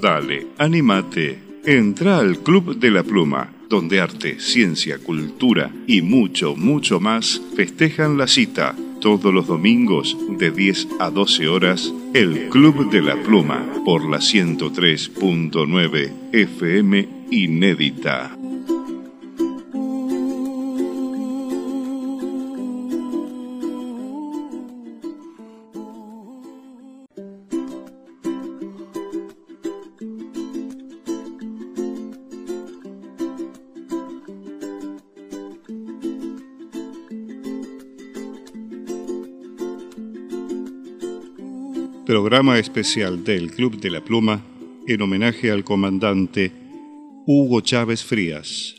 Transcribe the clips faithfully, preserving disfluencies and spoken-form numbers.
Dale, animate. Entra al Club de la Pluma, donde arte, ciencia, cultura y mucho, mucho más festejan la cita. Todos los domingos de diez a doce horas, el Club de la Pluma, por la ciento tres punto nueve F M Inédita. Programa especial del Club de la Pluma en homenaje al comandante Hugo Chávez Frías.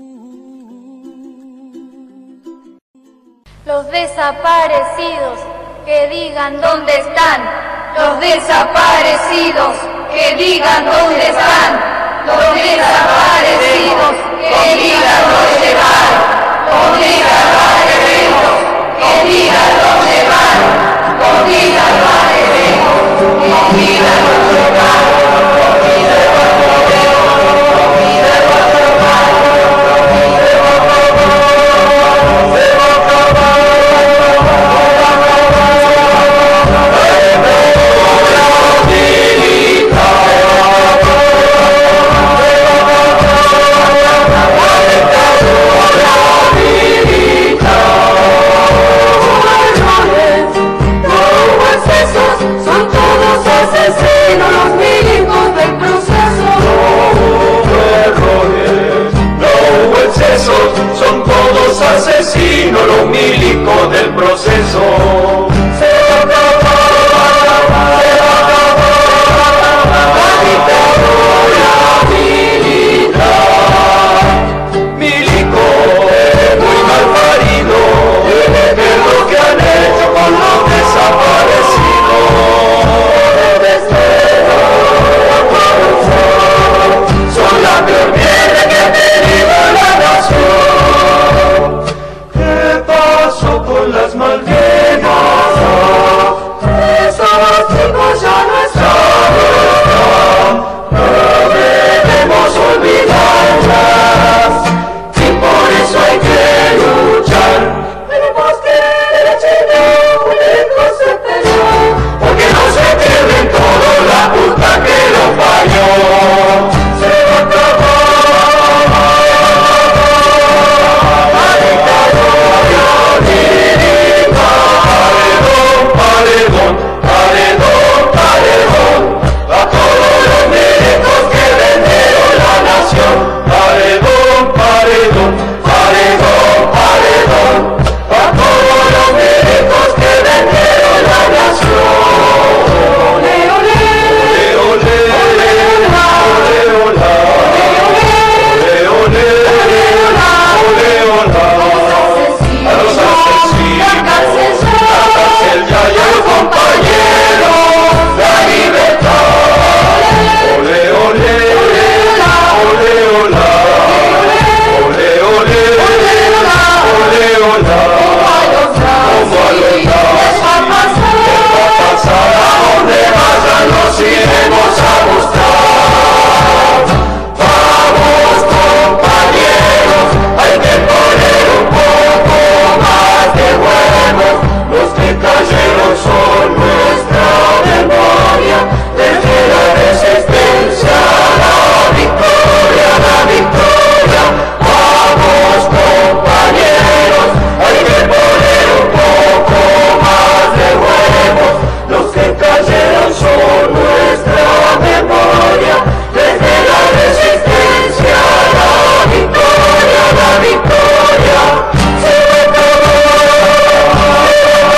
Los desaparecidos, que digan dónde están. Los desaparecidos, que digan dónde están. Los desaparecidos, que digan dónde van. Los desaparecidos, que digan dónde van. Los desaparecidos, que digan dónde van. Son todos asesinos los milicos del proceso. Se va a acabar, se va a acabar la dictadura militar. Milico es muy mal parido, es lo que han hecho con los desaparecidos. Son la peor mierda que ha tenido la nación. ¿Qué pasó con las Malvinas? Esos chicos ya no están. No debemos olvidarlas, y por eso hay que luchar. Tenemos que derechar único se peleó, porque no se pierden toda la puta que lo falló. Se va a acabar la dictadura militar. Paredón, paredón, paredón, a todos los milicos que vendieron la nación. Paredón, paredón, paredón, paredón, a todos los milicos que vendieron la nación. Ole, ole, ole, ole, ole, ole, ole, ole, ole, a los asesinos, la cárcel ya y el compañero, la libertad. Ole, ole, ole, ole, ole, ole, ole, ole, como a los nazis, les va a pasar, les va a pasar, a donde vayan los iremos a buscar. Vamos compañeros, hay que poner un poco más de huevos. Los que cayeron son nuestra memoria, desde la resistencia a la victoria, la victoria. Vamos compañeros, hay que poner un poco más de huevos. Los que cayeron son nuestra memoria, desde la resistencia a la victoria, la victoria. Se va a acabar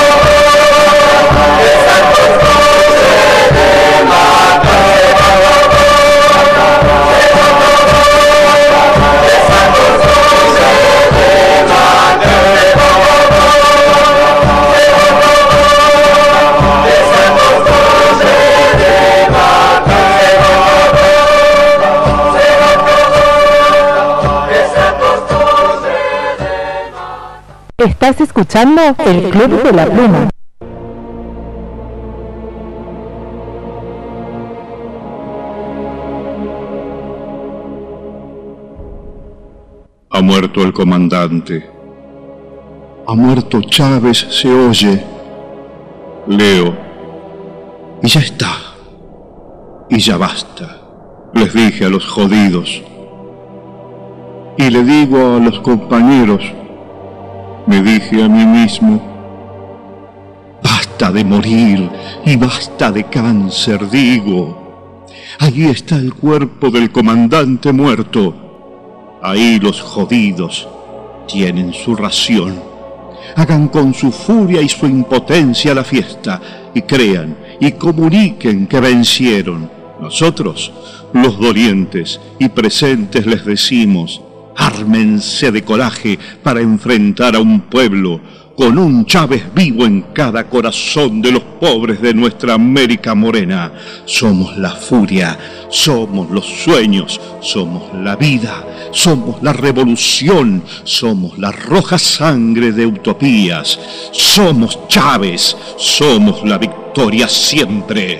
esa costumbre de matar. Se va a acabar, se va a acabar esa costumbre de matar. Se va a acabar, se va a acabar esa costumbre de matar. Se va a acabar esa costumbre de matar. Estás escuchando el Club de la Pluma. Ha muerto el comandante. Ha muerto Chávez, se oye. Leo. Y ya está. Y ya basta, les dije a los jodidos. Y le digo a los compañeros, me dije a mí mismo, basta de morir y basta de cáncer, digo. Allí está el cuerpo del comandante muerto. Ahí los jodidos tienen su ración. Hagan con su furia y su impotencia la fiesta, y crean y comuniquen que vencieron. Nosotros, los dolientes y presentes, les decimos, ármense de coraje para enfrentar a un pueblo con un Chávez vivo en cada corazón de los pobres de nuestra América morena. Somos la furia, somos los sueños, somos la vida, somos la revolución, somos la roja sangre de utopías, somos Chávez, somos la victoria siempre.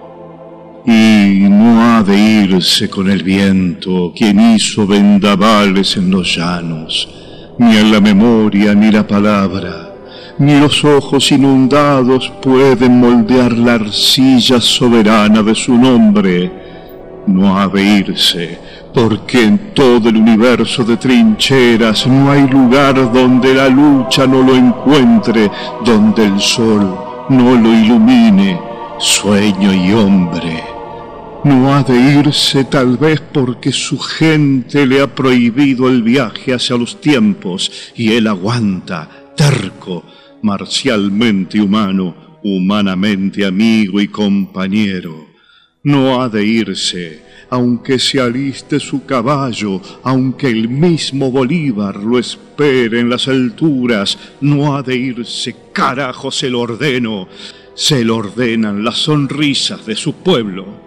Y no ha de irse con el viento quien hizo vendavales en los llanos, ni en la memoria ni la palabra, ni los ojos inundados pueden moldear la arcilla soberana de su nombre. No ha de irse, porque en todo el universo de trincheras no hay lugar donde la lucha no lo encuentre, donde el sol no lo ilumine, sueño y hombre. No ha de irse tal vez porque su gente le ha prohibido el viaje hacia los tiempos y él aguanta, terco, marcialmente humano, humanamente amigo y compañero. No ha de irse, aunque se aliste su caballo, aunque el mismo Bolívar lo espere en las alturas. No ha de irse, carajo, se lo ordeno, se lo ordenan las sonrisas de su pueblo.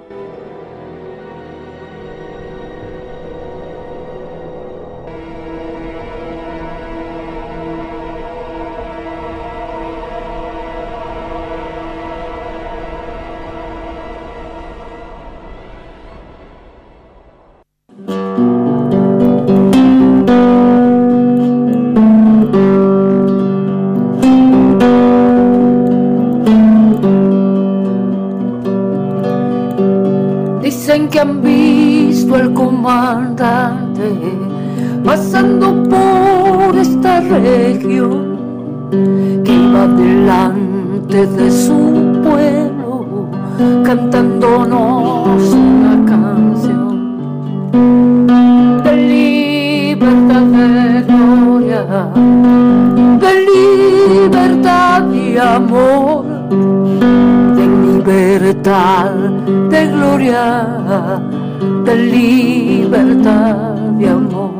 Dicen que han visto al comandante pasando por esta región, que iba delante de su pueblo cantándonos una canción de libertad, de gloria, de libertad y amor, de libertad, de gloria, de libertad y amor.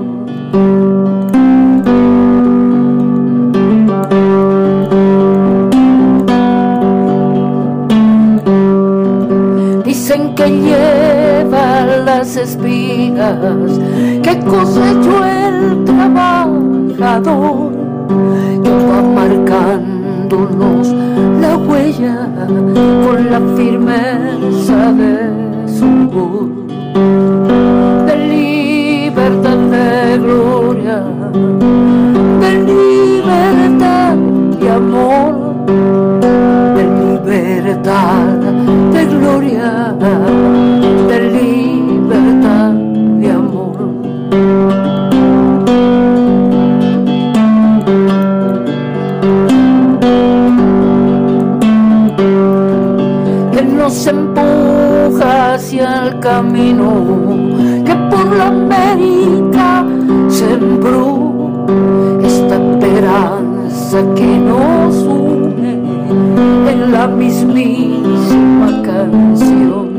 Dicen que lleva las espigas que cosechó el trabajador, que va marcándonos la huella con la firmeza de su voz. De libertad, de gloria, de libertad y amor, de libertad, de gloria, de libertad y amor. Que nos empuja hacia el camino que por la América sembró, esta esperanza que nos une en la mismísima canción.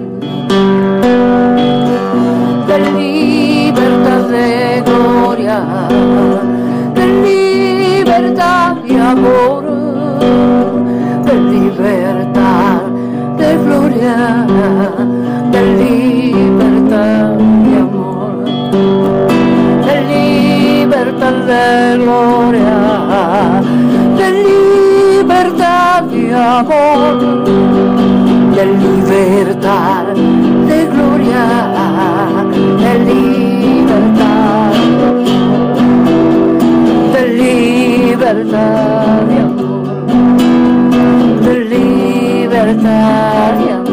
De libertad, de gloria, de libertad y amor, de libertad, de gloria, de libertad y amor, de libertad, de gloria, de libertad y amor, de libertad, de gloria, de libertad. libertad de amor, de libertad de amor.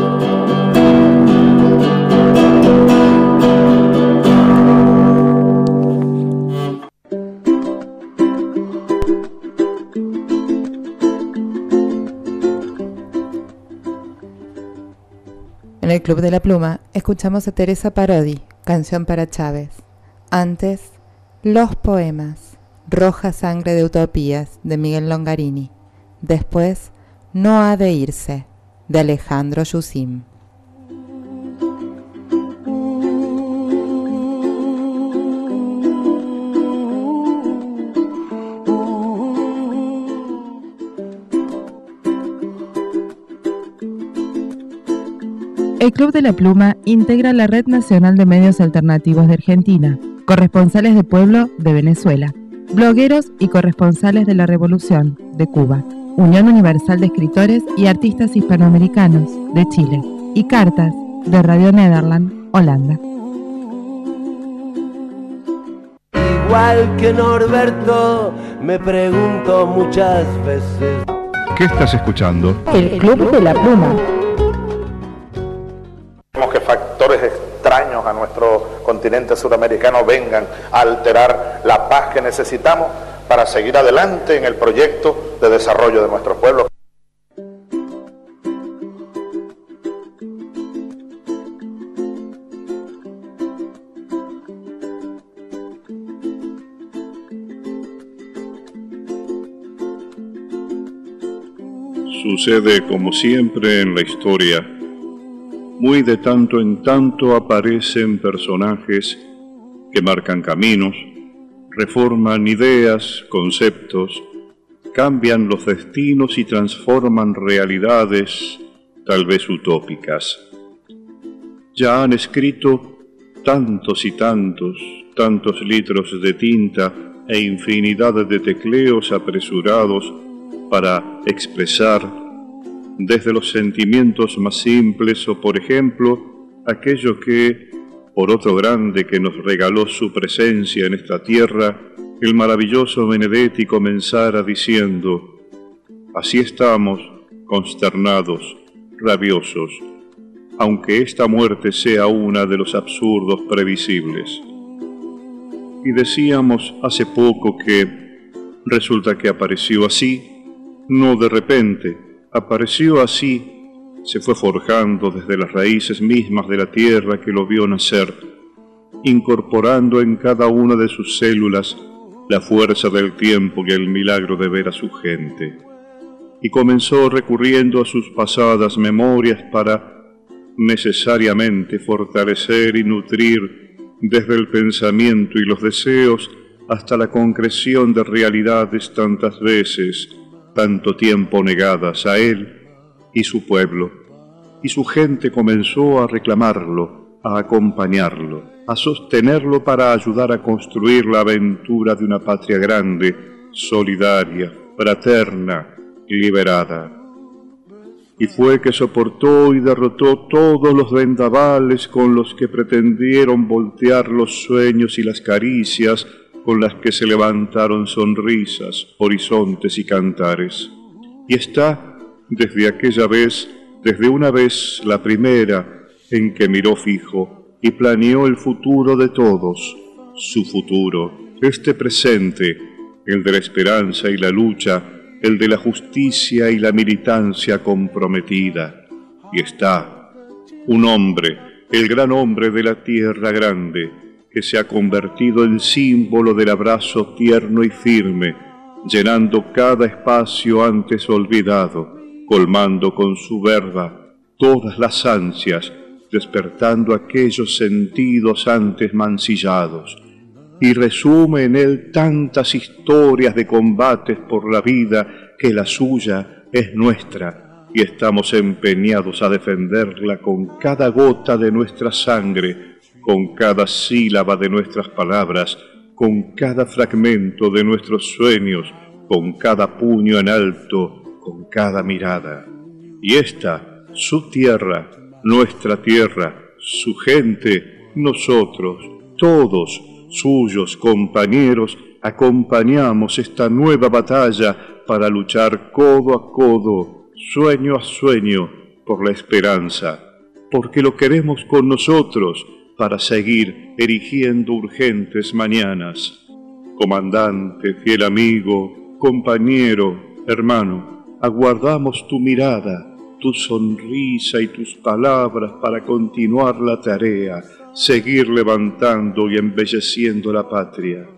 En el Club de la Pluma escuchamos a Teresa Parodi, Canción para Chávez. Antes, Los Poemas, Roja Sangre de Utopías, de Miguel Longarini. Después, No ha de irse, de Alejandro Yusim. El Club de la Pluma integra la Red Nacional de Medios Alternativos de Argentina, corresponsales de Pueblo de Venezuela, blogueros y corresponsales de la Revolución de Cuba, Unión Universal de Escritores y Artistas Hispanoamericanos de Chile y Cartas de Radio Nederland, Holanda. Igual que Norberto, me pregunto muchas veces. ¿Qué estás escuchando? El Club de la Pluma. Que factores extraños a nuestro continente suramericano vengan a alterar la paz que necesitamos para seguir adelante en el proyecto de desarrollo de nuestros pueblos. Sucede como siempre en la historia. Muy de tanto en tanto aparecen personajes que marcan caminos, reforman ideas, conceptos, cambian los destinos y transforman realidades, tal vez utópicas. Ya han escrito tantos y tantos, tantos litros de tinta e infinidad de tecleos apresurados para expresar desde los sentimientos más simples o, por ejemplo, aquello que, por otro grande que nos regaló su presencia en esta tierra, el maravilloso Benedetti comenzara diciendo: así estamos, consternados, rabiosos, aunque esta muerte sea una de los absurdos previsibles. Y decíamos hace poco que resulta que apareció así, no de repente. Apareció así, se fue forjando desde las raíces mismas de la tierra que lo vio nacer, incorporando en cada una de sus células la fuerza del tiempo y el milagro de ver a su gente. Y comenzó recurriendo a sus pasadas memorias para necesariamente fortalecer y nutrir desde el pensamiento y los deseos hasta la concreción de realidades tantas veces, tanto tiempo negadas a él y su pueblo, y su gente comenzó a reclamarlo, a acompañarlo, a sostenerlo para ayudar a construir la aventura de una patria grande, solidaria, fraterna y liberada. Y fue que soportó y derrotó todos los vendavales con los que pretendieron voltear los sueños y las caricias con las que se levantaron sonrisas, horizontes y cantares. Y está, desde aquella vez, desde una vez la primera, en que miró fijo y planeó el futuro de todos, su futuro, este presente, el de la esperanza y la lucha, el de la justicia y la militancia comprometida. Y está, un hombre, el gran hombre de la tierra grande, que se ha convertido en símbolo del abrazo tierno y firme, llenando cada espacio antes olvidado, colmando con su verba todas las ansias, despertando aquellos sentidos antes mancillados, y resume en él tantas historias de combates por la vida que la suya es nuestra, y estamos empeñados a defenderla con cada gota de nuestra sangre, con cada sílaba de nuestras palabras, con cada fragmento de nuestros sueños, con cada puño en alto, con cada mirada. Y esta, su tierra, nuestra tierra, su gente, nosotros, todos, suyos compañeros, Acompañamos esta nueva batalla para luchar codo a codo, sueño a sueño, por la esperanza, porque lo queremos con nosotros para seguir erigiendo urgentes mañanas. Comandante, fiel amigo, compañero, hermano, aguardamos tu mirada, tu sonrisa y tus palabras para continuar la tarea, seguir levantando y embelleciendo la patria.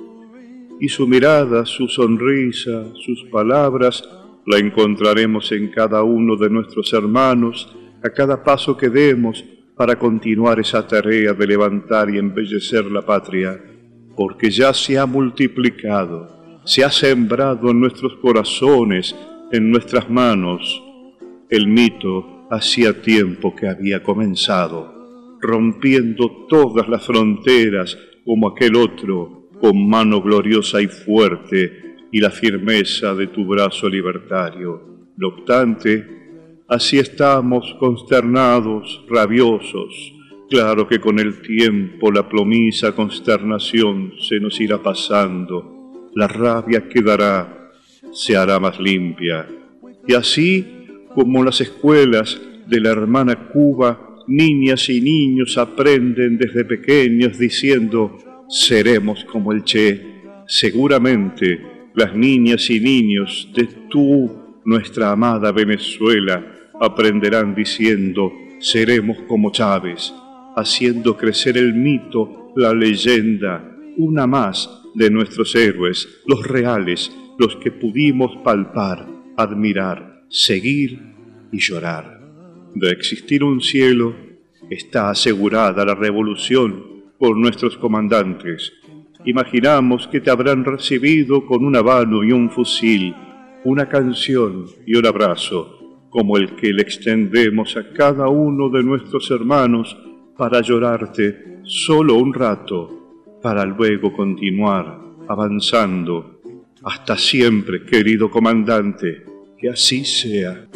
Y su mirada, su sonrisa, sus palabras, la encontraremos en cada uno de nuestros hermanos, a cada paso que demos para continuar esa tarea de levantar y embellecer la patria, porque ya se ha multiplicado, se ha sembrado en nuestros corazones, en nuestras manos. El mito hacía tiempo que había comenzado, rompiendo todas las fronteras como aquel otro, con mano gloriosa y fuerte y la firmeza de tu brazo libertario. No obstante, así estamos consternados, rabiosos. Claro que con el tiempo la plomiza consternación se nos irá pasando, la rabia quedará, se hará más limpia. Y así como las escuelas de la hermana Cuba, niñas y niños aprenden desde pequeños diciendo: seremos como el Che. Seguramente las niñas y niños de tu, nuestra amada Venezuela, aprenderán diciendo: seremos como Chávez, haciendo crecer el mito, la leyenda, una más de nuestros héroes, los reales, los que pudimos palpar, admirar, seguir y llorar. De existir un cielo, está asegurada la revolución por nuestros comandantes. Imaginamos que te habrán recibido con un habano y un fusil, una canción y un abrazo, como el que le extendemos a cada uno de nuestros hermanos para llorarte solo un rato, para luego continuar avanzando. Hasta siempre, querido comandante, que así sea.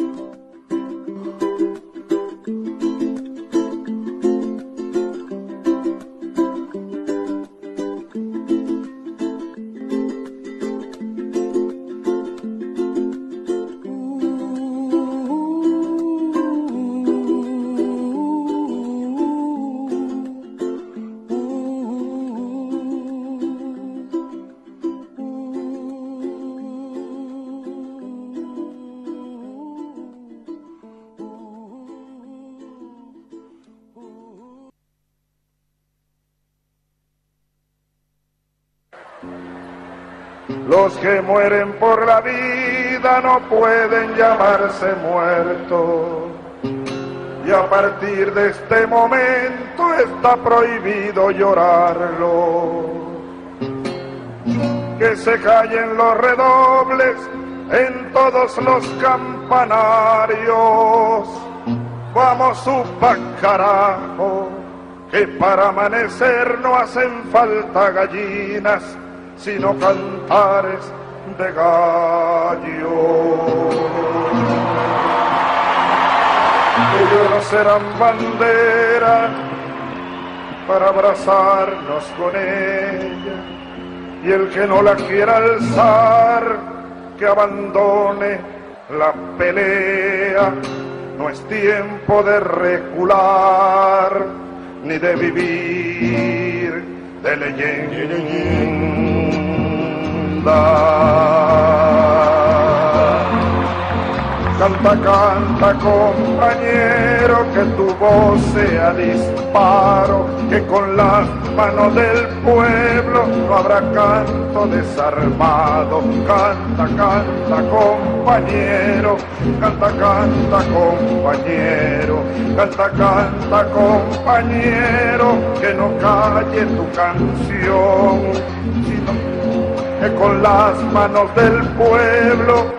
Los que mueren por la vida no pueden llamarse muertos. Y a partir de este momento está prohibido llorarlo. Que se callen los redobles en todos los campanarios. Vamos supa carajo, que para amanecer no hacen falta gallinas, sino cantares de gallo. Ellos no serán bandera para abrazarnos con ella, y el que no la quiera alzar, que abandone la pelea. No es tiempo de recular, ni de vivir de leyenda. Canta, canta, compañero, que tu voz sea disparo, que con las manos del pueblo no habrá canto desarmado. Canta, canta, compañero, canta, canta, compañero, canta, canta, compañero, que no calle tu canción, sino que con las manos del pueblo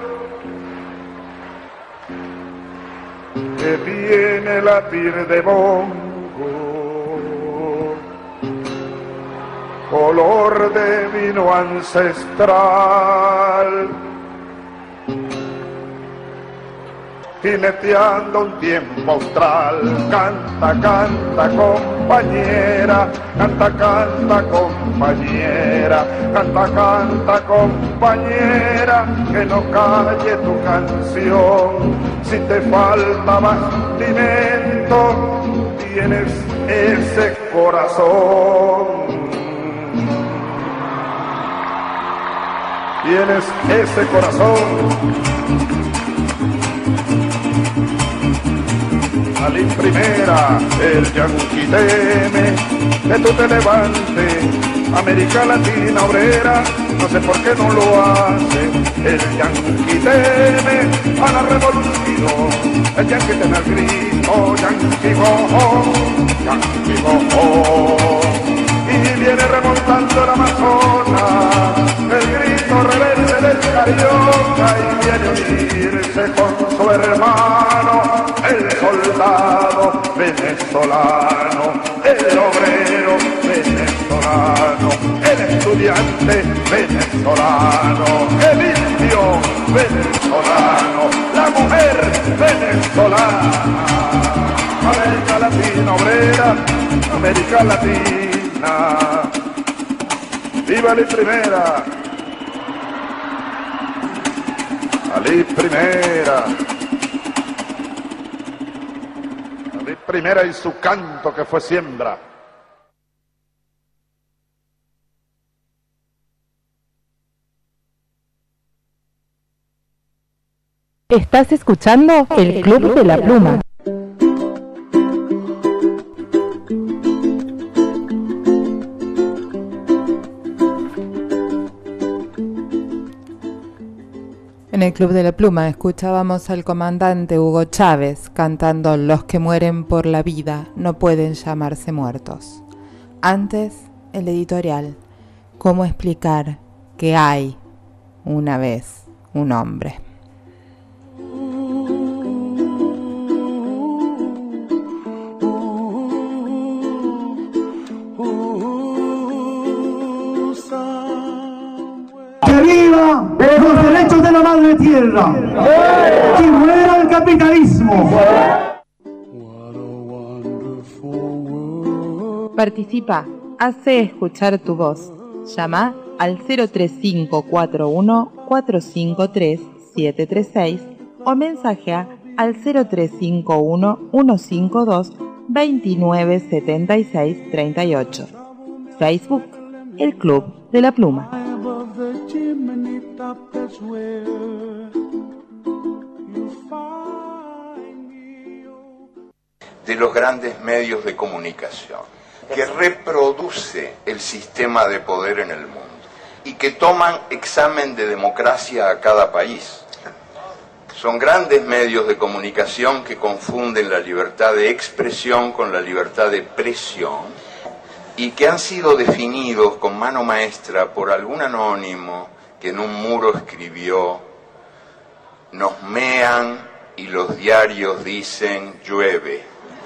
que viene latir de bongo, color de vino ancestral, jineteando un tiempo austral. Canta, canta, compañera, canta, canta, compañera, canta, canta, compañera, que no calle tu canción. Si te falta bastimento, tienes ese corazón. Tienes ese corazón. Salí primera, el yanqui teme que tú te levantes. América Latina obrera, no sé por qué no lo hace. El yanqui teme a la revolución, el yanqui teme al grito, yanqui go, yanqui go. Y viene remontando el Amazonas, el grito rebelde del Carioca, y viene a unirse con su hermano, el soldado venezolano, el obrero venezolano, el estudiante venezolano, el indio venezolano, la mujer venezolana. América Latina obrera, América Latina. ¡Viva la primera! ¡Ali primera! ¡Ali primera y su canto que fue siembra! Estás escuchando el Club de la Pluma. En el Club de la Pluma escuchábamos al comandante Hugo Chávez cantando Los que mueren por la vida no pueden llamarse muertos. Antes, el editorial, ¿cómo explicar que hay una vez un hombre? ¡Que viva los derechos de la madre tierra! ¡Que muera el capitalismo! Participa, hace escuchar tu voz. Llama al cero tres cinco cuatro uno cuatro cinco tres siete tres seis o mensajea al cero tres cinco uno uno cinco dos dos nueve siete seis tres ocho. Facebook, El Club de la Pluma. De los grandes medios de comunicación, que reproduce el sistema de poder en el mundo y que toman examen de democracia a cada país. Son grandes medios de comunicación que confunden la libertad de expresión con la libertad de presión y que han sido definidos con mano maestra por algún anónimo que en un muro escribió: nos mean y los diarios dicen llueve.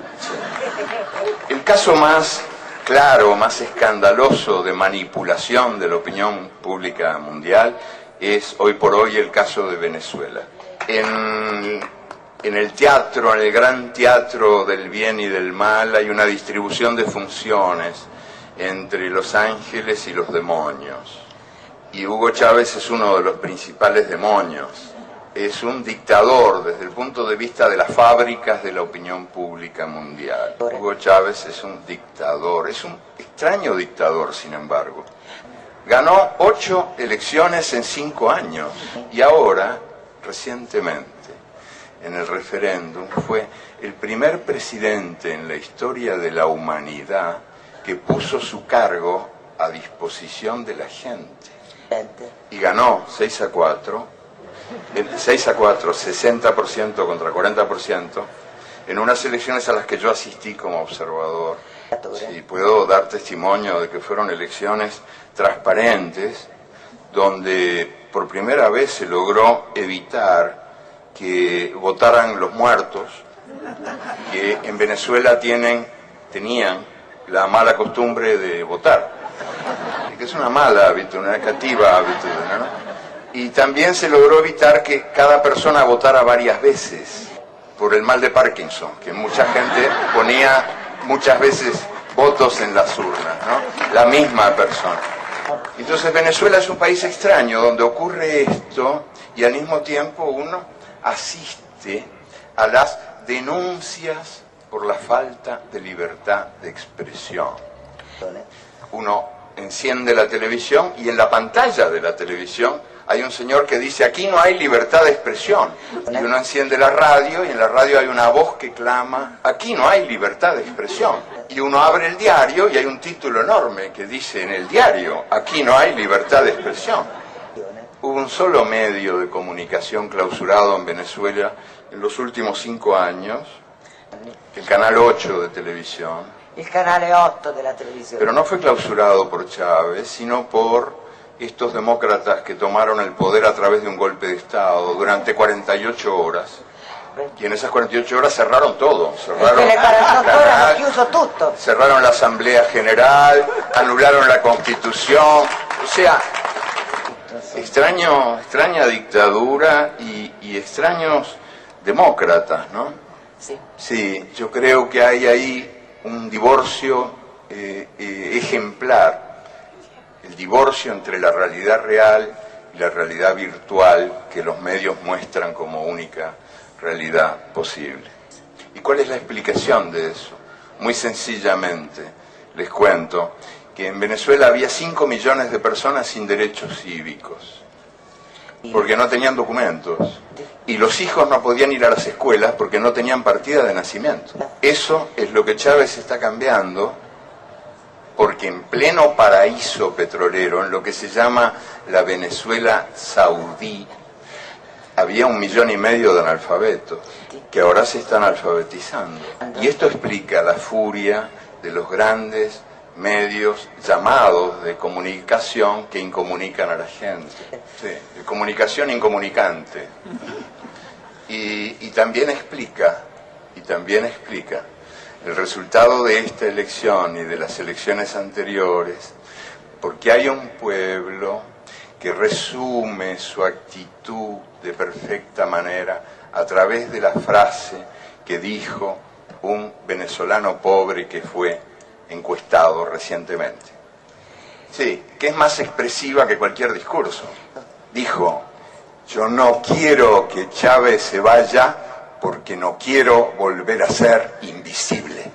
El caso más claro, más escandaloso de manipulación de la opinión pública mundial es hoy por hoy el caso de Venezuela. En, en el teatro, en el gran teatro del bien y del mal, hay una distribución de funciones entre los ángeles y los demonios. Y Hugo Chávez es uno de los principales demonios. Es un dictador desde el punto de vista de las fábricas de la opinión pública mundial. Hugo Chávez es un dictador, es un extraño dictador, sin embargo. Ganó ocho elecciones en cinco años y ahora, recientemente, en el referéndum, fue el primer presidente en la historia de la humanidad que puso su cargo a disposición de la gente. Y ganó seis a cuatro, seis a cuatro, sesenta por ciento contra cuarenta por ciento, en unas elecciones a las que yo asistí como observador. Sí, puedo dar testimonio de que fueron elecciones transparentes, donde por primera vez se logró evitar que votaran los muertos, que en Venezuela tienen, tenían la mala costumbre de votar, que es una mala hábito, una negativa hábito, ¿no? Y también se logró evitar que cada persona votara varias veces. por el mal de Parkinson, que mucha gente ponía muchas veces votos en las urnas, ¿no? La misma persona. Entonces Venezuela es un país extraño donde ocurre esto y al mismo tiempo uno asiste a las denuncias por la falta de libertad de expresión. Uno enciende la televisión y en la pantalla de la televisión hay un señor que dice: aquí no hay libertad de expresión. Y uno enciende la radio y en la radio hay una voz que clama: aquí no hay libertad de expresión. Y uno abre el diario y hay un título enorme que dice en el diario: aquí no hay libertad de expresión. Hubo un solo medio de comunicación clausurado en Venezuela en los últimos cinco años, el Canal ocho de televisión. El Canal ocho de la televisión. Pero no fue clausurado por Chávez, sino por estos demócratas que tomaron el poder a través de un golpe de Estado durante cuarenta y ocho horas. Y en esas cuarenta y ocho horas cerraron todo. Cerraron, la, cerraron la Asamblea General, anularon la Constitución. O sea, extraño, extraña dictadura y, y extraños demócratas, ¿no? Sí. Sí, yo creo que hay ahí un divorcio eh, eh, ejemplar. El divorcio entre la realidad real y la realidad virtual que los medios muestran como única realidad posible. ¿Y cuál es la explicación de eso? Muy sencillamente, les cuento que en Venezuela había cinco millones de personas sin derechos cívicos, porque no tenían documentos, y los hijos no podían ir a las escuelas porque no tenían partida de nacimiento. Eso es lo que Chávez está cambiando, porque en pleno paraíso petrolero, en lo que se llama la Venezuela saudí, había un millón y medio de analfabetos, que ahora se están alfabetizando. Y esto explica la furia de los grandes medios llamados de comunicación que incomunican a la gente. Sí, de comunicación incomunicante. Y, y también explica, y también explica el resultado de esta elección y de las elecciones anteriores, porque hay un pueblo que resume su actitud de perfecta manera a través de la frase que dijo un venezolano pobre que fue encuestado recientemente. Sí, que es más expresiva que cualquier discurso. Dijo: yo no quiero que Chávez se vaya porque no quiero volver a ser invisible.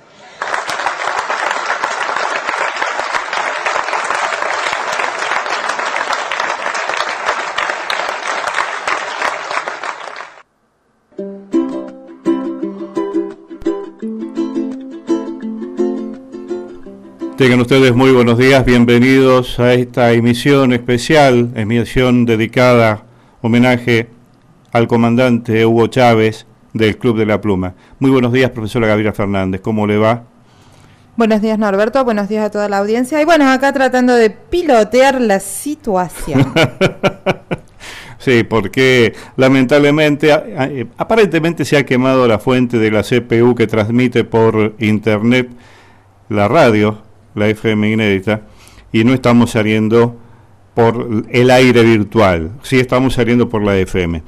Tengan ustedes muy buenos días, bienvenidos a esta emisión especial, emisión dedicada, homenaje al comandante Hugo Chávez del Club de la Pluma. Muy buenos días, profesora Gabriela Fernández, ¿cómo le va? Buenos días, Norberto, buenos días a toda la audiencia. Y bueno, acá tratando de pilotear la situación. Sí, porque lamentablemente, aparentemente se ha quemado la fuente de la C P U que transmite por internet la radio, la F M inédita, y no estamos saliendo por el aire virtual, sí estamos saliendo por la F M.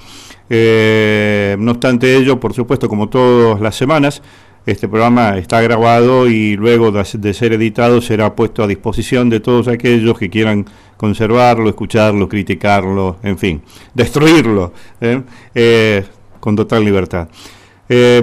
Eh, no obstante ello, por supuesto, como todas las semanas, este programa está grabado y luego de, de ser editado será puesto a disposición de todos aquellos que quieran conservarlo, escucharlo, criticarlo, en fin, destruirlo, ¿eh? Eh, con total libertad. Eh,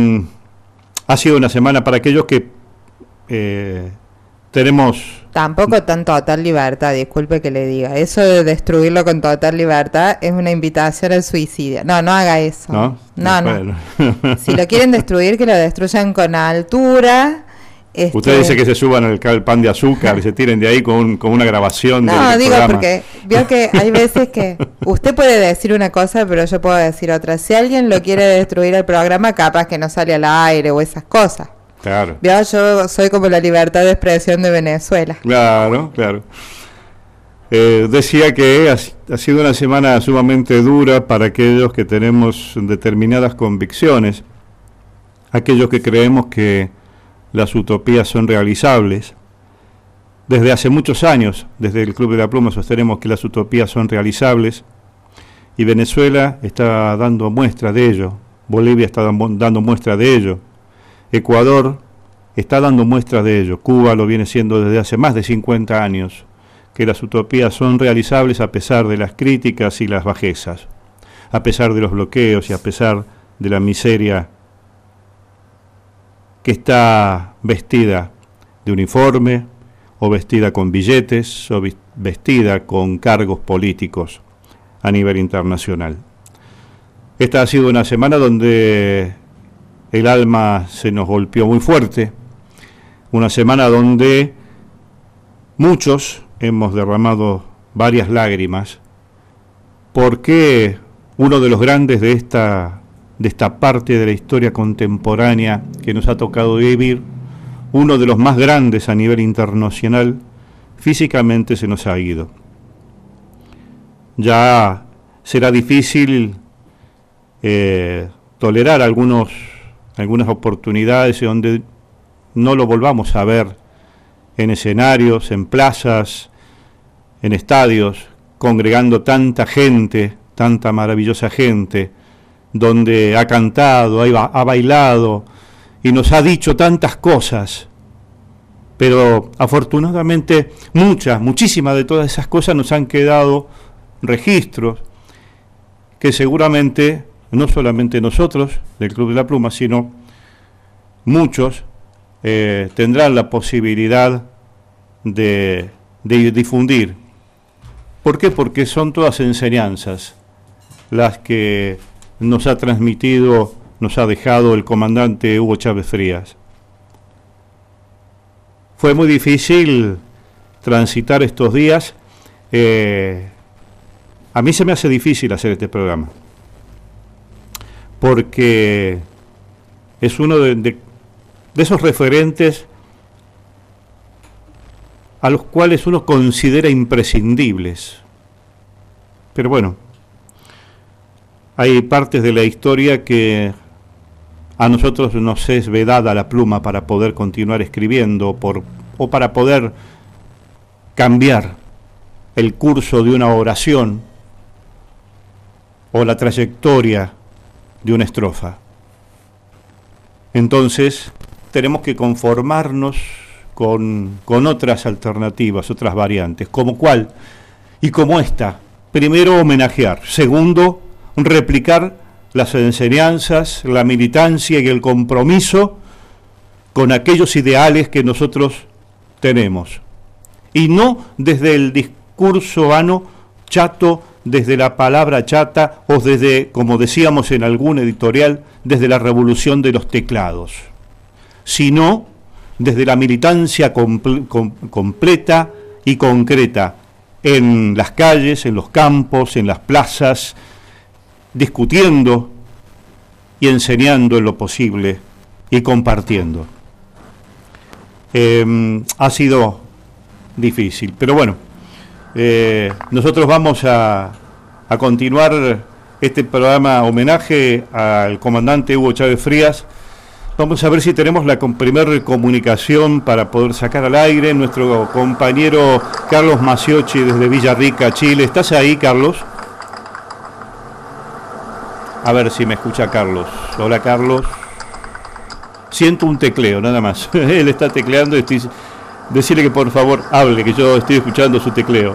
ha sido una semana para aquellos que eh, tenemos... Tampoco tan total libertad, disculpe que le diga. Eso de destruirlo con total libertad es una invitación al suicidio. No, no haga eso. No, no. Bueno. no. Si lo quieren destruir, que lo destruyan con altura. Este... Usted dice que se suban al, al pan de azúcar y se tiren de ahí con, con una grabación. No, del digo programa. Porque vio que hay veces que usted puede decir una cosa, pero yo puedo decir otra. Si alguien lo quiere destruir el programa, capaz que no sale al aire o esas cosas. Claro. Yo, yo soy como la libertad de expresión de Venezuela. Claro, claro. Eh, decía que ha, ha sido una semana sumamente dura para aquellos que tenemos determinadas convicciones, aquellos que creemos que las utopías son realizables. Desde hace muchos años, desde el Club de la Pluma, sostenemos que las utopías son realizables y Venezuela está dando muestra de ello Bolivia está dando muestra de ello. Ecuador está dando muestras de ello. Cuba lo viene siendo desde hace más de cincuenta años, que las utopías son realizables a pesar de las críticas y las bajezas, a pesar de los bloqueos y a pesar de la miseria que está vestida de uniforme, o vestida con billetes, o vestida con cargos políticos a nivel internacional. Esta ha sido una semana donde el alma se nos golpeó muy fuerte, una semana donde muchos hemos derramado varias lágrimas, porque uno de los grandes de esta, de esta parte de la historia contemporánea que nos ha tocado vivir, uno de los más grandes a nivel internacional, físicamente se nos ha ido. Ya será difícil eh, tolerar algunos, algunas oportunidades donde no lo volvamos a ver en escenarios, en plazas, en estadios, congregando tanta gente, tanta maravillosa gente, donde ha cantado, ha, ha bailado y nos ha dicho tantas cosas. Pero afortunadamente muchas, muchísimas de todas esas cosas nos han quedado registros que seguramente no solamente nosotros del Club de la Pluma, sino muchos eh, tendrán la posibilidad de, de difundir. ¿Por qué? Porque son todas enseñanzas las que nos ha transmitido, nos ha dejado el comandante Hugo Chávez Frías. Fue muy difícil transitar estos días. Eh, a mí se me hace difícil hacer este programa, porque es uno de, de, de esos referentes a los cuales uno considera imprescindibles. Pero bueno, hay partes de la historia que a nosotros nos es vedada la pluma para poder continuar escribiendo por, o para poder cambiar el curso de una oración o la trayectoria de una estrofa. Entonces tenemos que conformarnos con, con otras alternativas, otras variantes, como cuál y como esta. Primero, homenajear. Segundo, replicar las enseñanzas, la militancia y el compromiso con aquellos ideales que nosotros tenemos. Y no desde el discurso vano, chato, desde la palabra chata o desde, como decíamos en algún editorial, desde la revolución de los teclados, sino desde la militancia comple- com- completa y concreta en las calles, en los campos, en las plazas, discutiendo y enseñando en lo posible y compartiendo. Eh, ha sido difícil, pero bueno, eh, nosotros vamos a, a continuar este programa homenaje al comandante Hugo Chávez Frías. Vamos a ver si tenemos la primera comunicación para poder sacar al aire nuestro compañero Carlos Maciochi desde Villarrica, Chile. ¿Estás ahí, Carlos? A ver si me escucha Carlos. Hola, Carlos. Siento un tecleo, nada más. Él está tecleando y estoy... Decirle que por favor hable, que yo estoy escuchando su tecleo.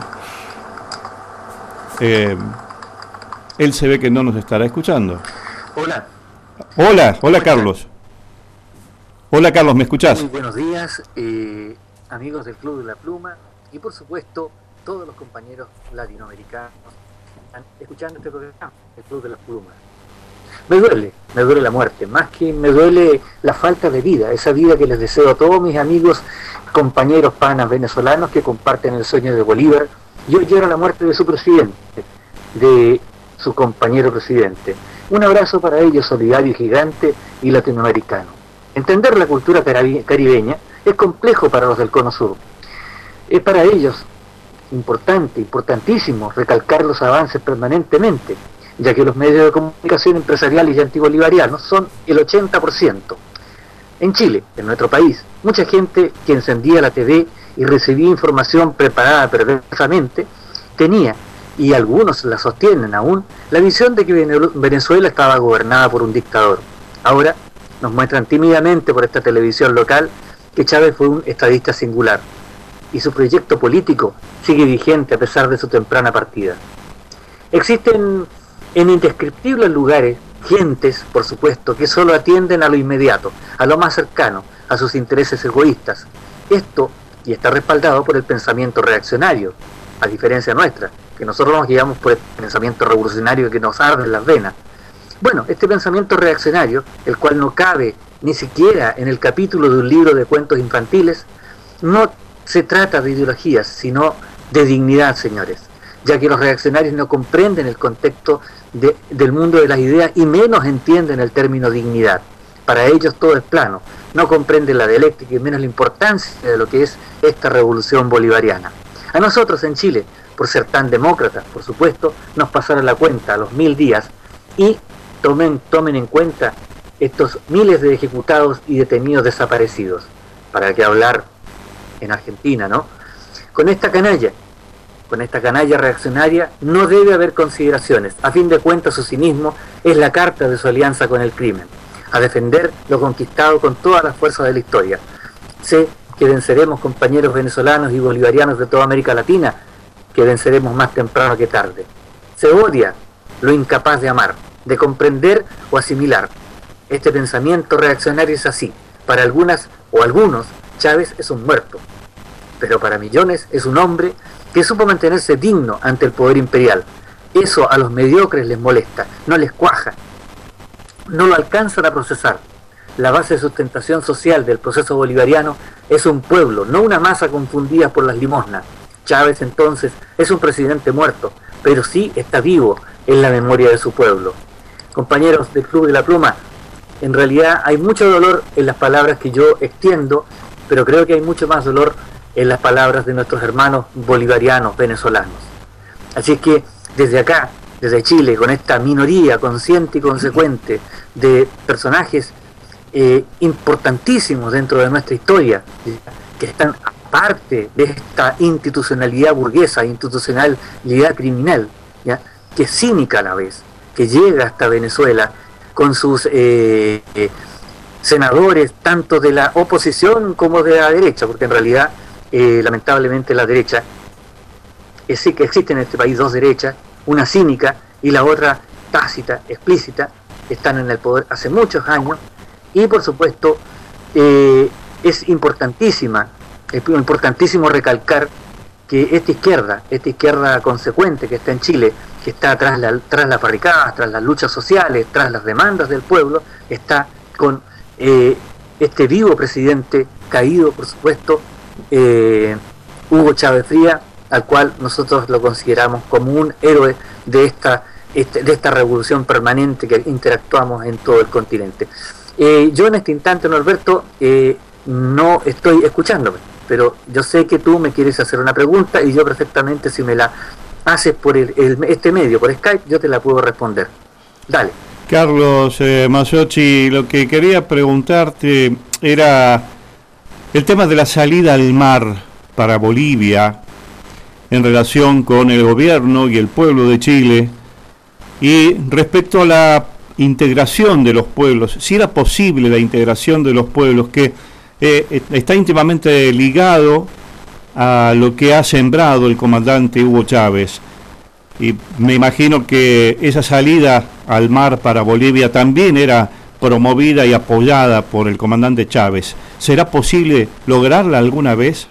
Eh, él se ve que no nos estará escuchando. Hola. Hola, hola Carlos. Hola Carlos, ¿me escuchás? Muy buenos días, eh, amigos del Club de la Pluma y por supuesto todos los compañeros latinoamericanos están escuchando este programa, el Club de la Pluma. Me duele, me duele la muerte, más que me duele la falta de vida, esa vida que les deseo a todos mis amigos, compañeros panas venezolanos que comparten el sueño de Bolívar. Yo lloro la muerte de su presidente, de su compañero presidente. Un abrazo para ellos, solidario, gigante y latinoamericano. Entender la cultura caribeña es complejo para los del Cono Sur. Es para ellos importante, importantísimo recalcar los avances permanentemente, ya que los medios de comunicación empresariales y antibolivarianos son el ochenta por ciento. En Chile, en nuestro país, mucha gente que encendía la T V y recibía información preparada perversamente, tenía y algunos la sostienen aún, la visión de que Venezuela estaba gobernada por un dictador. Ahora nos muestran tímidamente por esta televisión local que Chávez fue un estadista singular y su proyecto político sigue vigente a pesar de su temprana partida. Existen en indescriptibles lugares gentes, por supuesto, que solo atienden a lo inmediato, a lo más cercano, a sus intereses egoístas. Esto, y está respaldado por el pensamiento reaccionario, a diferencia nuestra, que nosotros nos guiamos por el pensamiento revolucionario que nos arde en las venas. Bueno, este pensamiento reaccionario, el cual no cabe ni siquiera en el capítulo de un libro de cuentos infantiles, no se trata de ideologías, sino de dignidad, señores, ya que los reaccionarios no comprenden el contexto de, del mundo de las ideas y menos entienden el término dignidad. Para ellos todo es plano, no comprenden la dialéctica y menos la importancia de lo que es esta revolución bolivariana. A nosotros en Chile, por ser tan demócratas, por supuesto, nos pasaron la cuenta a los mil días y tomen, tomen en cuenta estos miles de ejecutados y detenidos desaparecidos. ¿Para qué hablar en Argentina, no? Con esta canalla, con esta canalla reaccionaria no debe haber consideraciones. A fin de cuentas su cinismo es la carta de su alianza con el crimen, a defender lo conquistado con todas las fuerzas de la historia. Sé que venceremos, compañeros venezolanos y bolivarianos de toda América Latina, que venceremos más temprano que tarde. Se odia lo incapaz de amar, de comprender o asimilar. Este pensamiento reaccionario es así. Para algunas o algunos, Chávez es un muerto, pero para millones es un hombre que supo mantenerse digno ante el poder imperial. Eso a los mediocres les molesta, no les cuaja, no lo alcanzan a procesar. La base de sustentación social del proceso bolivariano es un pueblo, no una masa confundida por las limosnas. Chávez entonces es un presidente muerto, pero sí está vivo en la memoria de su pueblo. Compañeros del Club de la Pluma, en realidad hay mucho dolor en las palabras que yo extiendo, pero creo que hay mucho más dolor en las palabras de nuestros hermanos bolivarianos venezolanos. Así es que desde acá, desde Chile, con esta minoría consciente y consecuente de personajes eh, importantísimos dentro de nuestra historia, que están aparte de esta institucionalidad burguesa, institucionalidad criminal, ¿ya?, que es cínica a la vez, que llega hasta Venezuela con sus eh, eh, senadores, tanto de la oposición como de la derecha, porque en realidad, eh, lamentablemente, la derecha, es sí que existe en este país dos derechas, una cínica y la otra tácita, explícita, están en el poder hace muchos años, y por supuesto eh, es importantísima, es importantísimo recalcar que esta izquierda, esta izquierda consecuente que está en Chile, que está tras, la, tras las barricadas, tras las luchas sociales, tras las demandas del pueblo, está con eh, este vivo presidente caído, por supuesto, eh, Hugo Chávez Frías, al cual nosotros lo consideramos como un héroe de esta, este, de esta revolución permanente que interactuamos en todo el continente. Eh, yo en este instante, Norberto, eh, no estoy escuchándome, pero yo sé que tú me quieres hacer una pregunta y yo perfectamente, si me la haces por el, el, este medio, por Skype, yo te la puedo responder. Dale. Carlos eh, Mazzocchi, lo que quería preguntarte era el tema de la salida al mar para Bolivia en relación con el gobierno y el pueblo de Chile, y respecto a la integración de los pueblos, si era posible la integración de los pueblos, que eh, está íntimamente ligado a lo que ha sembrado el comandante Hugo Chávez, y me imagino que esa salida al mar para Bolivia también era promovida y apoyada por el comandante Chávez. ¿Será posible lograrla alguna vez?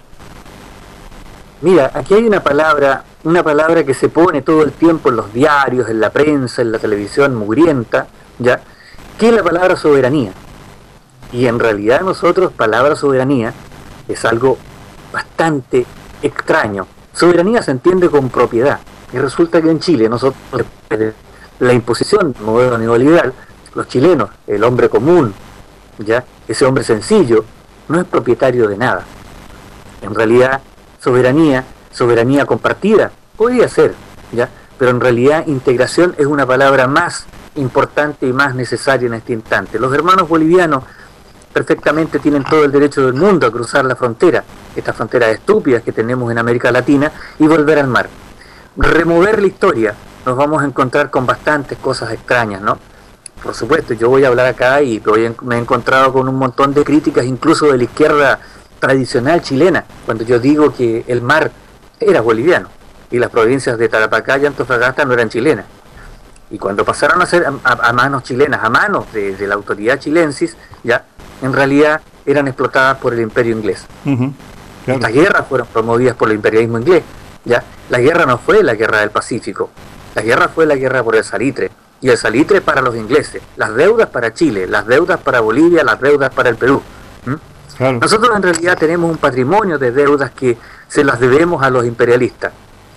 Mira, aquí hay una palabra, una palabra que se pone todo el tiempo en los diarios, en la prensa, en la televisión mugrienta, ya, que es la palabra soberanía. Y en realidad nosotros, palabra soberanía es algo bastante extraño. Soberanía se entiende con propiedad, y resulta que en Chile nosotros, la imposición del modelo neoliberal, los chilenos, el hombre común, ya, ese hombre sencillo, no es propietario de nada. En realidad, soberanía, soberanía compartida, podría ser, ya, pero en realidad integración es una palabra más importante y más necesaria en este instante. Los hermanos bolivianos perfectamente tienen todo el derecho del mundo a cruzar la frontera, estas fronteras estúpidas que tenemos en América Latina, y volver al mar. remover la historia, nos vamos a encontrar con bastantes cosas extrañas, ¿no? Por supuesto, yo voy a hablar acá y voy, me he encontrado con un montón de críticas, incluso de la izquierda tradicional chilena, cuando yo digo que el mar era boliviano y las provincias de Tarapacá y Antofagasta no eran chilenas. Y cuando pasaron a ser a, a, a manos chilenas, a manos de, de la autoridad chilensis, ya en realidad eran explotadas por el imperio inglés. Uh-huh, claro. Estas guerras fueron promovidas por el imperialismo inglés. Ya la guerra no fue la guerra del Pacífico, la guerra fue la guerra por el salitre, y el salitre para los ingleses, las deudas para Chile, las deudas para Bolivia, las deudas para el Perú. ¿Mm? Claro. Nosotros en realidad tenemos un patrimonio de deudas que se las debemos a los imperialistas,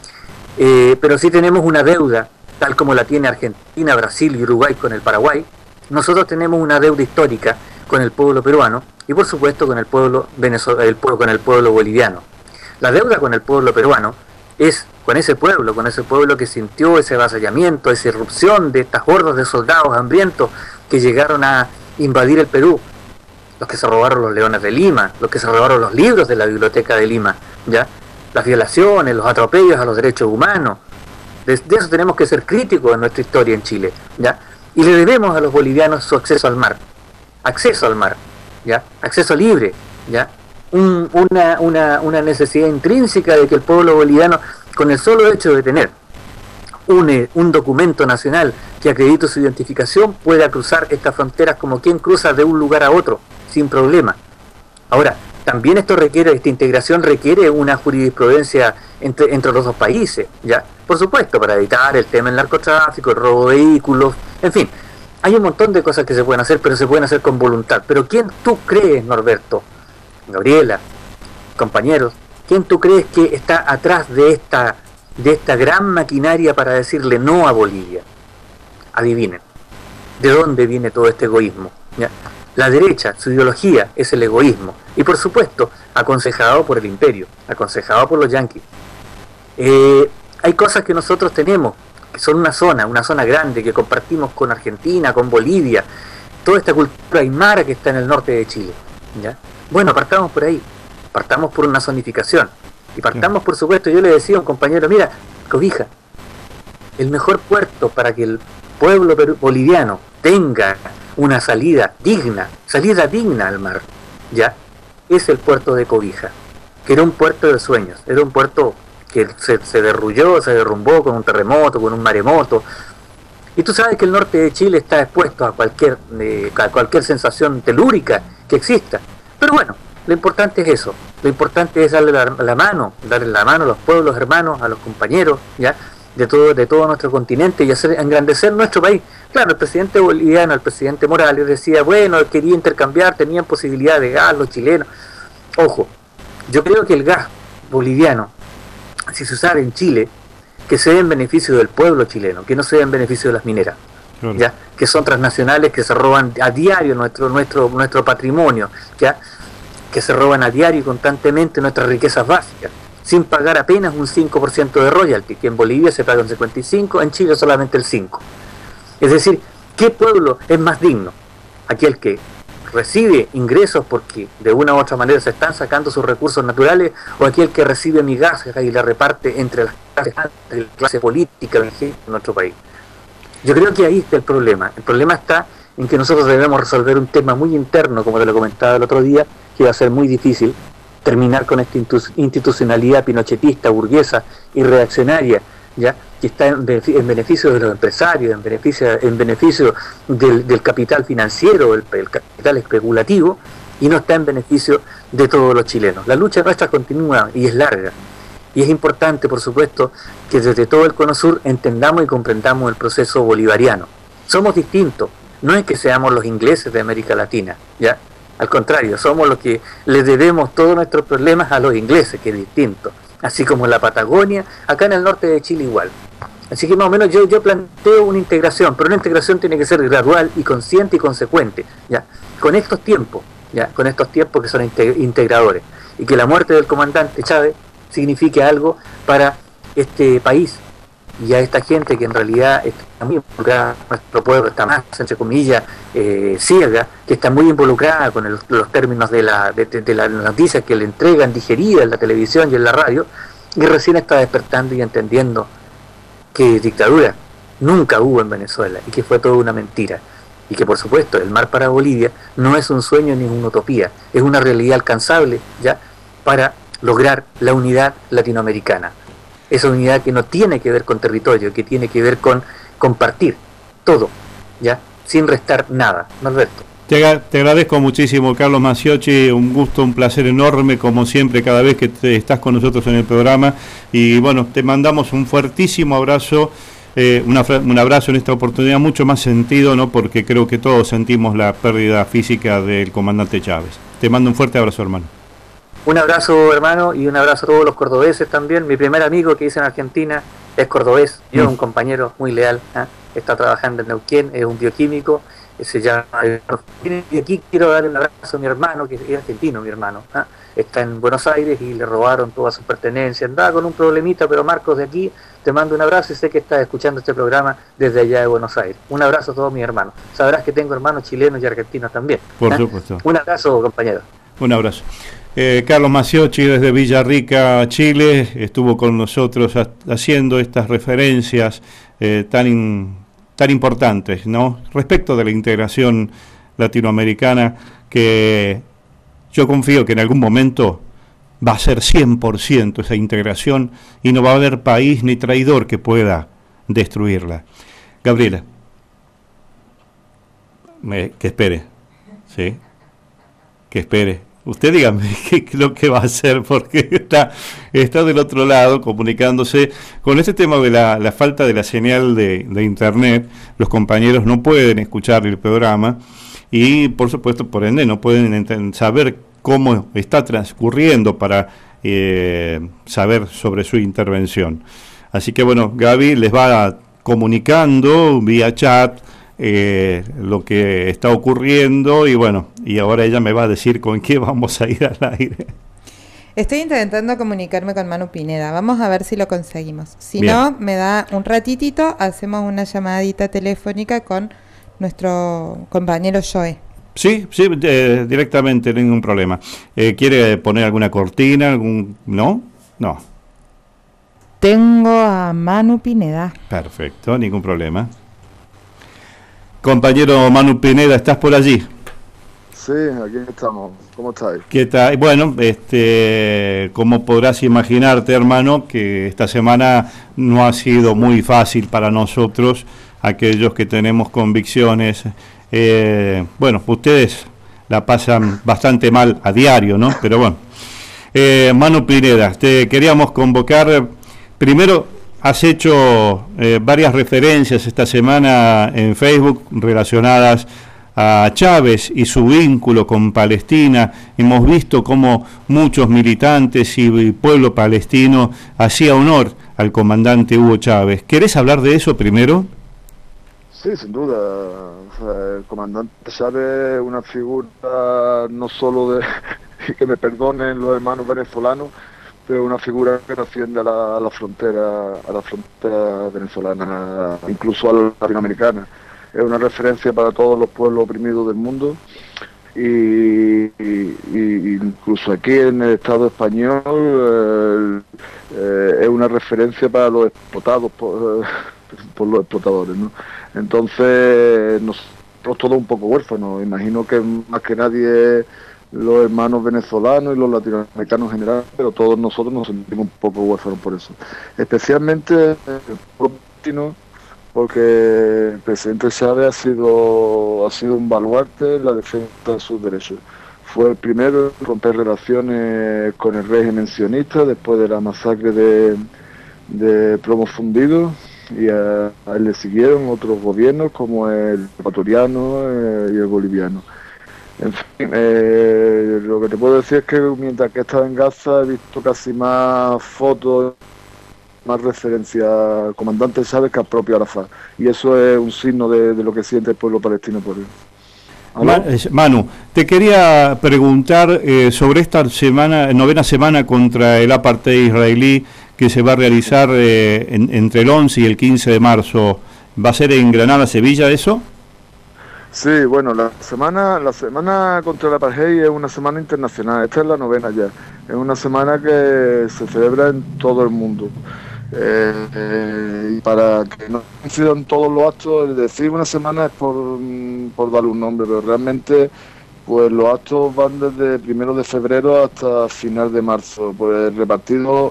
eh, pero sí tenemos una deuda, tal como la tiene Argentina, Brasil y Uruguay con el Paraguay. Nosotros tenemos una deuda histórica con el pueblo peruano y por supuesto con el pueblo venezolano, con el pueblo boliviano. La deuda con el pueblo peruano es con ese pueblo, con ese pueblo que sintió ese avasallamiento, esa irrupción de estas hordas de soldados hambrientos que llegaron a invadir el Perú, los que se robaron los leones de Lima, los que se robaron los libros de la biblioteca de Lima, ya, las violaciones, los atropellos a los derechos humanos. De, de eso tenemos que ser críticos en nuestra historia en Chile, ya, y le debemos a los bolivianos su acceso al mar, acceso al mar, ya, acceso libre, ya. Un, una, una, una necesidad intrínseca de que el pueblo boliviano, con el solo hecho de tener un, un documento nacional que acredite su identificación, pueda cruzar estas fronteras como quien cruza de un lugar a otro, sin problema. Ahora, también esto requiere, esta integración requiere una jurisprudencia entre, entre los dos países, ¿ya? Por supuesto, para evitar el tema del narcotráfico, el robo de vehículos, en fin, hay un montón de cosas que se pueden hacer, pero se pueden hacer con voluntad. Pero ¿quién tú crees, Norberto, Gabriela, compañeros, quién tú crees que está atrás de esta de esta gran maquinaria para decirle no a Bolivia? Adivinen, ¿de dónde viene todo este egoísmo? ¿Ya? La derecha, su ideología es el egoísmo, y por supuesto, aconsejado por el imperio, aconsejado por los yanquis. Eh, hay cosas que nosotros tenemos, que son una zona, una zona grande, que compartimos con Argentina, con Bolivia, toda esta cultura aymara que está en el norte de Chile, ¿ya? Bueno, partamos por ahí, partamos por una zonificación, y partamos, por supuesto, yo le decía a un compañero, mira, Cobija, el mejor puerto para que el pueblo boliviano tenga una salida digna, salida digna al mar, ya, es el puerto de Cobija, que era un puerto de sueños, era un puerto que se, se derrulló, se derrumbó con un terremoto, con un maremoto, y tú sabes que el norte de Chile está expuesto a cualquier, eh, a cualquier sensación telúrica que exista. Pero bueno, lo importante es eso, lo importante es darle la, la mano, darle la mano a los pueblos hermanos, a los compañeros, ya, de todo, de todo nuestro continente y hacer engrandecer nuestro país. Claro, el presidente boliviano, el presidente Morales decía, bueno, quería intercambiar, tenían posibilidad de gas los chilenos. Ojo, yo creo que el gas boliviano, si se usara en Chile, que se dé en beneficio del pueblo chileno, que no se dé en beneficio de las mineras. Claro. ¿Ya? Que son transnacionales que se roban a diario nuestro nuestro nuestro patrimonio, ¿ya? Que se roban a diario y constantemente nuestras riquezas básicas, sin pagar apenas un cinco por ciento de royalty, que en Bolivia se paga un cincuenta y cinco por ciento, en Chile solamente el cinco por ciento. Es decir, ¿qué pueblo es más digno? Aquel que recibe ingresos porque de una u otra manera se están sacando sus recursos naturales, o aquel que recibe migajas y la reparte entre las clases altas y la clase política de nuestro país. Yo creo que ahí está el problema. El problema está en que nosotros debemos resolver un tema muy interno, como te lo comentaba el otro día, que va a ser muy difícil terminar con esta institucionalidad pinochetista, burguesa y reaccionaria, ya, que está en beneficio de los empresarios, en beneficio, en beneficio del, del capital financiero, el, el capital especulativo, y no está en beneficio de todos los chilenos. La lucha nuestra continúa y es larga. Y es importante, por supuesto, que desde todo el Cono Sur entendamos y comprendamos el proceso bolivariano. Somos distintos, no es que seamos los ingleses de América Latina, ¿ya? Al contrario, somos los que le debemos todos nuestros problemas a los ingleses, que es distinto. Así como en la Patagonia, acá en el norte de Chile igual. Así que más o menos yo, yo planteo una integración, pero una integración tiene que ser gradual y consciente y consecuente, ¿ya? Con estos tiempos, ¿ya? Con estos tiempos que son integradores. Y que la muerte del comandante Chávez signifique algo para este país y a esta gente que en realidad está muy involucrada, nuestro pueblo está más, entre comillas, eh, ciega, que está muy involucrada con el, los términos de la de, de, de las noticias que le entregan digeridas en la televisión y en la radio, y recién está despertando y entendiendo que dictadura nunca hubo en Venezuela y que fue toda una mentira. Y que por supuesto el mar para Bolivia no es un sueño ni una utopía, es una realidad alcanzable ya para lograr la unidad latinoamericana. Esa unidad que no tiene que ver con territorio, que tiene que ver con compartir todo, ya, sin restar nada. Norberto. Te, te agradezco muchísimo, Carlos Maciocchi, un gusto, un placer enorme, como siempre, cada vez que te estás con nosotros en el programa. Y bueno, te mandamos un fuertísimo abrazo, eh, una, un abrazo en esta oportunidad, mucho más sentido, ¿no? Porque creo que todos sentimos la pérdida física del comandante Chávez. Te mando un fuerte abrazo, hermano. Un abrazo, hermano, y un abrazo a todos los cordobeses también. Mi primer amigo que hice en Argentina es cordobés, yo, mm. un compañero muy leal, ¿eh? Está trabajando en Neuquén, es un bioquímico, se llama, y aquí quiero darle un abrazo a mi hermano, que es argentino, mi hermano, ¿eh? Está en Buenos Aires y le robaron todas sus pertenencias, andaba con un problemita, pero Marcos, de aquí te mando un abrazo y sé que estás escuchando este programa desde allá de Buenos Aires. Un abrazo a todos mis hermanos. Sabrás que tengo hermanos chilenos y argentinos también. Por ¿eh? supuesto. Un abrazo, compañero. Un abrazo. Eh, Carlos Maciocchi desde Villarrica, Chile, estuvo con nosotros ha haciendo estas referencias eh, tan, in, tan importantes, ¿no? Respecto de la integración latinoamericana, que yo confío que en algún momento va a ser cien por ciento esa integración y no va a haber país ni traidor que pueda destruirla. Gabriela, me, que espere, ¿sí? Que espere. Usted dígame qué es lo que va a hacer, porque está, está del otro lado comunicándose con este tema de la, la falta de la señal de, de internet. Los compañeros no pueden escuchar el programa y, por supuesto, por ende, no pueden saber cómo está transcurriendo para eh, saber sobre su intervención. Así que, bueno, Gaby les va comunicando vía chat Eh, lo que está ocurriendo y bueno, y ahora ella me va a decir con qué vamos a ir al aire. Estoy intentando comunicarme con Manu Pineda, vamos a ver si lo conseguimos. Si Bien. no, me da un ratitito, hacemos una llamadita telefónica con nuestro compañero Joe. Sí, sí, eh, directamente, ningún problema. Eh, ¿Quiere poner alguna cortina? algún ¿No? No. Tengo a Manu Pineda. Perfecto, ningún problema. Compañero Manu Pineda, ¿estás por allí? Sí, aquí estamos. ¿Cómo estáis? ¿Qué tal? Bueno, este, como podrás imaginarte, hermano, que esta semana no ha sido muy fácil para nosotros, aquellos que tenemos convicciones. Eh, bueno, ustedes la pasan bastante mal a diario, ¿no? Pero bueno. Eh, Manu Pineda, te queríamos convocar. Primero, has hecho eh, varias referencias esta semana en Facebook relacionadas a Chávez y su vínculo con Palestina. Hemos visto cómo muchos militantes y pueblo palestino hacía honor al comandante Hugo Chávez. ¿Querés hablar de eso primero? Sí, sin duda. O sea, el comandante Chávez es una figura no solo de, que me perdonen los hermanos venezolanos, pero una figura que trasciende a la, a la frontera, a la frontera venezolana, incluso a la latinoamericana. Es una referencia para todos los pueblos oprimidos del mundo y, y, y incluso aquí en el Estado español eh, eh, es una referencia para los explotados por, eh, por los explotadores, ¿no? Entonces nosotros todos un poco huérfanos. Imagino que más que nadie los hermanos venezolanos y los latinoamericanos en general, pero todos nosotros nos sentimos un poco huérfanos por eso. Especialmente el pueblo palestino, porque el presidente Chávez ha sido, ha sido un baluarte en la defensa de sus derechos. Fue el primero en romper relaciones con el régimen sionista después de la masacre de, de Plomo Fundido, y a, a él le siguieron otros gobiernos como el ecuatoriano eh, y el boliviano. En fin, eh, lo que te puedo decir es que mientras que he estado en Gaza he visto casi más fotos, más referencia al comandante Chávez que al propio Arafat, y eso es un signo de, de lo que siente el pueblo palestino por él. Man, Manu, te quería preguntar eh, sobre esta semana, novena semana contra el apartheid israelí que se va a realizar eh, en, entre el once y el quince de marzo. ¿Va a ser en Granada, Sevilla, eso? Sí, bueno, la semana la semana contra el apartheid es una semana internacional. Esta es la novena ya. Es una semana que se celebra en todo el mundo. Eh, eh, y para que no coincidan todos los actos, el decir una semana es por, por darle un nombre, pero realmente pues los actos van desde primero de febrero hasta final de marzo, pues repartidos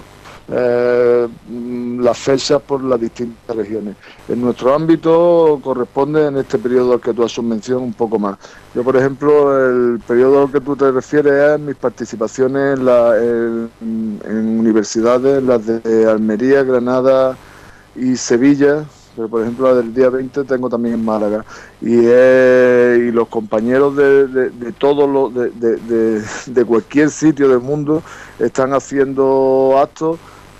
eh, las fechas por las distintas regiones. En nuestro ámbito corresponde en este periodo al que tú has hecho mención un poco más. Yo, por ejemplo, el periodo al que tú te refieres es mis participaciones en, la, en, en universidades, las de Almería, Granada y Sevilla, pero por ejemplo la del día veinte tengo también en Málaga. Y, eh, y los compañeros de, de, de todos los, de, de, de, de cualquier sitio del mundo están haciendo actos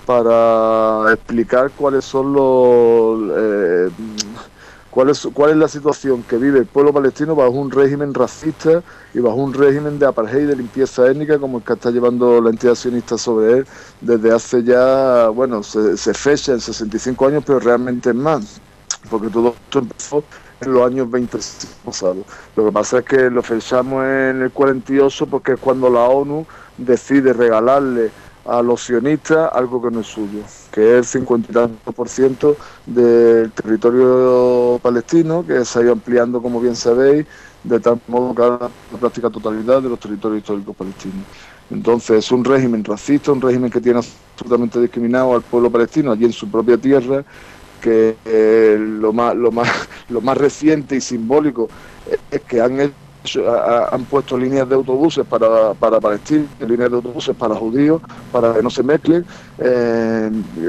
para explicar cuáles son los eh, cuál es cuál es la situación que vive el pueblo palestino bajo un régimen racista y bajo un régimen de apartheid y de limpieza étnica como el que está llevando la entidad sionista sobre él desde hace ya, bueno, se, se fecha en sesenta y cinco años, pero realmente es más, porque todo esto empezó en los años veinte pasados. Lo que pasa es que lo fechamos en el cuarenta y ocho porque es cuando la ONU decide regalarle a los sionistas algo que no es suyo, que es el cincuenta y tanto por ciento del territorio palestino, que se ha ido ampliando, como bien sabéis, de tal modo que ahora la práctica totalidad de los territorios históricos palestinos. Entonces es un régimen racista, un régimen que tiene absolutamente discriminado al pueblo palestino allí en su propia tierra, que eh, lo más lo más lo más reciente y simbólico es que han hecho han puesto líneas de autobuses para, para palestinos, líneas de autobuses para judíos, para que no se mezclen. Eh,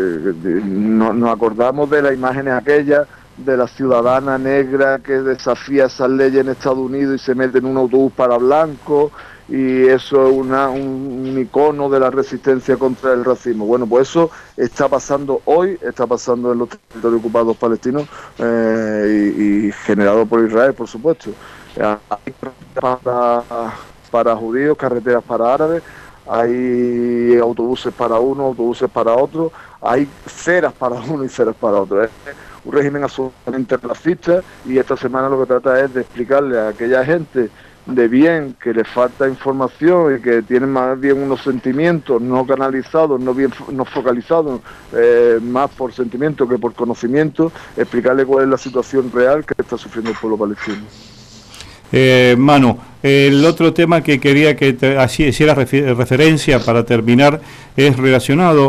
no, nos acordamos de las imágenes aquellas de la ciudadana negra que desafía esas leyes en Estados Unidos y se mete en un autobús para blancos, y eso es una, un, un icono de la resistencia contra el racismo. Bueno, pues eso está pasando hoy, está pasando en los territorios ocupados palestinos eh, y, y generado por Israel, por supuesto. Hay carreteras para, para judíos, carreteras para árabes, hay autobuses para uno, autobuses para otro, hay ceras para uno y ceras para otro. Es un régimen absolutamente racista, y esta semana lo que trata es de explicarle a aquella gente de bien que le falta información y que tienen más bien unos sentimientos no canalizados, no bien no focalizados, eh, más por sentimiento que por conocimiento, explicarle cuál es la situación real que está sufriendo el pueblo palestino. Eh, Manu, el otro tema que quería que te hiciera refer referencia para terminar es relacionado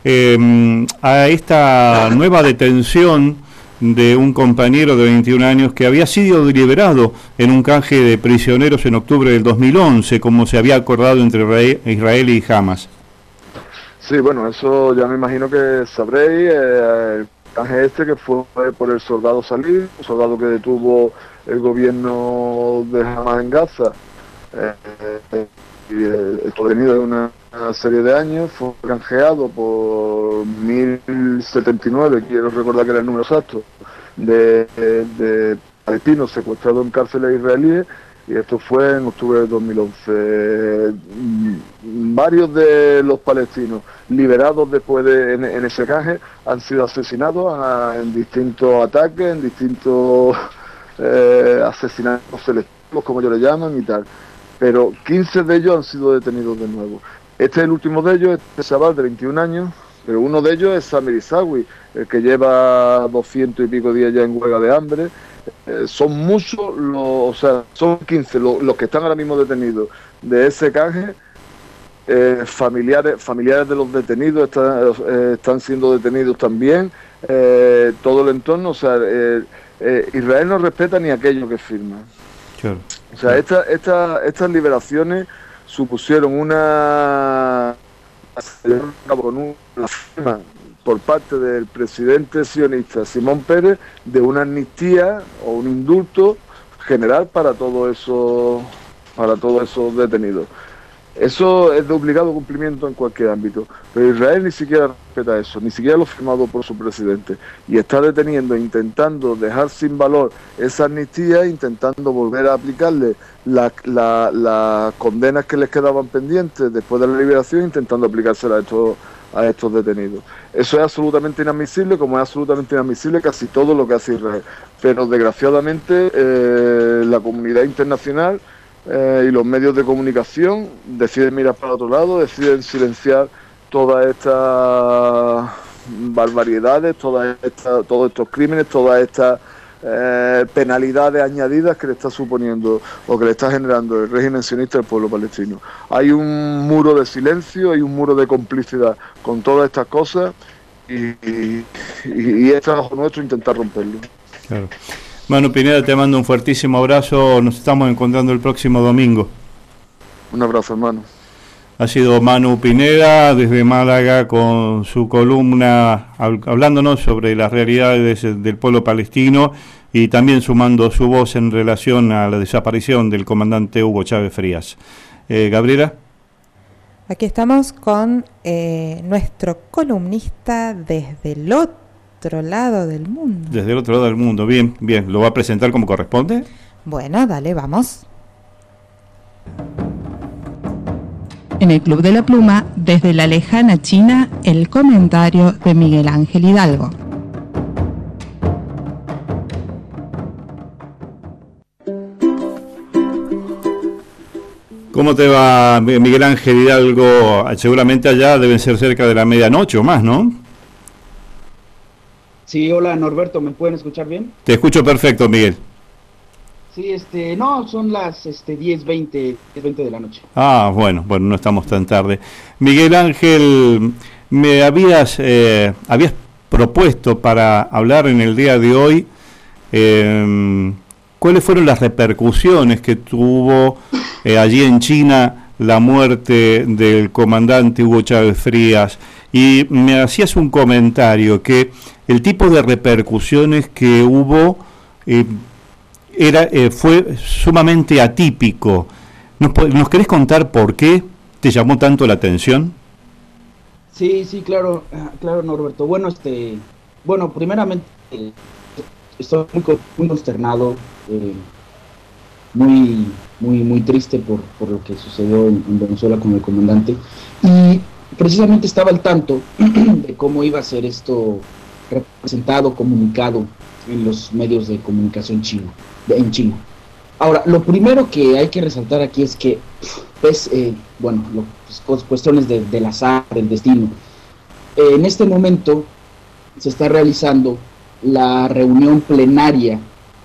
eh, a esta nueva detención de un compañero de veintiún años que había sido liberado en un canje de prisioneros en octubre del dos mil once, como se había acordado entre Israel y Hamas. Sí, bueno, eso ya me imagino que sabréis. Eh, el canje este que fue por el soldado Salih, un soldado que detuvo el gobierno de Hamas en Gaza, eh, eh, y eh, estuvo detenido de una, una serie de años, fue canjeado por mil setenta y nueve, quiero recordar que era el número exacto, de, de, de palestinos secuestrados en cárceles israelíes, y esto fue en octubre de dos mil once. Varios de los palestinos liberados después de en, en ese canje han sido asesinados a, en distintos ataques, en distintos Eh, asesinatos selectivos, como ellos le llaman y tal, pero quince de ellos han sido detenidos de nuevo. Este es el último de ellos, este chaval de veintiún años, pero uno de ellos es Samir Isawi, el que lleva doscientos y pico días ya en huelga de hambre. Eh, son muchos, los, o sea, son quince los, los que están ahora mismo detenidos de ese canje. Eh, familiares familiares de los detenidos están, eh, están siendo detenidos también, eh, todo el entorno, o sea, eh, eh, Israel no respeta ni aquello que firma. Claro. O sea, esta, esta, estas liberaciones supusieron una, con una firma por parte del presidente sionista Simón Pérez de una amnistía o un indulto general para todos esos para todos esos detenidos. Eso es de obligado cumplimiento en cualquier ámbito, pero Israel ni siquiera respeta eso, ni siquiera lo firmado por su presidente, y está deteniendo, intentando dejar sin valor esa amnistía, intentando volver a aplicarle las la, la condenas que les quedaban pendientes después de la liberación, intentando aplicárselas a estos, a estos detenidos. Eso es absolutamente inadmisible, como es absolutamente inadmisible casi todo lo que hace Israel, pero desgraciadamente eh, la comunidad internacional Eh, y los medios de comunicación deciden mirar para otro lado, deciden silenciar toda esta barbaridades, todas estas, todos estos crímenes, todas estas eh, penalidades añadidas que le está suponiendo o que le está generando el régimen sionista al pueblo palestino. Hay un muro de silencio, hay un muro de complicidad con todas estas cosas y, y, y es trabajo nuestro intentar romperlo. Claro. Manu Pineda, te mando un fuertísimo abrazo, nos estamos encontrando el próximo domingo. Un abrazo, hermano. Ha sido Manu Pineda desde Málaga con su columna hablándonos sobre las realidades del pueblo palestino y también sumando su voz en relación a la desaparición del comandante Hugo Chávez Frías. Eh, Gabriela. Aquí estamos con eh, nuestro columnista desde el otro lado del mundo. Desde el otro lado del mundo, bien, bien. ¿Lo va a presentar como corresponde? Bueno, dale, vamos. En el Club de la Pluma, desde la lejana China, el comentario de Miguel Ángel Hidalgo. ¿Cómo te va, Miguel Ángel Hidalgo? Seguramente allá deben ser cerca de la medianoche o más, ¿no? Sí, hola Norberto, ¿me pueden escuchar bien? Te escucho perfecto, Miguel. Sí, este, no, son las este, diez veinte de la noche. Ah, bueno, bueno, no estamos tan tarde. Miguel Ángel, me habías, eh, habías propuesto para hablar en el día de hoy, eh, ¿cuáles fueron las repercusiones que tuvo eh, allí en China la muerte del comandante Hugo Chávez Frías? Y me hacías un comentario que el tipo de repercusiones que hubo eh, era eh, fue sumamente atípico. ¿Nos, ¿Nos querés contar por qué te llamó tanto la atención? Sí, sí, claro, claro, Norberto. Bueno, este, bueno, primeramente eh, estoy muy, muy consternado, eh, muy, muy, muy triste por, por lo que sucedió en, en Venezuela con el comandante. Y precisamente estaba al tanto de cómo iba a ser esto representado, comunicado en los medios de comunicación chino, de, en China. Ahora, lo primero que hay que resaltar aquí es que es, eh, bueno, lo, pues, cuestiones de, del azar, del destino. Eh, en este momento se está realizando la reunión plenaria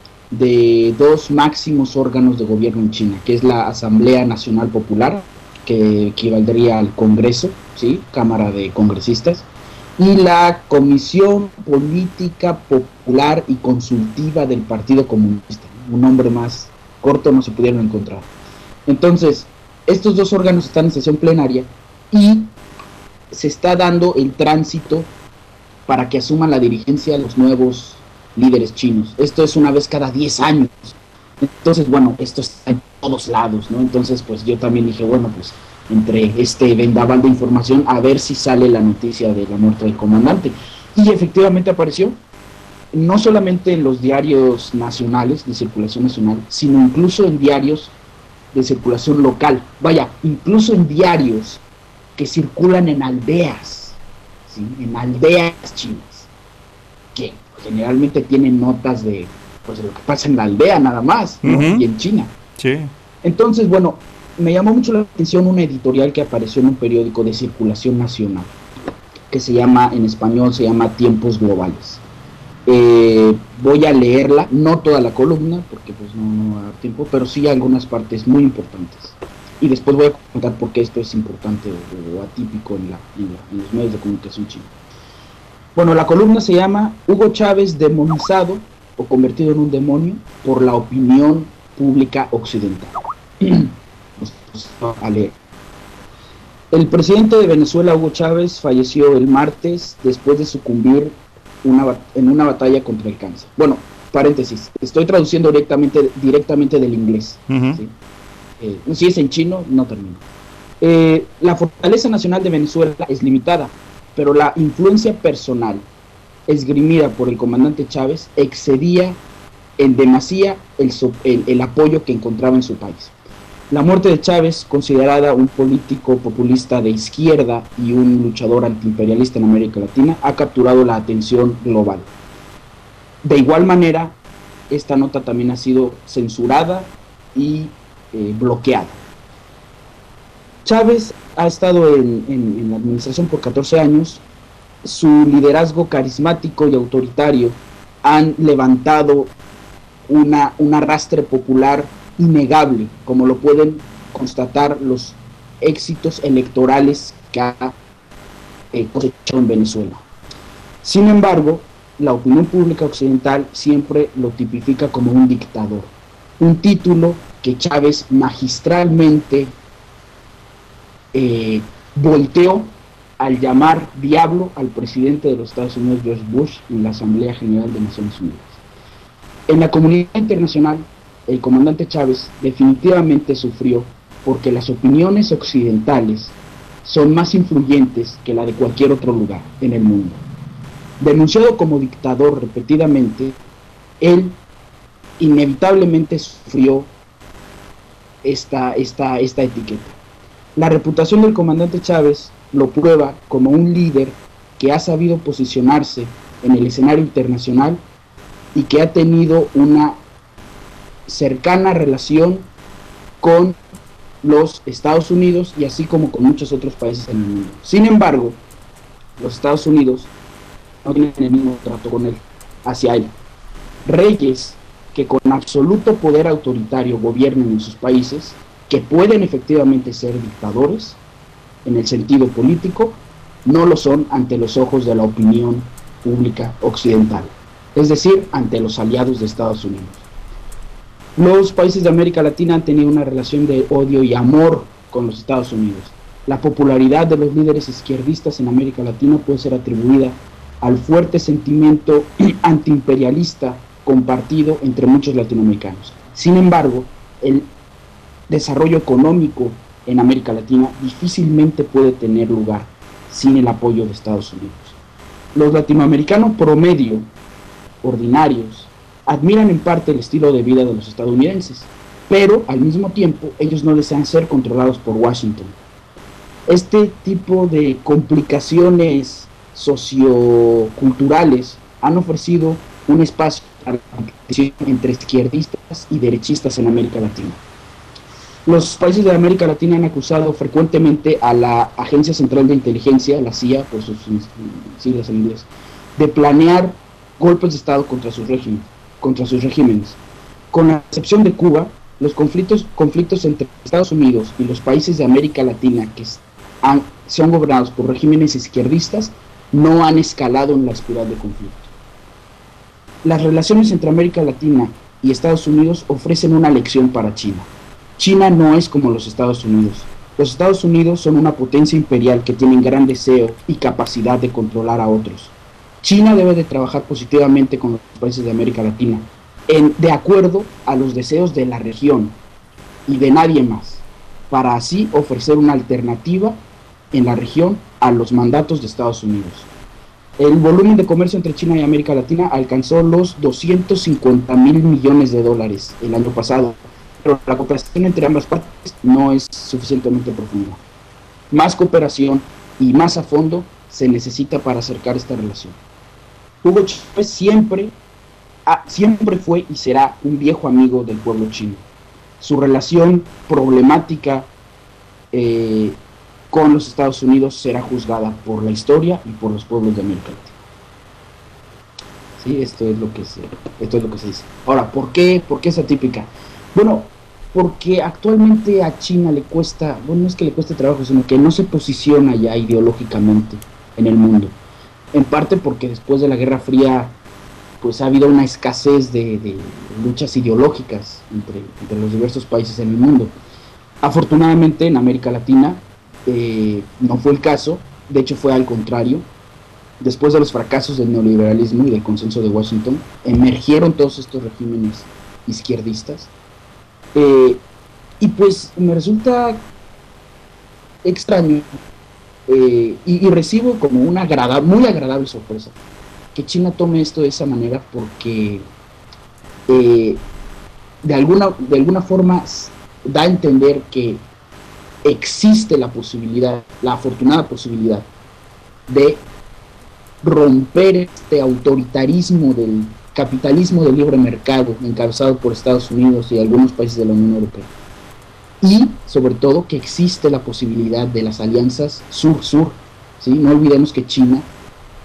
de dos máximos órganos de gobierno en China, que es la Asamblea Nacional Popular, que equivaldría al Congreso, ¿sí? Cámara de Congresistas, y la Comisión Política Popular y Consultiva del Partido Comunista. Un nombre más corto no se pudieron encontrar. Entonces, estos dos órganos están en sesión plenaria y se está dando el tránsito para que asuman la dirigencia los nuevos líderes chinos. Esto es una vez cada diez años. Entonces, bueno, esto está en todos lados, ¿no? Entonces, pues yo también dije, bueno, pues entre este vendaval de información, a ver si sale la noticia de la muerte del comandante. Y efectivamente apareció, no solamente en los diarios nacionales, de circulación nacional, sino incluso en diarios de circulación local. Vaya, incluso en diarios que circulan en aldeas, ¿sí? En aldeas chinas, que generalmente tienen notas de, pues, de lo que pasa en la aldea nada más, ¿no? Uh-huh. Y en China. Sí. Entonces, bueno, me llamó mucho la atención una editorial que apareció en un periódico de circulación nacional, que se llama, en español se llama Tiempos Globales. Eh, voy a leerla, no toda la columna, porque pues no, no va a dar tiempo, pero sí algunas partes muy importantes. Y después voy a contar por qué esto es importante o, o atípico en, la, en, la, en los medios de comunicación chinos. Bueno, la columna se llama Hugo Chávez demonizado o convertido en un demonio por la opinión pública occidental. A leer. El presidente de Venezuela, Hugo Chávez, falleció el martes después de sucumbir una, en una batalla contra el cáncer. Bueno, paréntesis, estoy traduciendo directamente, directamente del inglés. Uh-huh. ¿Sí? Eh, si es en chino, no termino. Eh, la fortaleza nacional de Venezuela es limitada, pero la influencia personal esgrimida por el comandante Chávez excedía en demasía el, el, el apoyo que encontraba en su país. La muerte de Chávez, considerada un político populista de izquierda y un luchador antiimperialista en América Latina, ha capturado la atención global. De igual manera, esta nota también ha sido censurada y eh, bloqueada. Chávez ha estado en, en, en la administración por catorce años su liderazgo carismático y autoritario han levantado una, un arrastre popular innegable, como lo pueden constatar los éxitos electorales que ha eh, cosechado en Venezuela. Sin embargo, la opinión pública occidental siempre lo tipifica como un dictador, un título que Chávez magistralmente eh, volteó al llamar diablo al presidente de los Estados Unidos, George Bush, en la Asamblea General de Naciones Unidas. En la comunidad internacional, el comandante Chávez definitivamente sufrió porque las opiniones occidentales son más influyentes que la de cualquier otro lugar en el mundo. Denunciado como dictador repetidamente, él inevitablemente sufrió esta, esta, esta etiqueta. La reputación del comandante Chávez lo prueba como un líder que ha sabido posicionarse en el escenario internacional y que ha tenido una cercana relación con los Estados Unidos y así como con muchos otros países en el mundo. Sin embargo, los Estados Unidos no tienen el mismo trato con él, hacia él. Reyes que con absoluto poder autoritario gobiernan en sus países, que pueden efectivamente ser dictadores en el sentido político, no lo son ante los ojos de la opinión pública occidental, es decir, ante los aliados de Estados Unidos. Los países de América Latina han tenido una relación de odio y amor con los Estados Unidos. La popularidad de los líderes izquierdistas en América Latina puede ser atribuida al fuerte sentimiento antiimperialista compartido entre muchos latinoamericanos. Sin embargo, el desarrollo económico en América Latina difícilmente puede tener lugar sin el apoyo de Estados Unidos. Los latinoamericanos promedio, ordinarios, admiran en parte el estilo de vida de los estadounidenses, pero al mismo tiempo ellos no desean ser controlados por Washington. Este tipo de complicaciones socioculturales han ofrecido un espacio para la competición entre izquierdistas y derechistas en América Latina. Los países de América Latina han acusado frecuentemente a la Agencia Central de Inteligencia, la C I A, por sus siglas en inglés, de planear golpes de Estado contra sus regímenes. contra sus regímenes. Con la excepción de Cuba, los conflictos, conflictos entre Estados Unidos y los países de América Latina que han, son gobernados por regímenes izquierdistas no han escalado en la espiral de conflicto. Las relaciones entre América Latina y Estados Unidos ofrecen una lección para China. China no es como los Estados Unidos. Los Estados Unidos son una potencia imperial que tiene gran deseo y capacidad de controlar a otros. China debe de trabajar positivamente con los países de América Latina, en, de acuerdo a los deseos de la región y de nadie más, para así ofrecer una alternativa en la región a los mandatos de Estados Unidos. El volumen de comercio entre China y América Latina alcanzó los doscientos cincuenta mil millones de dólares el año pasado, pero la cooperación entre ambas partes no es suficientemente profunda. Más cooperación y más a fondo se necesita para acercar esta relación. Hugo Chávez siempre, ah, siempre fue y será un viejo amigo del pueblo chino. Su relación problemática eh, con los Estados Unidos será juzgada por la historia y por los pueblos de América Latina. Sí, esto es lo que se, esto es lo que se dice. Ahora, ¿por qué, por qué es atípica? Bueno, porque actualmente a China le cuesta, bueno, no es que le cueste trabajo, sino que no se posiciona ya ideológicamente en el mundo. En parte porque después de la Guerra Fría pues ha habido una escasez de, de luchas ideológicas entre, entre los diversos países en el mundo. Afortunadamente en América Latina eh, no fue el caso, de hecho fue al contrario. Después de los fracasos del neoliberalismo y del consenso de Washington, emergieron todos estos regímenes izquierdistas. Eh, y pues me resulta extraño eh, y, y recibo como una agrada, muy agradable sorpresa que China tome esto de esa manera, porque eh, de, alguna, de alguna forma da a entender que existe la posibilidad, la afortunada posibilidad de romper este autoritarismo del capitalismo de libre mercado encabezado por Estados Unidos y algunos países de la Unión Europea, y sobre todo que existe la posibilidad de las alianzas sur-sur, ¿sí? No olvidemos que China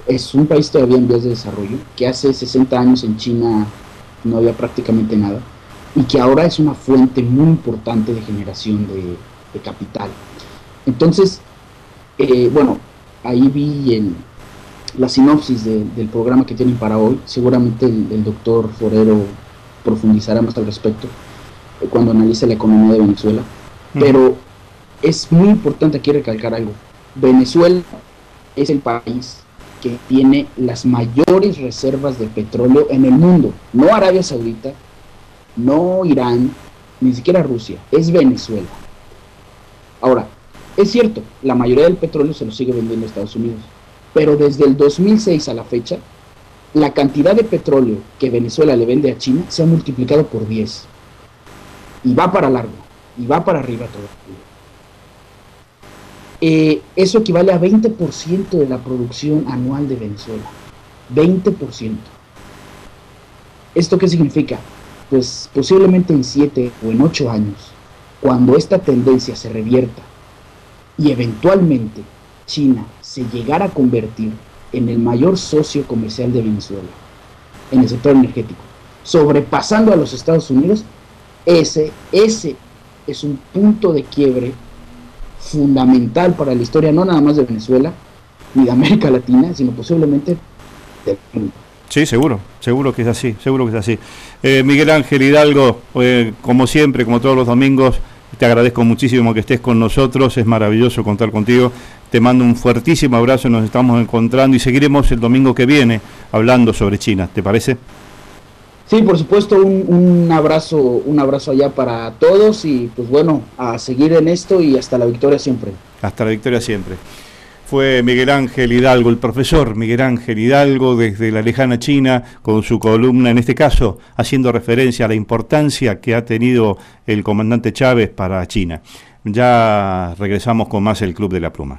es un país todavía en vías de desarrollo, que hace sesenta años en China no había prácticamente nada, y que ahora es una fuente muy importante de generación de, de capital. Entonces, eh, bueno, ahí vi el, la sinopsis de, del programa que tienen para hoy. Seguramente el, el doctor Forero profundizará más al respecto eh, cuando analice la economía de Venezuela, mm. pero es muy importante aquí recalcar algo. Venezuela es el país que tiene las mayores reservas de petróleo en el mundo, no Arabia Saudita, no Irán, ni siquiera Rusia, es Venezuela. Ahora, es cierto, la mayoría del petróleo se lo sigue vendiendo a Estados Unidos, pero desde el dos mil seis a la fecha, la cantidad de petróleo que Venezuela le vende a China se ha multiplicado por diez, y va para largo, y va para arriba todo. Eh, eso equivale a veinte por ciento de la producción anual de Venezuela. veinte por ciento. ¿Esto qué significa? Pues posiblemente en siete o en ocho años, cuando esta tendencia se revierta y eventualmente China se llegara a convertir en el mayor socio comercial de Venezuela en el sector energético, sobrepasando a los Estados Unidos, ese, ese es un punto de quiebre fundamental para la historia, no nada más de Venezuela ni de América Latina, sino posiblemente del mundo. Sí, seguro, seguro que es así, seguro que es así. Eh, Miguel Ángel Hidalgo, eh, como siempre, como todos los domingos, te agradezco muchísimo que estés con nosotros, es maravilloso contar contigo. Te mando un fuertísimo abrazo, nos estamos encontrando y seguiremos el domingo que viene hablando sobre China, ¿te parece? Sí, por supuesto, un, un abrazo, un abrazo allá para todos y pues bueno, a seguir en esto y hasta la victoria siempre. Hasta la victoria siempre. Fue Miguel Ángel Hidalgo, el profesor Miguel Ángel Hidalgo desde la lejana China, con su columna, en este caso, haciendo referencia a la importancia que ha tenido el comandante Chávez para China. Ya regresamos con más el Club de la Pluma.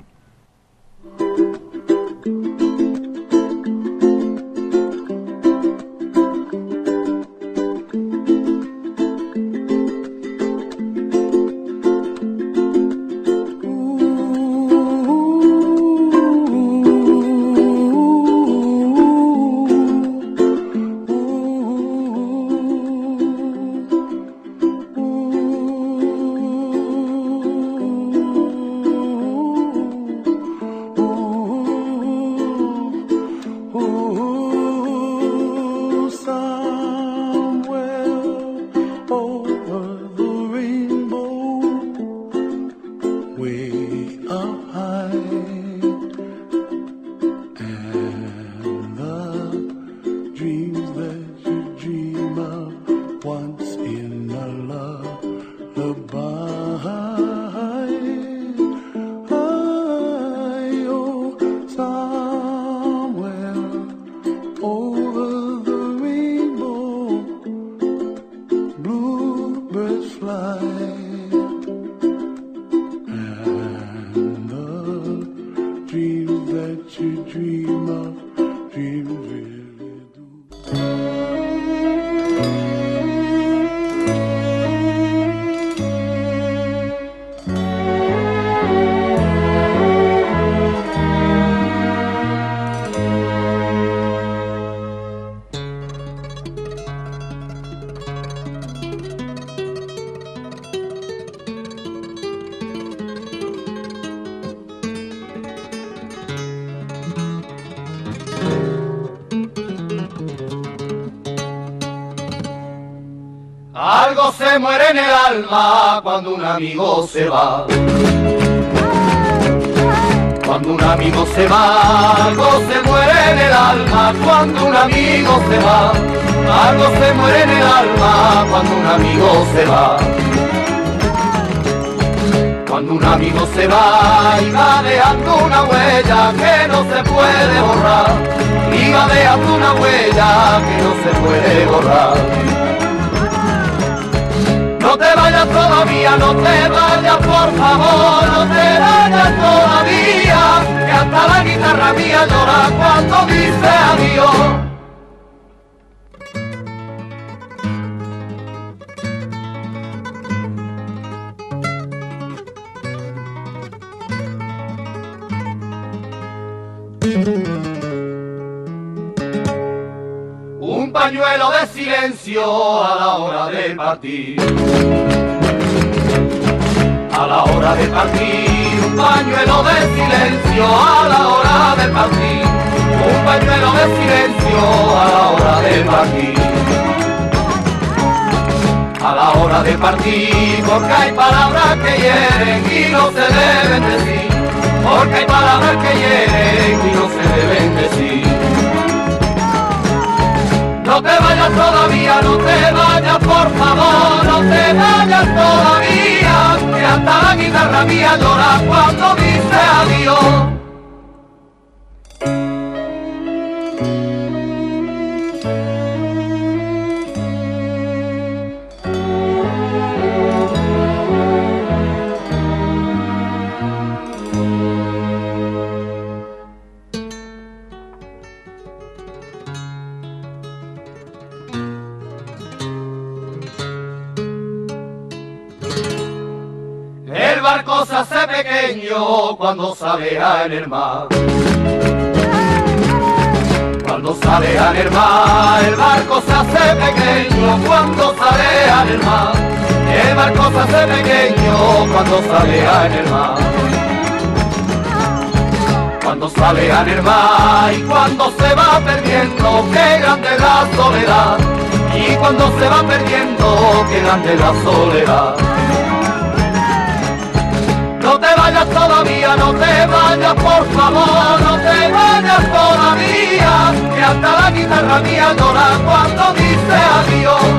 Algo se muere en el alma cuando un amigo se va. Cuando un amigo se va, algo se muere en el alma cuando un amigo se va. Algo se muere en el alma cuando un amigo se va. Cuando un amigo se va y va dejando una huella que no se puede borrar. Y va dejando una huella que no se puede borrar. No te vayas todavía, no te vayas por favor, no te vayas todavía, que hasta la guitarra mía llora cuando dice adiós. pañuelo de silencio a la hora de partir. A la hora de partir, un pañuelo de silencio a la hora de partir. Un pañuelo de silencio a la hora de partir. A la hora de partir, porque hay palabras que hieren y no se deben decir. Porque hay palabras que hieren y no se deben decir. No te vayas todavía, no te vayas por favor, no te vayas todavía, que hasta la guitarra mía llora cuando dice adiós. El barco se hace pequeño cuando sale en el mar. Cuando sale en el mar, el barco se hace pequeño cuando sale en el mar. El barco se hace pequeño cuando sale en el mar. Cuando sale en el mar y cuando se va perdiendo, qué grande la soledad. Y cuando se va perdiendo, qué grande la soledad. No te vayas todavía, no te vayas por favor, no te vayas todavía, que hasta la guitarra mía llora cuando dice adiós.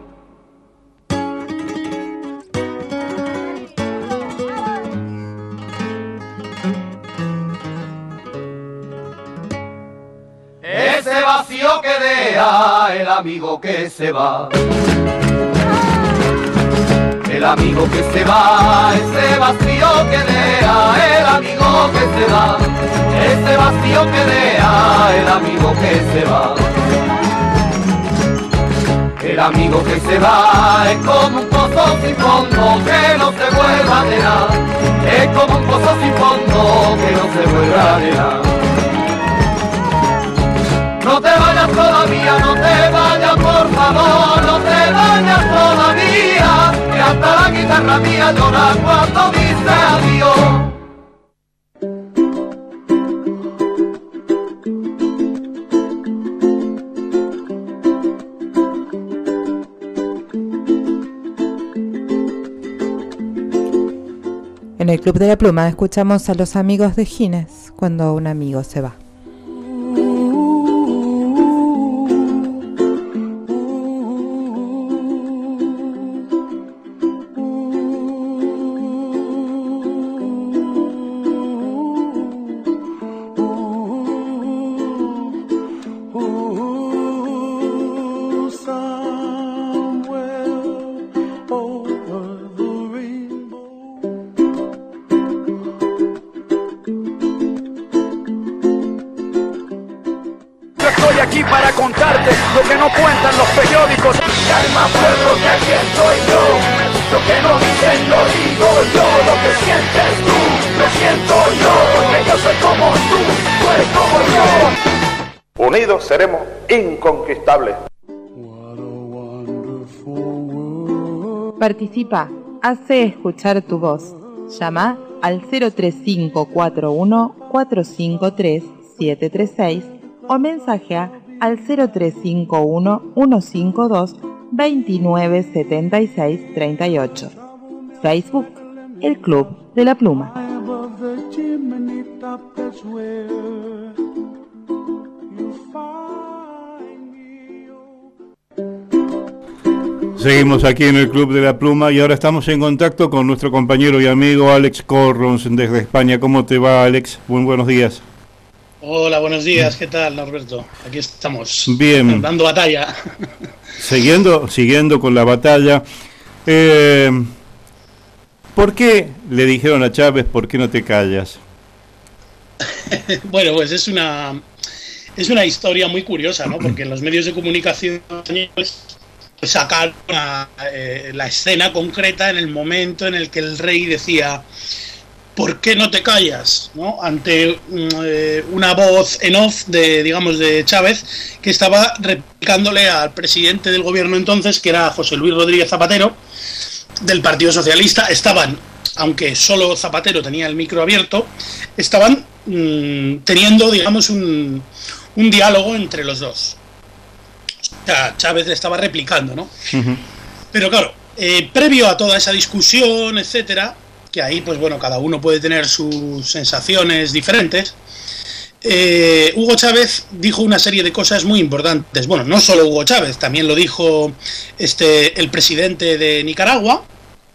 Ese vacío que deja el amigo que se va. El amigo que se va, ese vacío que deja, el amigo que se va, ese vacío que deja, el amigo que se va. El amigo que se va es como un pozo sin fondo que no se vuelva a llenar. Es como un pozo sin fondo que no se vuelva a llenar. No te vayas todavía, no te vayas por favor, no te vayas todavía, que hasta la guitarra mía llora cuando dice adiós. En el Club de la Pluma escuchamos a los amigos de Gines cuando un amigo se va. Estoy aquí para contarte lo que no cuentan los periódicos. Y hay más pueblo que aquí estoy yo. Lo que no dicen lo digo yo. Lo que sientes tú, lo siento yo. Porque yo soy como tú, tú eres como yo. Unidos seremos inconquistables. Participa, hace escuchar tu voz. Llama al cero tres cinco cuatro uno cuatro cinco tres siete tres seis o mensajea al cero tres cinco uno uno cinco dos dos nueve siete seis tres ocho. Facebook, El Club de la Pluma. Seguimos aquí en el Club de la Pluma y ahora estamos en contacto con nuestro compañero y amigo Alex Corrons desde España. ¿Cómo te va, Alex? Muy buenos días. Hola, buenos días. ¿Qué tal, Norberto? Aquí estamos. Bien. Dando batalla. Siguiendo, siguiendo con la batalla. Eh, ¿Por qué le dijeron a Chávez, por qué no te callas? Bueno, pues es una es una historia muy curiosa, ¿no? Porque en los medios de comunicación españoles sacaron a, eh, la escena concreta en el momento en el que el rey decía: ¿por qué no te callas? ¿No? Ante eh, una voz en off de, digamos, de Chávez, que estaba replicándole al presidente del gobierno entonces, que era José Luis Rodríguez Zapatero, del Partido Socialista. Estaban, aunque solo Zapatero tenía el micro abierto, estaban mmm, teniendo, digamos, un, un diálogo entre los dos. O sea, Chávez le estaba replicando, ¿no? Uh-huh. Pero claro, eh, previo a toda esa discusión, etcétera, que ahí, pues bueno, cada uno puede tener sus sensaciones diferentes, eh, Hugo Chávez dijo una serie de cosas muy importantes. Bueno, no solo Hugo Chávez, también lo dijo este el presidente de Nicaragua,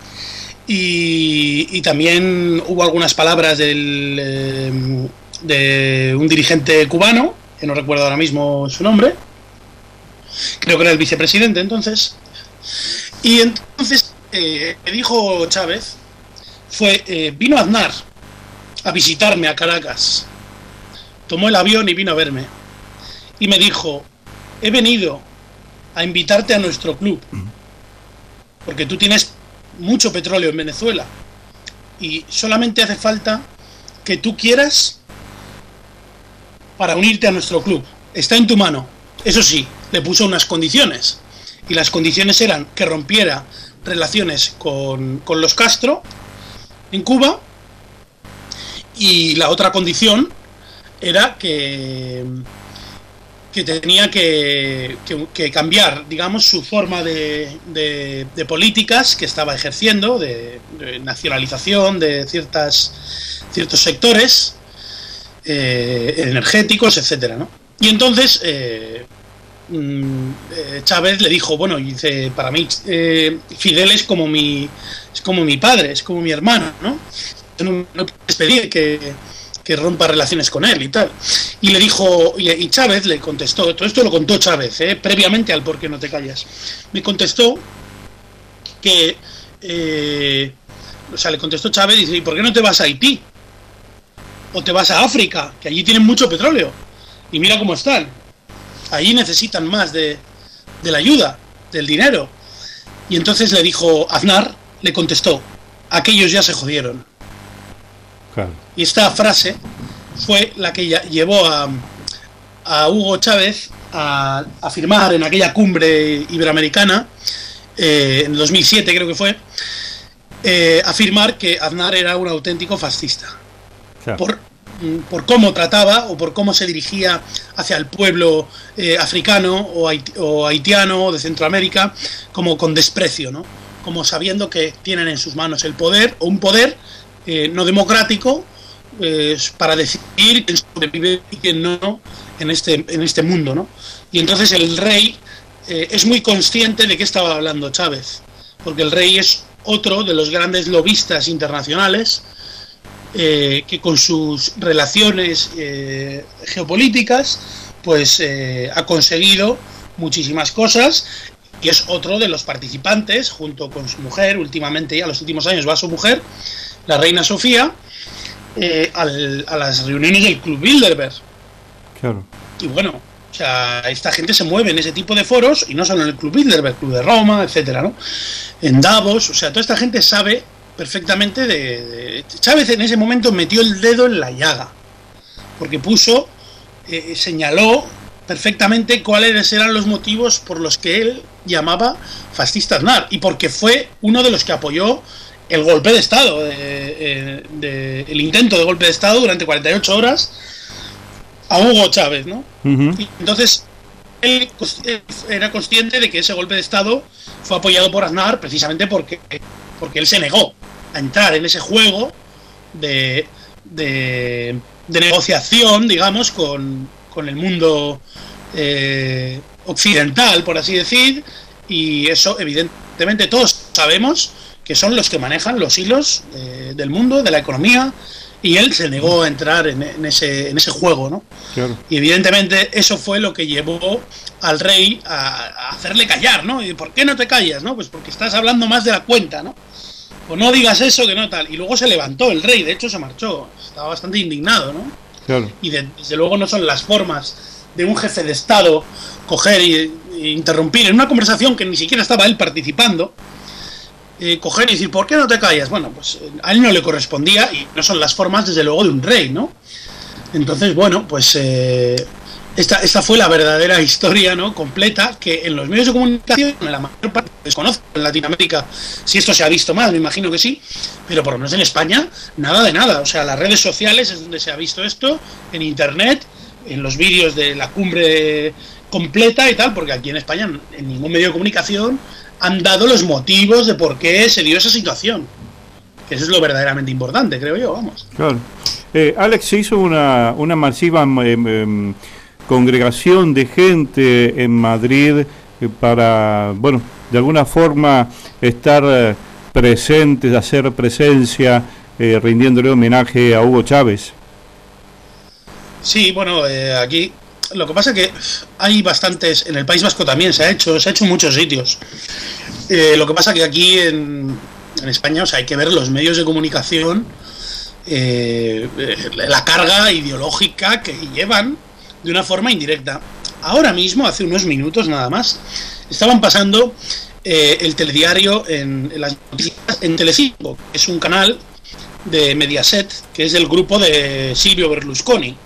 y, y también hubo algunas palabras del, eh, de un dirigente cubano, que no recuerdo ahora mismo su nombre, creo que era el vicepresidente entonces, y entonces eh, dijo Chávez, fue, eh, vino Aznar a visitarme a Caracas, tomó el avión y vino a verme, y me dijo, he venido a invitarte a nuestro club, porque tú tienes mucho petróleo en Venezuela, y solamente hace falta que tú quieras para unirte a nuestro club, está en tu mano. Eso sí, le puso unas condiciones, y las condiciones eran que rompiera relaciones con, con los Castro en Cuba, y la otra condición era que, que tenía que, que, que cambiar, digamos, su forma de, de, de políticas que estaba ejerciendo, de, de nacionalización de ciertas, ciertos sectores eh, energéticos, etcétera, ¿no? Y entonces eh, eh, Chávez le dijo, bueno, dice, para mí eh, Fidel es como mi es como mi padre, es como mi hermano, ¿no? No, no puedes pedir que, que rompa relaciones con él y tal. Y le dijo, y, y Chávez le contestó, todo esto lo contó Chávez, ¿eh? previamente al por qué no te callas. Me contestó que, eh, o sea, le contestó Chávez y dice, ¿y por qué no te vas a Haití? O te vas a África, que allí tienen mucho petróleo. Y mira cómo están. Allí necesitan más de, de la ayuda, del dinero. Y entonces le dijo, Aznar le contestó, aquellos ya se jodieron. Claro. Y esta frase fue la que llevó a, a Hugo Chávez a, a firmar en aquella cumbre iberoamericana, eh, en dos mil siete creo que fue, eh, a afirmar que Aznar era un auténtico fascista. Claro. Por, por cómo trataba o por cómo se dirigía hacia el pueblo eh, africano o, haiti, o haitiano o de Centroamérica, como con desprecio, ¿no? Como sabiendo que tienen en sus manos el poder, o un poder eh, no democrático, eh, para decidir quién sobrevive y quién no en este, en este mundo, ¿no? Y entonces el rey eh, es muy consciente de qué estaba hablando Chávez, porque el rey es otro de los grandes lobistas internacionales, eh, que con sus relaciones eh, geopolíticas pues eh, ha conseguido muchísimas cosas, y es otro de los participantes, junto con su mujer, últimamente ya los últimos años va su mujer, la reina Sofía, eh, al, a las reuniones del Club Bilderberg. Claro. Y bueno, o sea, esta gente se mueve en ese tipo de foros, y no solo en el Club Bilderberg, Club de Roma, etcétera, ¿no? En Davos, o sea, toda esta gente sabe perfectamente de, de... Chávez en ese momento metió el dedo en la llaga, porque puso, eh, señaló perfectamente cuáles eran los motivos por los que él llamaba fascista Aznar, y porque fue uno de los que apoyó el golpe de Estado, de, de, de, el intento de golpe de Estado durante cuarenta y ocho horas a Hugo Chávez, ¿no? Uh-huh. Y entonces él era consciente de que ese golpe de Estado fue apoyado por Aznar precisamente porque, porque él se negó a entrar en ese juego de, de, de negociación, digamos, con, con el mundo eh, occidental, por así decir, y eso evidentemente todos sabemos que son los que manejan los hilos eh, del mundo, de la economía, y él se negó a entrar en, en, ese, en ese juego, ¿no? Claro. Y evidentemente eso fue lo que llevó al rey a, a hacerle callar, ¿no? ¿Y por qué no te callas, no? Pues porque estás hablando más de la cuenta, ¿no? O no digas eso, que no tal. Y luego se levantó el rey, de hecho se marchó, estaba bastante indignado, ¿no? Claro. Y de, desde luego no son las formas de un jefe de Estado coger y, e interrumpir en una conversación que ni siquiera estaba él participando, eh, coger y decir, ¿por qué no te callas? Bueno, pues a él no le correspondía y no son las formas, desde luego, de un rey, ¿no? Entonces, bueno, pues eh, esta, esta fue la verdadera historia, ¿no?, completa, que en los medios de comunicación, en la mayor parte, desconozco en Latinoamérica si esto se ha visto más, me imagino que sí, pero por lo menos en España, nada de nada. O sea, las redes sociales es donde se ha visto esto, en Internet, en los vídeos de la cumbre completa y tal, porque aquí en España, en ningún medio de comunicación, han dado los motivos de por qué se dio esa situación. Que eso es lo verdaderamente importante, creo yo, vamos. Claro. Eh, Alex, se hizo una, una masiva eh, eh, congregación de gente en Madrid eh, para, bueno, de alguna forma estar eh, presentes, hacer presencia, eh, rindiéndole homenaje a Hugo Chávez. Sí, bueno, eh, aquí lo que pasa es que hay bastantes, en el País Vasco también se ha hecho, se ha hecho en muchos sitios. Eh, lo que pasa es que aquí en, en España, o sea, hay que ver los medios de comunicación, eh, la carga ideológica que llevan de una forma indirecta. Ahora mismo, hace unos minutos nada más, estaban pasando eh, el telediario en, en las noticias en Telecinco, que es un canal de Mediaset, que es del grupo de Silvio Berlusconi.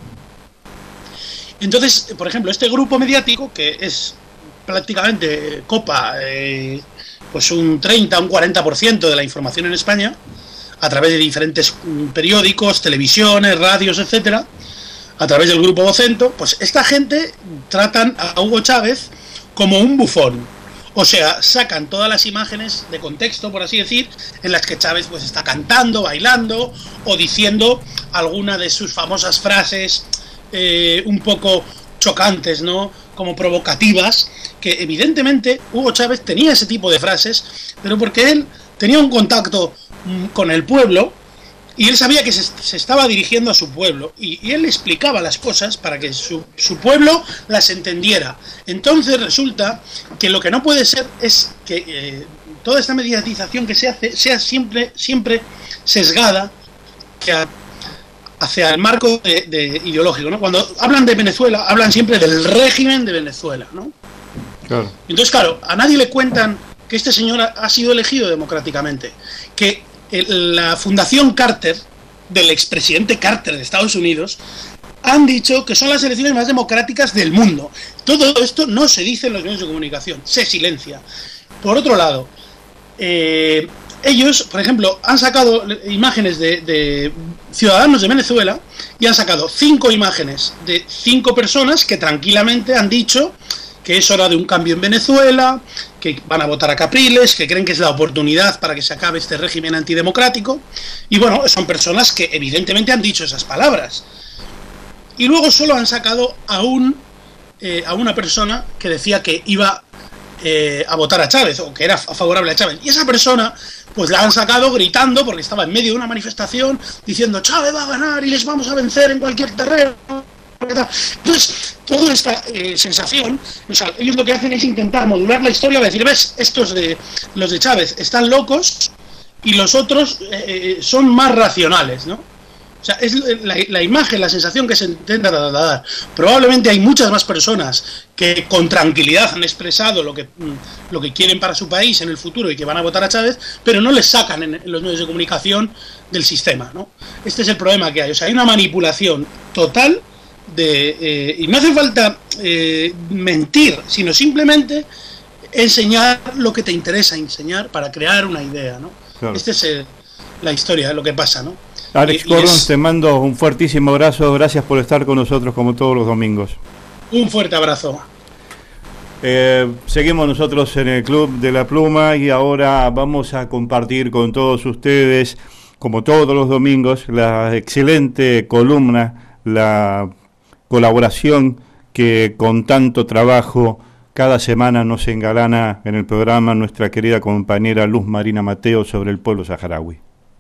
Entonces, por ejemplo, este grupo mediático, que es prácticamente copa eh, pues un treinta, un cuarenta por ciento de la información en España, a través de diferentes periódicos, televisiones, radios, etcétera, a través del grupo Vocento, pues esta gente tratan a Hugo Chávez como un bufón. O sea, sacan todas las imágenes de contexto, por así decir, en las que Chávez pues está cantando, bailando o diciendo alguna de sus famosas frases eh, un poco chocantes, ¿no?, como provocativas, que evidentemente Hugo Chávez tenía ese tipo de frases, pero porque él tenía un contacto mm, con el pueblo y él sabía que se, se estaba dirigiendo a su pueblo y, y él le explicaba las cosas para que su, su pueblo las entendiera. Entonces resulta que lo que no puede ser es que eh, toda esta mediatización que se hace sea siempre, siempre sesgada hacia, hacia el marco de, de ideológico, ¿no? Cuando hablan de Venezuela, hablan siempre del régimen de Venezuela, ¿no? Claro. Entonces, claro, a nadie le cuentan que este señor ha, ha sido elegido democráticamente, que el, la Fundación Carter, del expresidente Carter de Estados Unidos, han dicho que son las elecciones más democráticas del mundo. Todo esto no se dice en los medios de comunicación, se silencia. Por otro lado, eh, ellos, por ejemplo, han sacado imágenes de, de ciudadanos de Venezuela y han sacado cinco imágenes de cinco personas que tranquilamente han dicho que es hora de un cambio en Venezuela, que van a votar a Capriles, que creen que es la oportunidad para que se acabe este régimen antidemocrático. Y bueno, son personas que evidentemente han dicho esas palabras. Y luego solo han sacado a, un, eh, a una persona que decía que iba eh, a votar a Chávez, o que era favorable a Chávez. Y esa persona pues la han sacado gritando, porque estaba en medio de una manifestación, diciendo Chávez va a ganar y les vamos a vencer en cualquier terreno. Entonces, toda esta eh, sensación, o sea, ellos lo que hacen es intentar modular la historia, decir, ves, estos de los de Chávez están locos y los otros eh, son más racionales, ¿no? O sea, es la, la imagen, la sensación que se intenta dar. Probablemente hay muchas más personas que con tranquilidad han expresado lo que, lo que quieren para su país en el futuro y que van a votar a Chávez, pero no les sacan en, en los medios de comunicación del sistema, ¿no? Este es el problema que hay. O sea, hay una manipulación total de eh, y no hace falta eh, mentir, sino simplemente enseñar lo que te interesa enseñar para crear una idea, ¿no? Claro. Esta es el, la historia, lo que pasa, ¿no? Alex Cordon, es... te mando un fuertísimo abrazo, gracias por estar con nosotros como todos los domingos. Un fuerte abrazo. Eh, seguimos nosotros en el Club de la Pluma y ahora vamos a compartir con todos ustedes, como todos los domingos, la excelente columna, la colaboración que con tanto trabajo cada semana nos engalana en el programa nuestra querida compañera Luz Marina Mateo sobre el pueblo saharaui.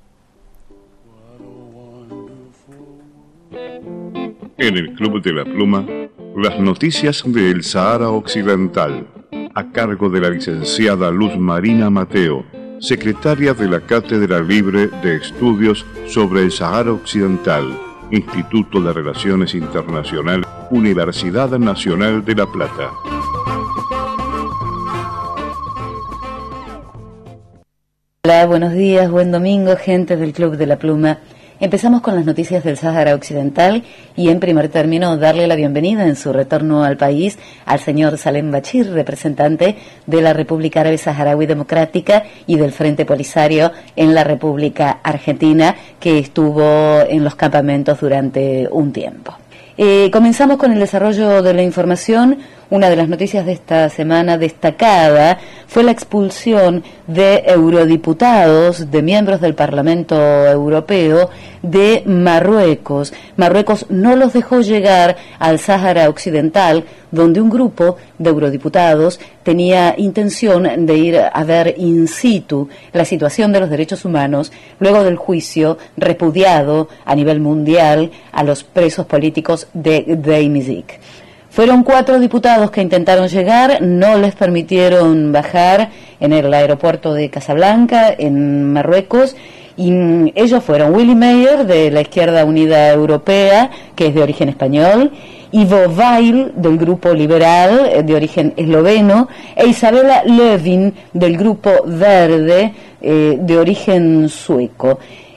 En el Club de la Pluma, las noticias del Sahara Occidental, a cargo de la licenciada Luz Marina Mateo, secretaria de la Cátedra Libre de Estudios sobre el Sahara Occidental, Instituto de Relaciones Internacionales, Universidad Nacional de La Plata. Hola, buenos días, buen domingo, gente del Club de la Pluma. Empezamos con las noticias del Sáhara Occidental y, en primer término, darle la bienvenida en su retorno al país al señor Salem Bachir, representante de la República Árabe Saharaui Democrática y del Frente Polisario en la República Argentina, que estuvo en los campamentos durante un tiempo. Eh, comenzamos con el desarrollo de la información. Una de las noticias de esta semana destacada fue la expulsión de eurodiputados, de miembros del Parlamento Europeo de Marruecos. Marruecos no los dejó llegar al Sáhara Occidental, donde un grupo de eurodiputados tenía intención de ir a ver in situ la situación de los derechos humanos luego del juicio repudiado a nivel mundial a los presos políticos de Gdeim Izik. Fueron cuatro diputados que intentaron llegar, no les permitieron bajar en el aeropuerto de Casablanca, en Marruecos, y ellos fueron Willy Meyer, de la Izquierda Unida Europea, que es de origen español, Ivo Weil, del Grupo Liberal, de origen esloveno, e Isabella Lövin, del Grupo Verde, eh, de origen sueco.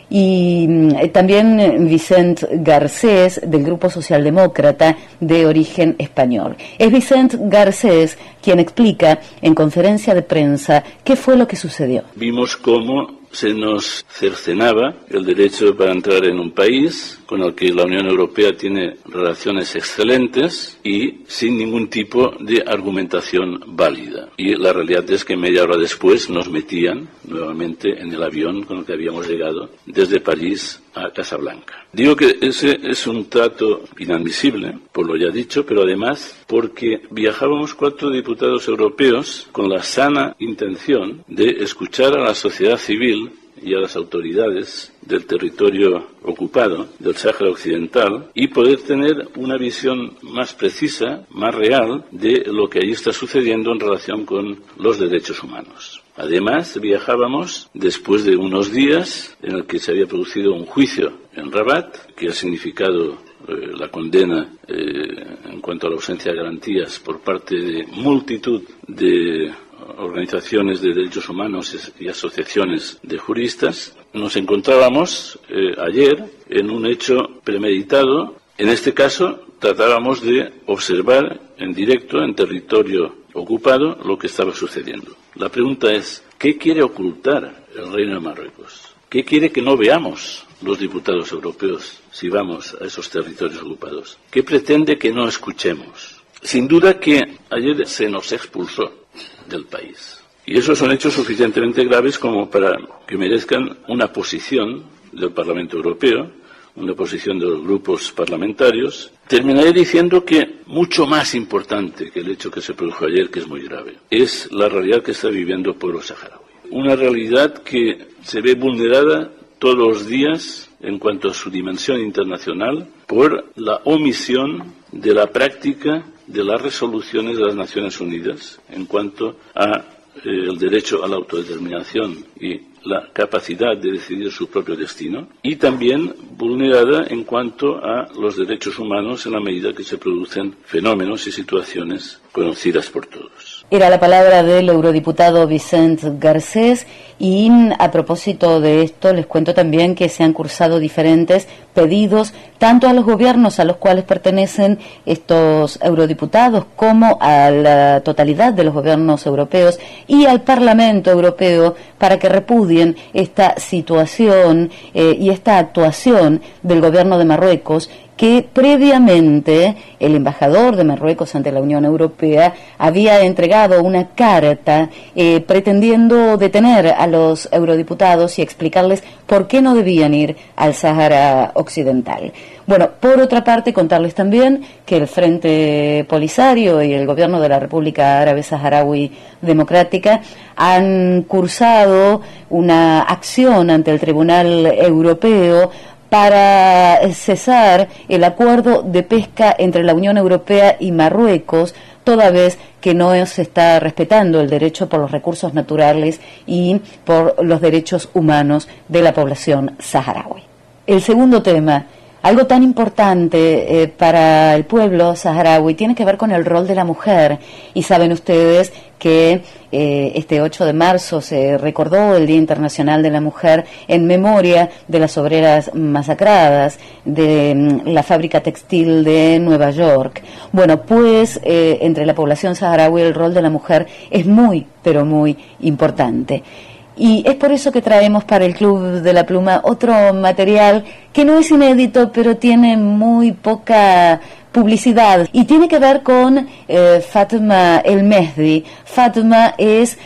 Y eh, también Vicent Garcés, del Grupo Socialdemócrata, de origen español. Es Vicent Garcés quien explica en conferencia de prensa qué fue lo que sucedió. Vimos cómo se nos cercenaba el derecho para entrar en un país con el que la Unión Europea tiene relaciones excelentes y sin ningún tipo de argumentación válida. Y la realidad es que media hora después nos metían nuevamente en el avión con el que habíamos llegado desde París a Casablanca. Digo que ese es un trato inadmisible, por lo ya dicho, pero además porque viajábamos cuatro diputados europeos con la sana intención de escuchar a la sociedad civil y a las autoridades del territorio ocupado, del Sáhara Occidental, y poder tener una visión más precisa, más real, de lo que allí está sucediendo en relación con los derechos humanos. Además, viajábamos después de unos días en el que se había producido un juicio en Rabat, que ha significado eh, la condena eh, en cuanto a la ausencia de garantías por parte de multitud de organizaciones de derechos humanos y asociaciones de juristas. Nos encontrábamos eh, ayer en un hecho premeditado. En este caso, tratábamos de observar en directo, en territorio ocupado, lo que estaba sucediendo. La pregunta es, ¿qué quiere ocultar el Reino de Marruecos? ¿Qué quiere que no veamos los diputados europeos si vamos a esos territorios ocupados? ¿Qué pretende que no escuchemos? Sin duda que ayer se nos expulsó del país. Y esos son hechos suficientemente graves como para que merezcan una posición del Parlamento Europeo, una posición de los grupos parlamentarios. Terminaré diciendo que mucho más importante que el hecho que se produjo ayer, que es muy grave, es la realidad que está viviendo el pueblo saharaui. Una realidad que se ve vulnerada todos los días en cuanto a su dimensión internacional por la omisión de la práctica de las resoluciones de las Naciones Unidas en cuanto a eh, el derecho a la autodeterminación y la capacidad de decidir su propio destino, y también vulnerada en cuanto a los derechos humanos en la medida que se producen fenómenos y situaciones conocidas por todos. Era la palabra del eurodiputado Vicent Garcés, y a propósito de esto les cuento también que se han cursado diferentes pedidos tanto a los gobiernos a los cuales pertenecen estos eurodiputados como a la totalidad de los gobiernos europeos y al Parlamento Europeo para que repudien esta situación eh, y esta actuación del gobierno de Marruecos, que previamente el embajador de Marruecos ante la Unión Europea había entregado una carta eh, pretendiendo detener a los eurodiputados y explicarles por qué no debían ir al Sáhara Occidental. Bueno, por otra parte, contarles también que el Frente Polisario y el gobierno de la República Árabe Saharaui Democrática han cursado una acción ante el Tribunal Europeo para cesar el acuerdo de pesca entre la Unión Europea y Marruecos, toda vez que no se está respetando el derecho por los recursos naturales y por los derechos humanos de la población saharaui. El segundo tema, algo tan importante eh, para el pueblo saharaui, tiene que ver con el rol de la mujer. Y saben ustedes que eh, este ocho de marzo se recordó el Día Internacional de la Mujer en memoria de las obreras masacradas de mm, la fábrica textil de Nueva York. Bueno, pues eh, entre la población saharaui el rol de la mujer es muy, pero muy importante. Y es por eso que traemos para el Club de la Pluma otro material que no es inédito, pero tiene muy poca publicidad y tiene que ver con eh, Fatma El Mehdi. Fatma es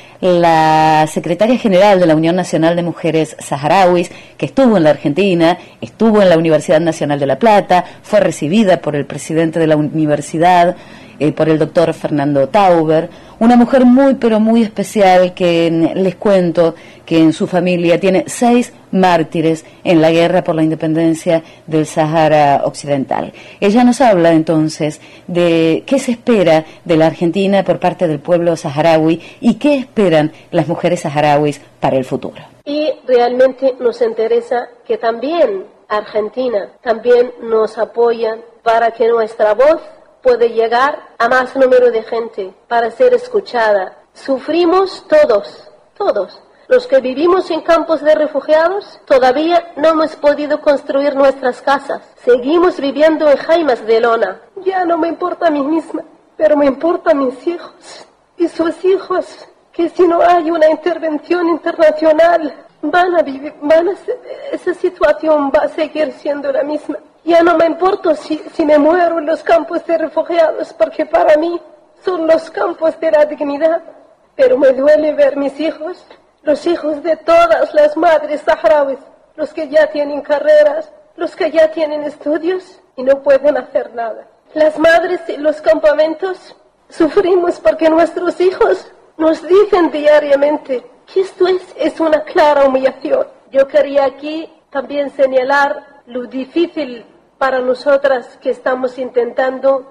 la secretaria general de la Unión Nacional de Mujeres Saharauis, que estuvo en la Argentina, estuvo en la Universidad Nacional de La Plata, fue recibida por el presidente de la universidad, eh, por el doctor Fernando Tauber, una mujer muy pero muy especial que les cuento que en su familia tiene seis mártires en la guerra por la independencia del Sahara Occidental. Ella nos habla entonces de qué se espera de la Argentina por parte del pueblo saharaui y qué esperan las mujeres saharauis para el futuro. Y realmente nos interesa que también Argentina también nos apoya para que nuestra voz puede llegar a más número de gente para ser escuchada. Sufrimos todos, todos. Los que vivimos en campos de refugiados todavía no hemos podido construir nuestras casas. Seguimos viviendo en jaimas de lona. Ya no me importa a mí misma, pero me importa a mis hijos y sus hijos, que si no hay una intervención internacional van a vivir, van a ser, esa situación va a seguir siendo la misma. Ya no me importa si, si me muero en los campos de refugiados, porque para mí son los campos de la dignidad. Pero me duele ver mis hijos, los hijos de todas las madres saharauis, los que ya tienen carreras, los que ya tienen estudios y no pueden hacer nada. Las madres en los campamentos sufrimos porque nuestros hijos nos dicen diariamente que esto es, es una clara humillación. Yo quería aquí también señalar lo difícil para nosotras que estamos intentando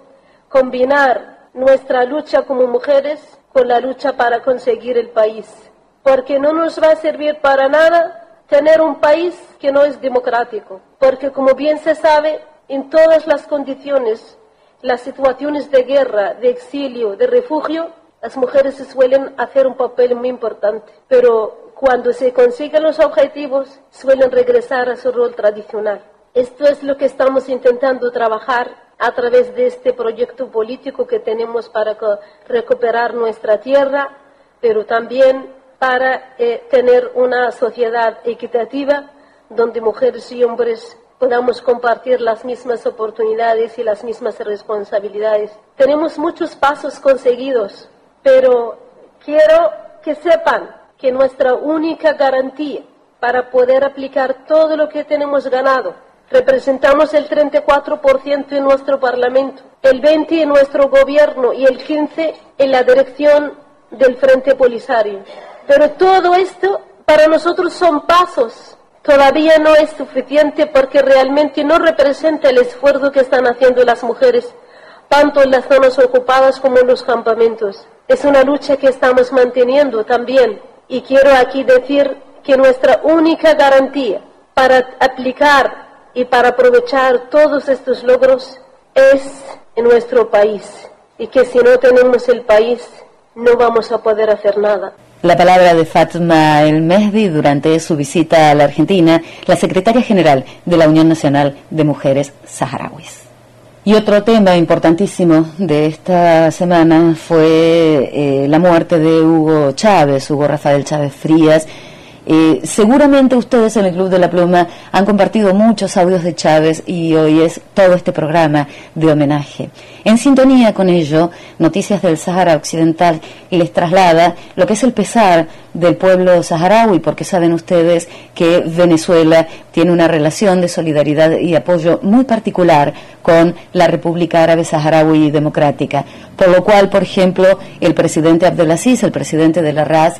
combinar nuestra lucha como mujeres con la lucha para conseguir el país. Porque no nos va a servir para nada tener un país que no es democrático. Porque como bien se sabe, en todas las condiciones, las situaciones de guerra, de exilio, de refugio, las mujeres suelen hacer un papel muy importante. Pero cuando se consiguen los objetivos, suelen regresar a su rol tradicional. Esto es lo que estamos intentando trabajar a través de este proyecto político que tenemos para recuperar nuestra tierra, pero también para eh, tener una sociedad equitativa donde mujeres y hombres podamos compartir las mismas oportunidades y las mismas responsabilidades. Tenemos muchos pasos conseguidos, pero quiero que sepan que nuestra única garantía para poder aplicar todo lo que tenemos ganado, representamos el treinta y cuatro por ciento en nuestro Parlamento, el veinte por ciento en nuestro gobierno y el quince por ciento en la dirección del Frente Polisario. Pero todo esto para nosotros son pasos. Todavía no es suficiente porque realmente no representa el esfuerzo que están haciendo las mujeres, tanto en las zonas ocupadas como en los campamentos. Es una lucha que estamos manteniendo también. Y quiero aquí decir que nuestra única garantía para aplicar y para aprovechar todos estos logros es en nuestro país, y que si no tenemos el país no vamos a poder hacer nada. La palabra de Fatma El Mehdi durante su visita a la Argentina, la secretaria general de la Unión Nacional de Mujeres Saharauis. Y otro tema importantísimo de esta semana fue eh, la muerte de Hugo Chávez, Hugo Rafael Chávez Frías. Eh, seguramente ustedes en el Club de la Pluma han compartido muchos audios de Chávez y hoy es todo este programa de homenaje. En sintonía con ello, Noticias del Sahara Occidental les traslada lo que es el pesar del pueblo saharaui, porque saben ustedes que Venezuela tiene una relación de solidaridad y apoyo muy particular con la República Árabe Saharaui Democrática, por lo cual, por ejemplo, el presidente Abdelaziz, el presidente de la R A S,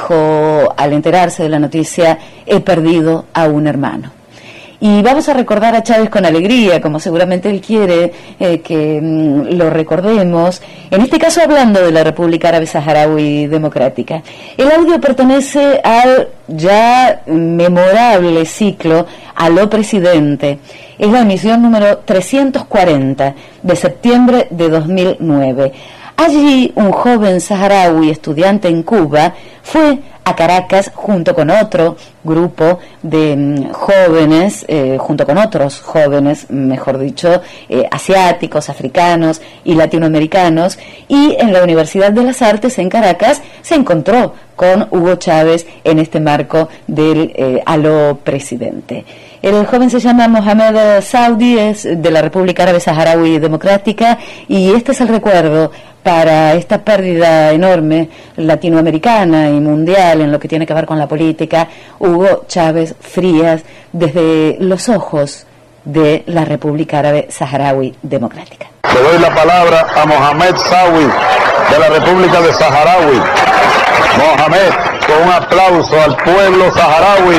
dijo al enterarse de la noticia: he perdido a un hermano. Y vamos a recordar a Chávez con alegría, como seguramente él quiere eh, que mm, lo recordemos, en este caso hablando de la República Árabe Saharaui Democrática. El audio pertenece al ya memorable ciclo Aló Presidente. Es la emisión número trescientos cuarenta de septiembre de dos mil nueve. Allí un joven saharaui estudiante en Cuba fue a Caracas junto con otro grupo de mm, jóvenes, eh, junto con otros jóvenes, mejor dicho, eh, asiáticos, africanos y latinoamericanos, y en la Universidad de las Artes en Caracas se encontró con Hugo Chávez en este marco del eh, Aló Presidente. El joven se llama Mohamed Saudi, es de la República Árabe Saharaui Democrática, y este es el recuerdo para esta pérdida enorme latinoamericana y mundial en lo que tiene que ver con la política. Hugo Chávez Frías, desde los ojos de la República Árabe Saharaui Democrática. Le doy la palabra a Mohamed Saudi de la República de Saharaui. Mohamed, con un aplauso al pueblo saharaui.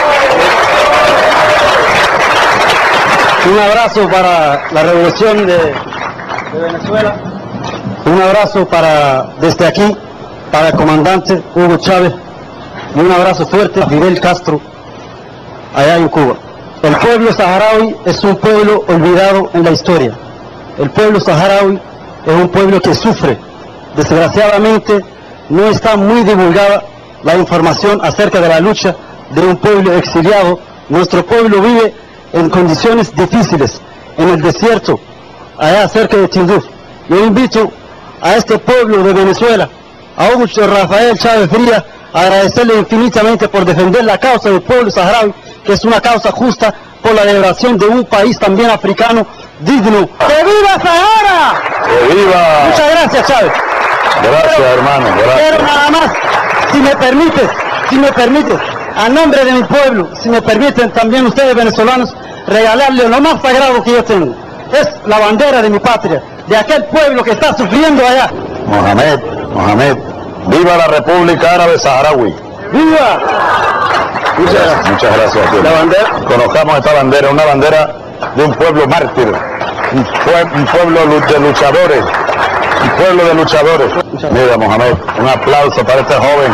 Un abrazo para la revolución de, de Venezuela. Un abrazo para, desde aquí, para el comandante Hugo Chávez. Y un abrazo fuerte a Fidel Castro, allá en Cuba. El pueblo saharaui es un pueblo olvidado en la historia. El pueblo saharaui es un pueblo que sufre. Desgraciadamente, no está muy divulgada la información acerca de la lucha de un pueblo exiliado. Nuestro pueblo vive en condiciones difíciles, en el desierto, allá cerca de Tinduf. Yo invito a este pueblo de Venezuela, a Hugo Rafael Chávez Frías, a agradecerle infinitamente por defender la causa del pueblo saharaui, que es una causa justa por la liberación de un país también africano digno. ¡Que viva Sahara! ¡Que viva! Muchas gracias, Chávez. Gracias, pero, hermano, gracias. Pero nada más, si me permites, si me permites, a nombre de mi pueblo, si me permiten también ustedes venezolanos, regalarle lo más sagrado que yo tengo. Es la bandera de mi patria, de aquel pueblo que está sufriendo allá. Mohamed, Mohamed, viva la República Árabe Saharaui. ¡Viva! Muchas, muchas gracias a ti. La bandera. Conozcamos esta bandera, una bandera de un pueblo mártir, un, pue un pueblo de luchadores, un pueblo de luchadores. Mira, Mohamed, un aplauso para este joven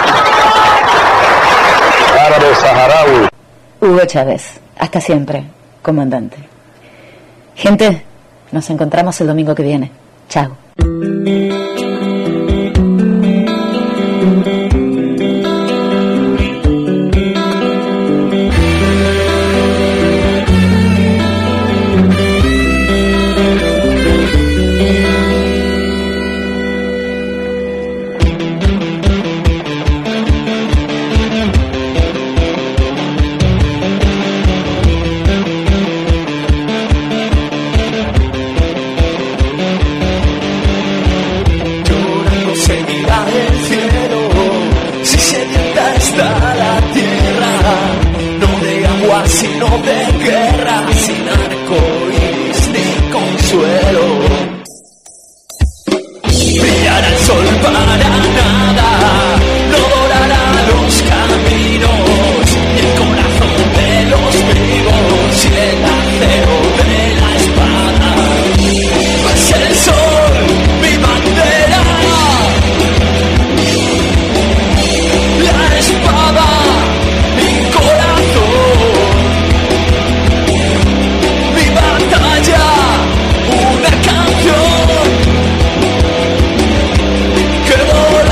árabe saharaui. Hugo Chávez, hasta siempre, comandante. Gente, nos encontramos el domingo que viene. Chao. Sino de guerra, sin arcoíris ni consuelo. Brillará el sol para nada, no dorará los caminos, y el corazón de los vivos y el acero de la espada. Es el sol, mi bandera, la espada, mi corazón. Una canción que vola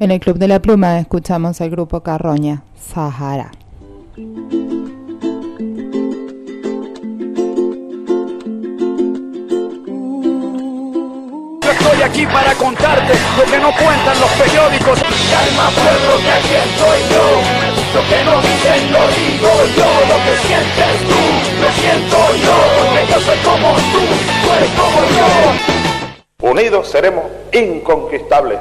En el Club de la Pluma escuchamos al grupo Carroña, Sahara. Estoy aquí para contarte lo que no cuentan los periódicos. Calma pueblo, que aquí estoy yo. Lo que no dicen lo digo yo. Lo que sientes tú, lo siento yo. Porque yo soy como tú, tú eres como yo. Unidos seremos inconquistables.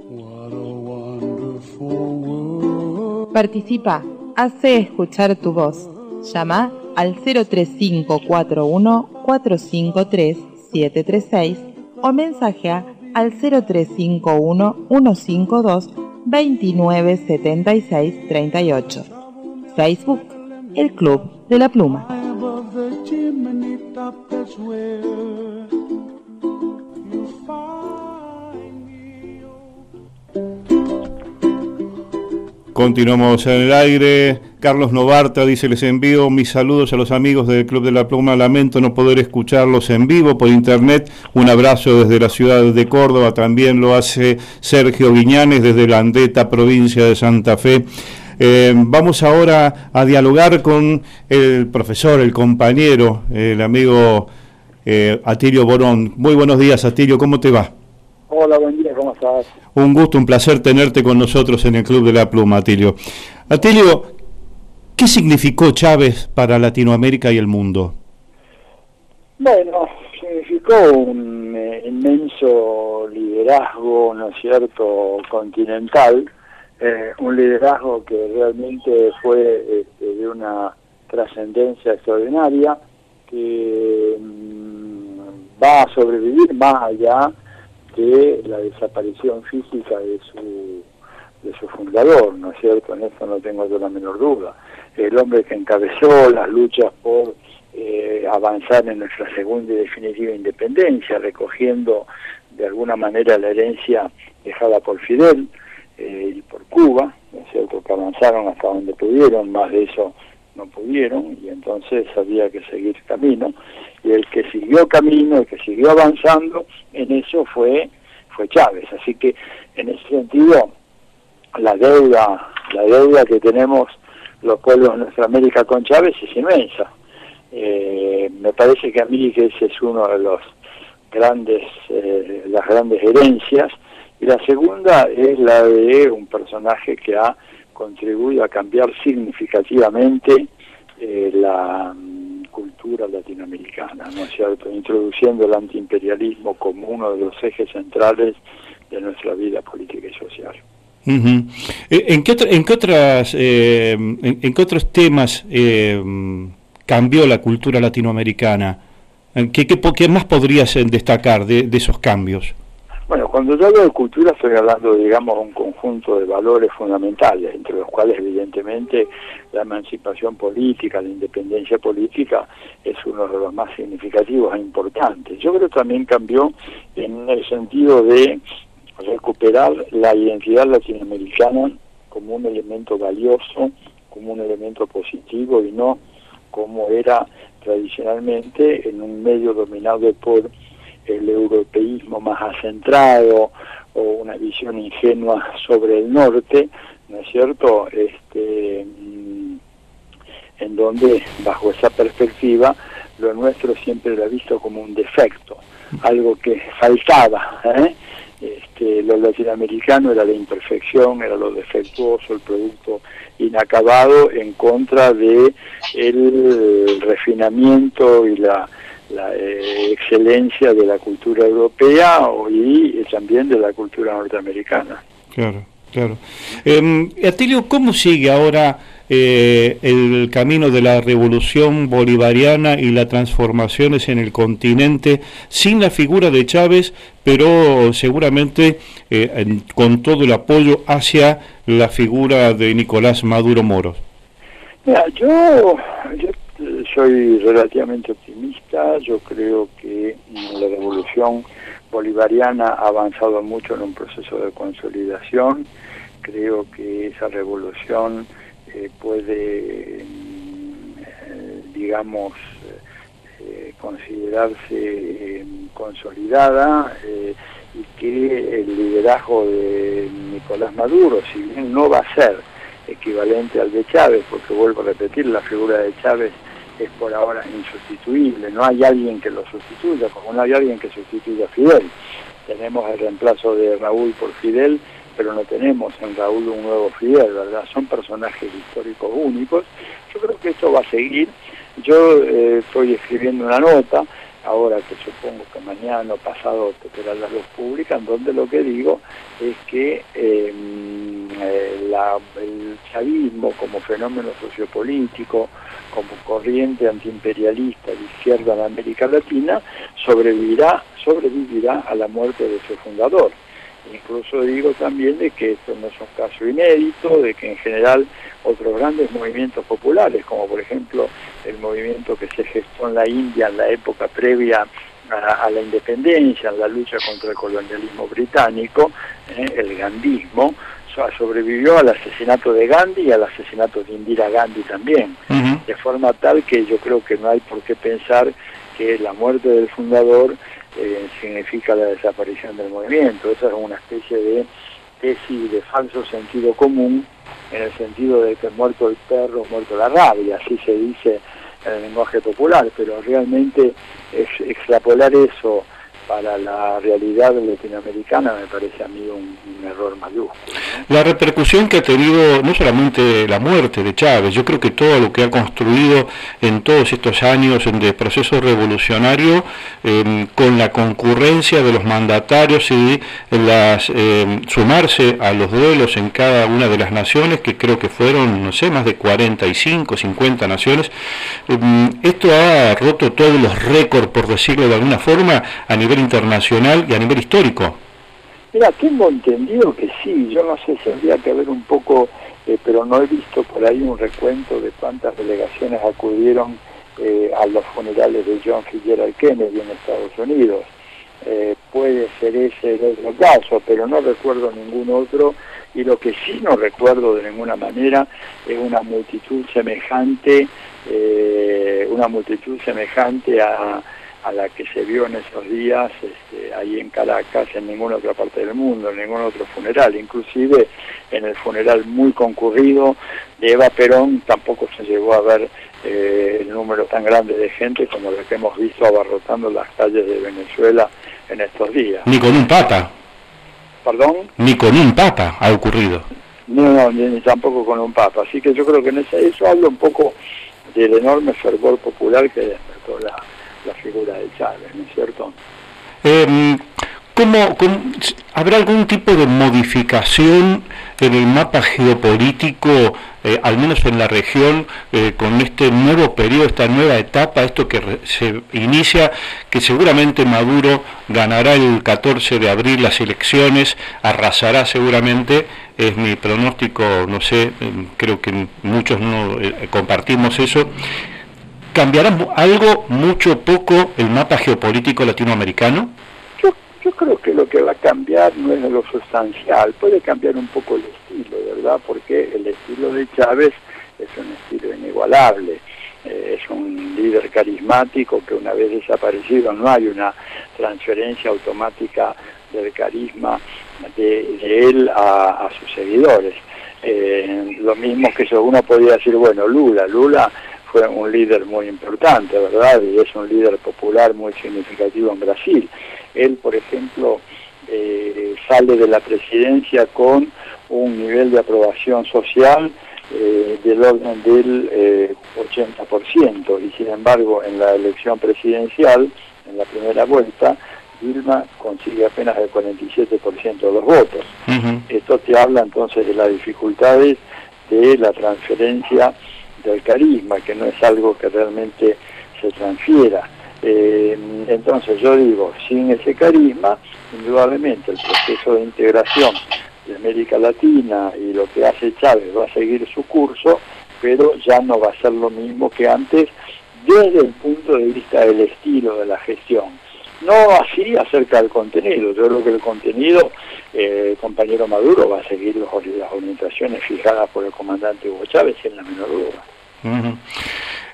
Participa, hace escuchar tu voz. Llama al cero tres cinco cuatro uno cuatro cinco tres siete tres seis o mensajea al cero tres cinco uno uno cinco dos dos nueve siete seis tres ocho. Facebook, El Club de la Pluma. Continuamos en el aire. Carlos Novarta dice: les envío mis saludos a los amigos del Club de la Pluma. Lamento no poder escucharlos en vivo por internet. Un abrazo desde la ciudad de Córdoba. También lo hace Sergio Guiñanes desde la Andeta, provincia de Santa Fe. Eh, vamos ahora a dialogar con el profesor, el compañero, el amigo eh, Atilio Borón. Muy buenos días, Atilio, ¿cómo te va? Hola, buen día, ¿cómo estás? Un gusto, un placer tenerte con nosotros en el Club de la Pluma, Atilio. Atilio, ¿qué significó Chávez para Latinoamérica y el mundo? Bueno, significó un eh, inmenso liderazgo, ¿no es cierto?, continental, eh, un liderazgo que realmente fue este, de una trascendencia extraordinaria, que mmm, va a sobrevivir más allá de la desaparición física de su de su fundador, ¿no es cierto? En esto no tengo yo la menor duda. El hombre que encabezó las luchas por eh, avanzar en nuestra segunda y definitiva independencia, recogiendo de alguna manera la herencia dejada por Fidel eh, y por Cuba, ¿no es cierto?, que avanzaron hasta donde pudieron, más de eso no pudieron, y entonces había que seguir camino, y el que siguió camino, el que siguió avanzando en eso fue fue Chávez. Así que en ese sentido la deuda la deuda que tenemos los pueblos de nuestra América con Chávez es inmensa. Eh, me parece que a mí que ese es uno de los grandes eh, las grandes herencias, y la segunda es la de un personaje que ha contribuido a cambiar significativamente eh, la um, cultura latinoamericana, ¿no es cierto?, introduciendo el antiimperialismo como uno de los ejes centrales de nuestra vida política y social. Uh-huh. ¿En qué, otra, en qué otras eh, en, en qué otros temas eh, cambió la cultura latinoamericana? ¿Qué, qué, qué más podrías destacar de, de esos cambios? Bueno, cuando yo hablo de cultura estoy hablando, digamos, de un conjunto de valores fundamentales, entre los cuales evidentemente la emancipación política, la independencia política es uno de los más significativos e importantes. Yo creo que también cambió en el sentido de recuperar la identidad latinoamericana como un elemento valioso, como un elemento positivo, y no como era tradicionalmente en un medio dominado por el europeísmo más acentrado o una visión ingenua sobre el norte, ¿no es cierto?, este, en donde bajo esa perspectiva lo nuestro siempre era visto como un defecto, algo que faltaba, ¿eh? Este, lo latinoamericano era la imperfección, era lo defectuoso, el producto inacabado, en contra de el refinamiento y la la eh, excelencia de la cultura europea y eh, también de la cultura norteamericana. Claro, claro. Eh, Atilio, ¿cómo sigue ahora eh, el camino de la revolución bolivariana y las transformaciones en el continente sin la figura de Chávez, pero seguramente eh, en, con todo el apoyo hacia la figura de Nicolás Maduro Moros? Mira, yo, yo soy relativamente optimista. Yo creo que la revolución bolivariana ha avanzado mucho en un proceso de consolidación. Creo que esa revolución eh, puede, eh, digamos, eh, considerarse eh, consolidada eh, y que el liderazgo de Nicolás Maduro, si bien no va a ser equivalente al de Chávez, porque vuelvo a repetir, la figura de Chávez es por ahora insustituible, no hay alguien que lo sustituya, como no hay alguien que sustituya a Fidel. Tenemos el reemplazo de Raúl por Fidel, pero no tenemos en Raúl un nuevo Fidel, ¿verdad? Son personajes históricos únicos. Yo creo que esto va a seguir. Yo eh, estoy escribiendo una nota, ahora que supongo que mañana o pasado tendrá la luz pública, en donde lo que digo es que eh, la, el chavismo como fenómeno sociopolítico, como corriente antiimperialista de izquierda en América Latina, sobrevivirá, sobrevivirá a la muerte de su fundador. Incluso digo también de que esto no es un caso inédito, de que en general otros grandes movimientos populares, como por ejemplo el movimiento que se gestó en la India en la época previa a, a la independencia, en la lucha contra el colonialismo británico, eh, el gandhismo, sobrevivió al asesinato de Gandhi y al asesinato de Indira Gandhi también, uh-huh. de forma tal que yo creo que no hay por qué pensar que la muerte del fundador eh, significa la desaparición del movimiento. Esa es una especie de tesis de falso sentido común, en el sentido de que muerto el perro, muerto la rabia, así se dice en el lenguaje popular, pero realmente es, extrapolar eso para la realidad latinoamericana me parece a mí un, un error mayúsculo, ¿no? La repercusión que ha tenido no solamente la muerte de Chávez, yo creo que todo lo que ha construido en todos estos años de proceso revolucionario, eh, con la concurrencia de los mandatarios y las eh, sumarse a los duelos en cada una de las naciones, que creo que fueron, no sé, más de cuarenta y cinco, cincuenta naciones, eh, esto ha roto todos los récords, por decirlo de alguna forma, a nivel internacional y a nivel histórico. Mira, tengo entendido que sí, yo no sé si habría que ver un poco, eh, pero no he visto por ahí un recuento de cuántas delegaciones acudieron eh, a los funerales de John Fitzgerald Kennedy en Estados Unidos. Eh, puede ser ese el otro caso, pero no recuerdo ningún otro, y lo que sí no recuerdo de ninguna manera es una multitud semejante, eh, una multitud semejante a a la que se vio en esos días este, ahí en Caracas, en ninguna otra parte del mundo, en ningún otro funeral, inclusive en el funeral muy concurrido de Eva Perón tampoco se llegó a ver eh, el número tan grande de gente como el que hemos visto abarrotando las calles de Venezuela en estos días. Ni con un papa. ¿Perdón? Ni con un papa ha ocurrido. No, no, ni, ni tampoco con un papa, así que yo creo que en ese, eso habla un poco del enorme fervor popular que despertó la la figura de Chávez, ¿no es cierto? Eh, ¿cómo, cómo, ¿Habrá algún tipo de modificación en el mapa geopolítico, eh, al menos en la región, eh, con este nuevo periodo, esta nueva etapa, esto que re, se inicia, que seguramente Maduro ganará el catorce de abril las elecciones, arrasará seguramente, es mi pronóstico, no sé, eh, creo que muchos no eh, compartimos eso? ¿Cambiará algo, mucho, poco, el mapa geopolítico latinoamericano? Yo, yo creo que lo que va a cambiar no es lo sustancial, puede cambiar un poco el estilo, ¿verdad? Porque el estilo de Chávez es un estilo inigualable, eh, es un líder carismático que una vez desaparecido no hay una transferencia automática del carisma de, de él a, a sus seguidores. Eh, lo mismo que eso uno podría decir, bueno, Lula, Lula fue un líder muy importante, ¿verdad? Y es un líder popular muy significativo en Brasil. Él, por ejemplo, eh, sale de la presidencia con un nivel de aprobación social eh, del orden del eh, ochenta por ciento, y sin embargo en la elección presidencial, en la primera vuelta, Dilma consigue apenas el cuarenta y siete por ciento de los votos. Uh-huh. Esto te habla entonces de las dificultades de la transferencia del carisma, que no es algo que realmente se transfiera. Eh, entonces yo digo, sin ese carisma, indudablemente el proceso de integración de América Latina y lo que hace Chávez va a seguir su curso, pero ya no va a ser lo mismo que antes desde el punto de vista del estilo de la gestión. No así acerca del contenido. Yo creo que el contenido, eh, el compañero Maduro va a seguir los, las orientaciones fijadas por el comandante Hugo Chávez, sin la menor duda. Uh-huh.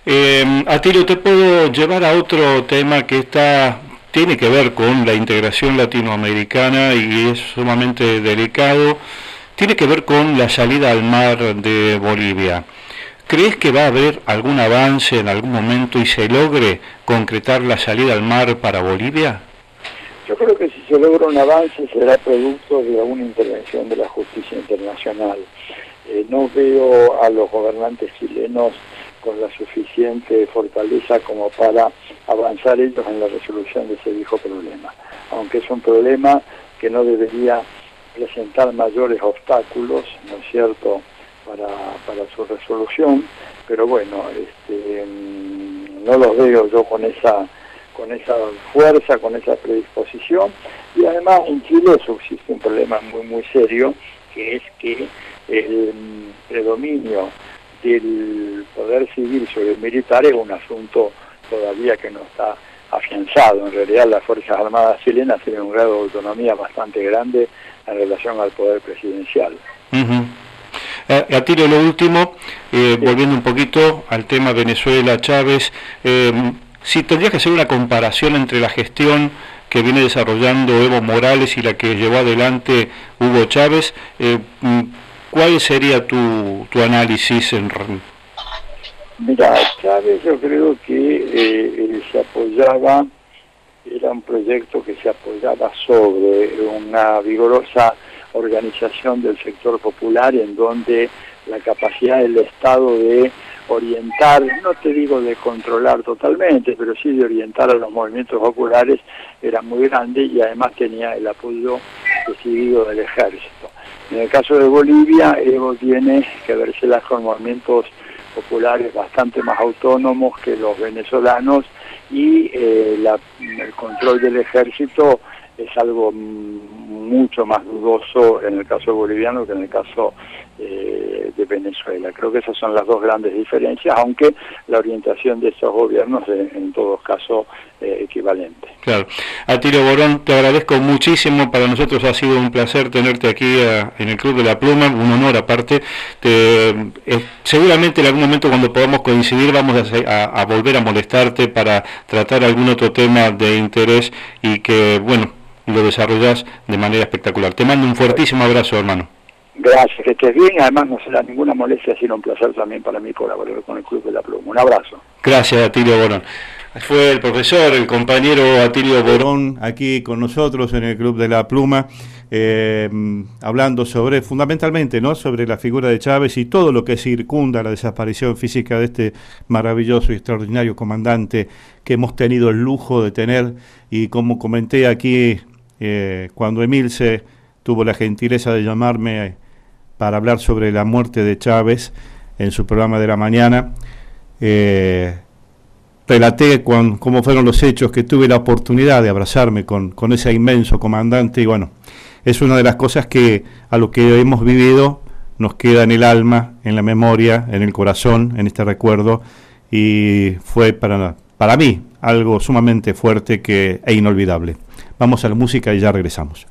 Eh, Atilio, te puedo llevar a otro tema que está tiene que ver con la integración latinoamericana y es sumamente delicado. Tiene que ver con la salida al mar de Bolivia. ¿Crees que va a haber algún avance en algún momento y se logre concretar la salida al mar para Bolivia? Yo creo que si se logra un avance será producto de alguna intervención de la justicia internacional. Eh, no veo a los gobernantes chilenos con la suficiente fortaleza como para avanzar ellos en la resolución de ese viejo problema. Aunque es un problema que no debería presentar mayores obstáculos, ¿no es cierto?, para, para su resolución, pero bueno, este, no los veo yo con esa con esa fuerza, con esa predisposición, y además en Chile subsiste un problema muy muy serio, que es que el predominio del poder civil sobre el militar es un asunto todavía que no está afianzado. En realidad las Fuerzas Armadas chilenas tienen un grado de autonomía bastante grande en relación al poder presidencial. Uh-huh. Eh, Atilio, lo último, eh, sí. volviendo un poquito al tema Venezuela, Chávez, eh, si tendrías que hacer una comparación entre la gestión que viene desarrollando Evo Morales y la que llevó adelante Hugo Chávez, eh, ¿cuál sería tu, tu análisis? En... Mira, Chávez yo creo que eh, él se apoyaba, era un proyecto que se apoyaba sobre una vigorosa organización del sector popular en donde la capacidad del Estado de orientar, no te digo de controlar totalmente, pero sí de orientar a los movimientos populares era muy grande y además tenía el apoyo decidido del ejército. En el caso de Bolivia, Evo tiene que vérselas con movimientos populares bastante más autónomos que los venezolanos y eh, la, el control del ejército es algo mucho más dudoso en el caso boliviano que en el caso eh, de Venezuela. Creo que esas son las dos grandes diferencias, aunque la orientación de estos gobiernos es en todos casos eh, equivalente. Claro. Atilio Borón, te agradezco muchísimo, para nosotros ha sido un placer tenerte aquí a, en el Club de la Pluma, un honor aparte. Te, eh, seguramente en algún momento cuando podamos coincidir vamos a, a, a volver a molestarte para tratar algún otro tema de interés y que, bueno, lo desarrollas de manera espectacular. Te mando un fuertísimo abrazo, hermano. Gracias, que estés bien. Además no será ninguna molestia, sino un placer también para mí colaborar con el Club de la Pluma. Un abrazo. Gracias, Atilio Borón. Fue el profesor, el compañero Atilio Borón, aquí con nosotros en el Club de la Pluma, eh, hablando sobre, fundamentalmente, ¿no?, sobre la figura de Chávez y todo lo que circunda la desaparición física de este maravilloso y extraordinario comandante que hemos tenido el lujo de tener. Y como comenté aquí, eh, cuando Emilce tuvo la gentileza de llamarme para hablar sobre la muerte de Chávez en su programa de la mañana, eh, relaté con, cómo fueron los hechos, que tuve la oportunidad de abrazarme con, con ese inmenso comandante, y bueno, es una de las cosas que a lo que hemos vivido nos queda en el alma, en la memoria, en el corazón, en este recuerdo, y fue para, para mí algo sumamente fuerte que, e inolvidable. Vamos a la música y ya regresamos.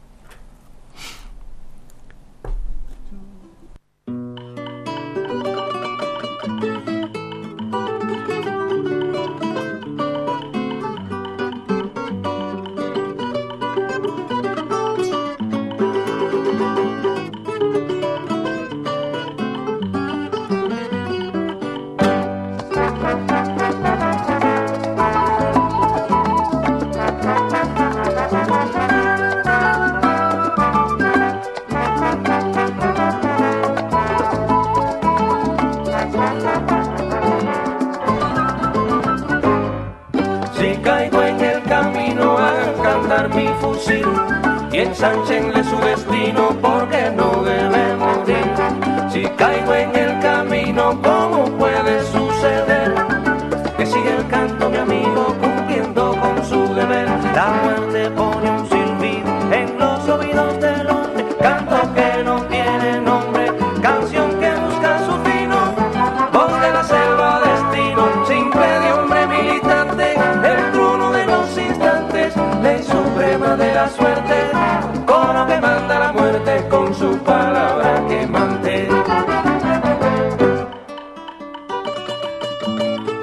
Ensanchenle su destino porque no debe morir. Si caigo en el camino, ¿cómo puede suceder? Que sigue el canto, mi amigo, cumpliendo con su deber. La muerte pone un silbido en los oídos del hombre, canto que no tiene nombre, canción que busca su fino, voz de la selva, destino, simple de hombre militante, el trono de los instantes, ley suprema de la suerte, coro que manda la muerte con su palabra quemante.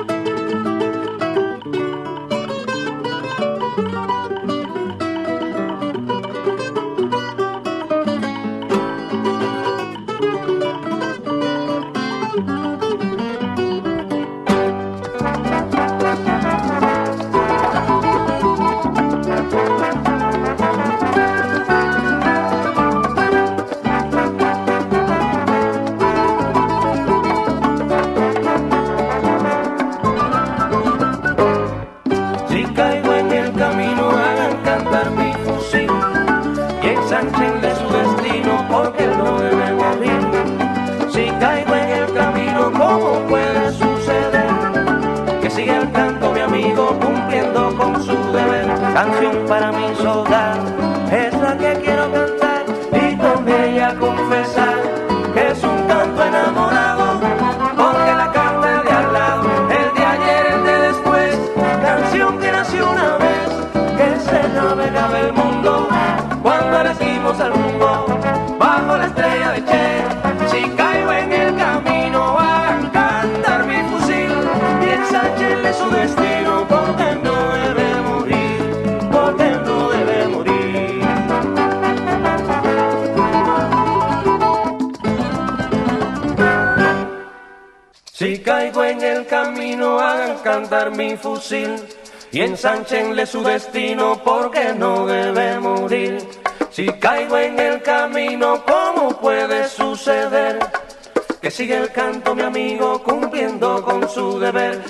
canción para mi soldado, es la que quiero cantar y con ella confesar que es un canto enamorado, porque la canta el de al lado, el de ayer, el de después, canción que nació una vez, que se navegaba el mundo cuando elegimos al rumbo bajo la estrella de Che. Si caigo en el camino hagan cantar mi fusil y ensanchenle su destino, porque no debe morir, porque no debe morir. Si caigo en el camino hagan cantar mi fusil y ensanchenle su destino, porque no debe morir. Si caigo en el camino, ¿cómo puede suceder que sigue el canto mi amigo cumpliendo con su deber?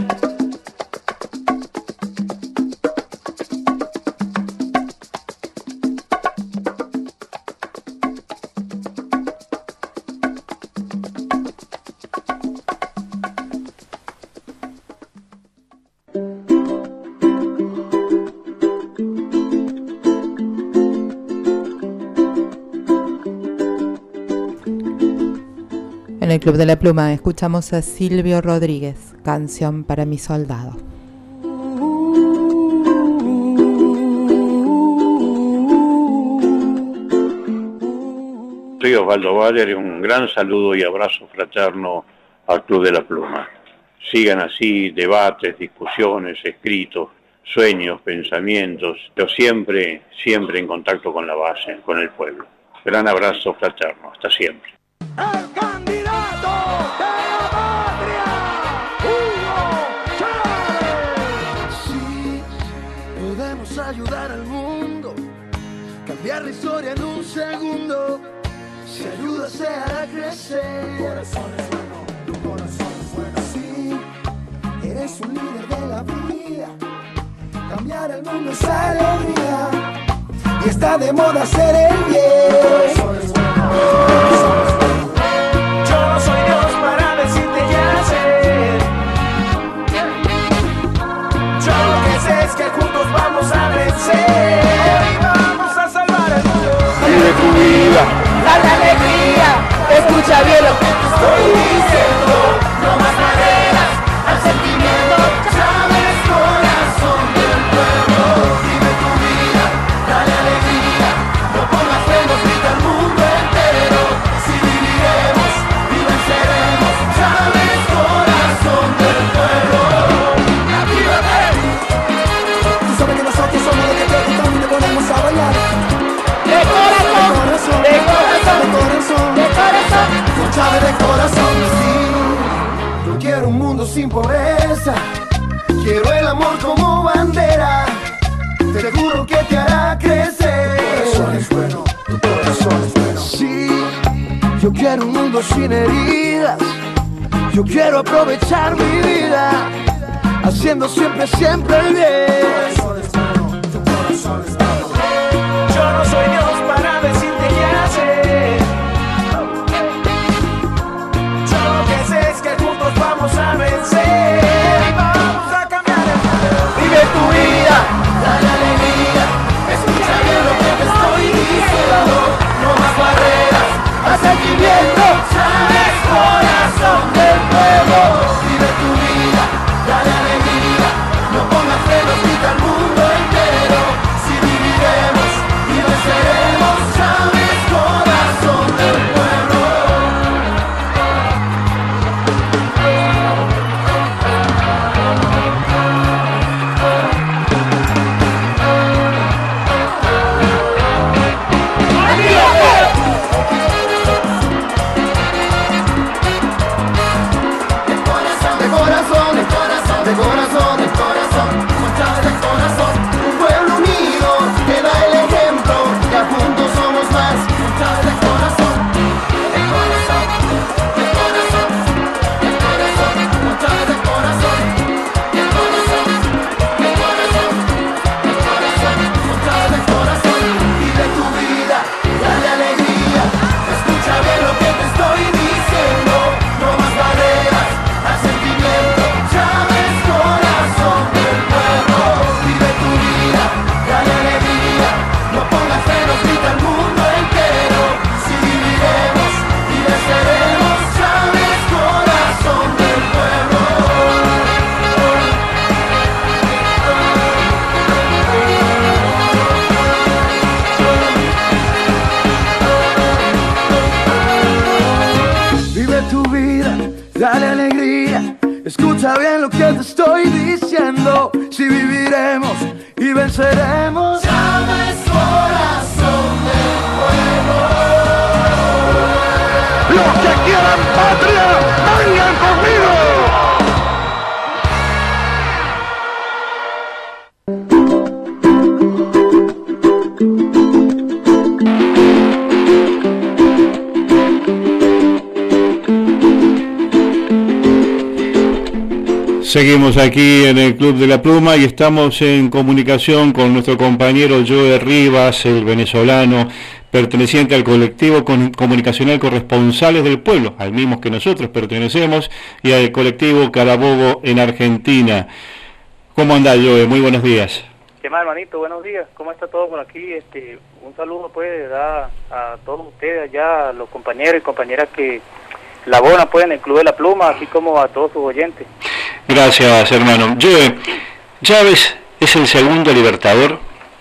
En el Club de la Pluma escuchamos a Silvio Rodríguez, Canción para mi soldado. Soy Osvaldo Valer y un gran saludo y abrazo fraterno al Club de la Pluma. Sigan así debates, discusiones, escritos, sueños, pensamientos, pero siempre, siempre en contacto con la base, con el pueblo. Gran abrazo fraterno, hasta siempre. ¡El candidato de la patria, Hugo Chávez! Sí, podemos ayudar al mundo, cambiar la historia en un segundo. Si ayudas se hará crecer. Tu corazón es bueno, tu corazón es bueno. Sí, eres un líder de la vida, cambiar el mundo es alegría, y está de moda hacer el bien. Tu corazón es bueno, tu corazón es bueno. Yo no soy Dios para decirte qué hacer. Yo lo que sé es que juntos vamos a vencer y vamos a salvar el mundo. Vive tu vida, dale alegría, escucha bien lo que te estoy diciendo. No más barreras al sentimiento, Chávez, corazón del pueblo. Vive tu vida, dale alegría, no pongas frenos, grita al mundo entero. Si viviremos y venceremos, Chávez, corazón del pueblo. ¡Actívate! Tú sabes que nosotros somos los que te gustan y te ponemos a bailar. De corazón, de corazón, de corazón, de corazón, con Chávez de corazón, sí. Yo quiero un mundo sin pobreza, quiero el amor como bandera. Te juro que te hará crecer. Tu corazón es bueno, tu corazón es bueno. Sí, yo quiero un mundo sin heridas, yo quiero aprovechar mi vida, haciendo siempre, siempre el bien. Tu corazón es bueno, tu corazón es bueno. Yo no soy Dios para decirte qué hacer. Yo lo que sé es que juntos vamos a vencer y vamos a cambiar el mundo. Vive tu vida, dale alegría, escucha bien lo que te estoy diciendo. No más barreras, haz sentimiento, Chávez, corazón del pueblo. Vive tu vida, dale alegría, no pongas frenos, grita al mundo entero. Si viviremos y venceremos. tu vida, dale alegría. Escucha bien lo que te estoy diciendo. Si viviremos y venceremos. Chávez, corazón del pueblo. Los que quieran patria, vengan conmigo. Seguimos aquí en el Club de la Pluma y estamos en comunicación con nuestro compañero Joe Rivas, el venezolano perteneciente al colectivo comunicacional Corresponsales del Pueblo, al mismo que nosotros pertenecemos, y al colectivo Carabobo en Argentina. ¿Cómo anda, Joe? Muy buenos días. ¿Qué más, hermanito? Buenos días. ¿Cómo está todo por aquí? Este, un saludo pues da a todos ustedes allá, a los compañeros y compañeras que laboran pues en el Club de la Pluma, así como a todos sus oyentes. Gracias, hermano. Joe, ¿Chávez es el segundo libertador?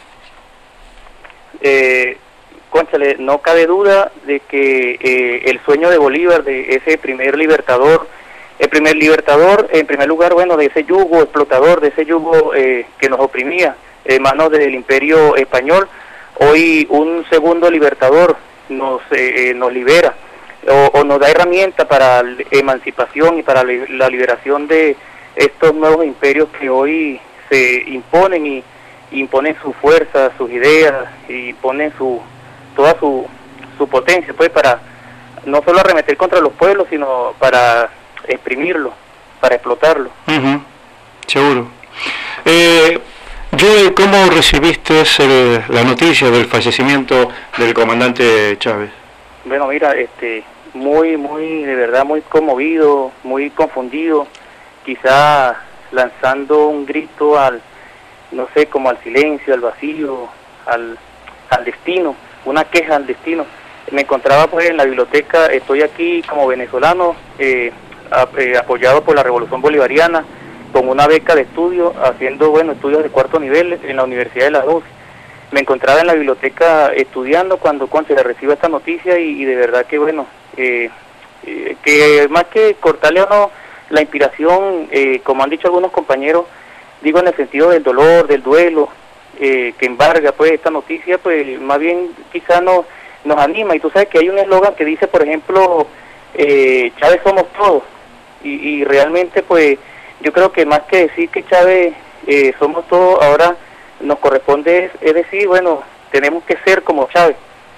Eh, cónchale, no cabe duda de que eh, el sueño de Bolívar, de ese primer libertador, el primer libertador, en primer lugar, bueno, de ese yugo explotador, de ese yugo eh, que nos oprimía en manos del Imperio Español, hoy un segundo libertador nos, eh, nos libera o, o nos da herramienta para la emancipación y para la liberación de estos nuevos imperios que hoy se imponen y imponen su fuerza, sus ideas y ponen su toda su, su potencia pues para no solo arremeter contra los pueblos, sino para exprimirlo, para explotarlo. Uh-huh. Seguro. Eh, Joe, ¿cómo recibiste el, la noticia del fallecimiento del comandante Chávez? Bueno, mira, este, muy, muy, de verdad, muy conmovido, muy confundido, quizá lanzando un grito al, no sé, como al silencio, al vacío, al, al destino, una queja al destino. Me encontraba pues en la biblioteca, estoy aquí como venezolano, eh, a, eh, apoyado por la Revolución Bolivariana, con una beca de estudio, haciendo, bueno, estudios de cuarto nivel en la Universidad de La Doce. Me encontraba en la biblioteca estudiando cuando se le recibe esta noticia y, y de verdad que, bueno, eh, eh, que más que cortarle o no la inspiración, eh, como han dicho algunos compañeros, digo en el sentido del dolor, del duelo, eh, que embarga pues esta noticia, pues más bien quizá nos, nos anima. Y tú sabes que hay un eslogan que dice, por ejemplo, eh, Chávez somos todos, y, y realmente pues yo creo que más que decir que Chávez eh, somos todos, ahora nos corresponde es, es decir, bueno, tenemos que ser como Chávez.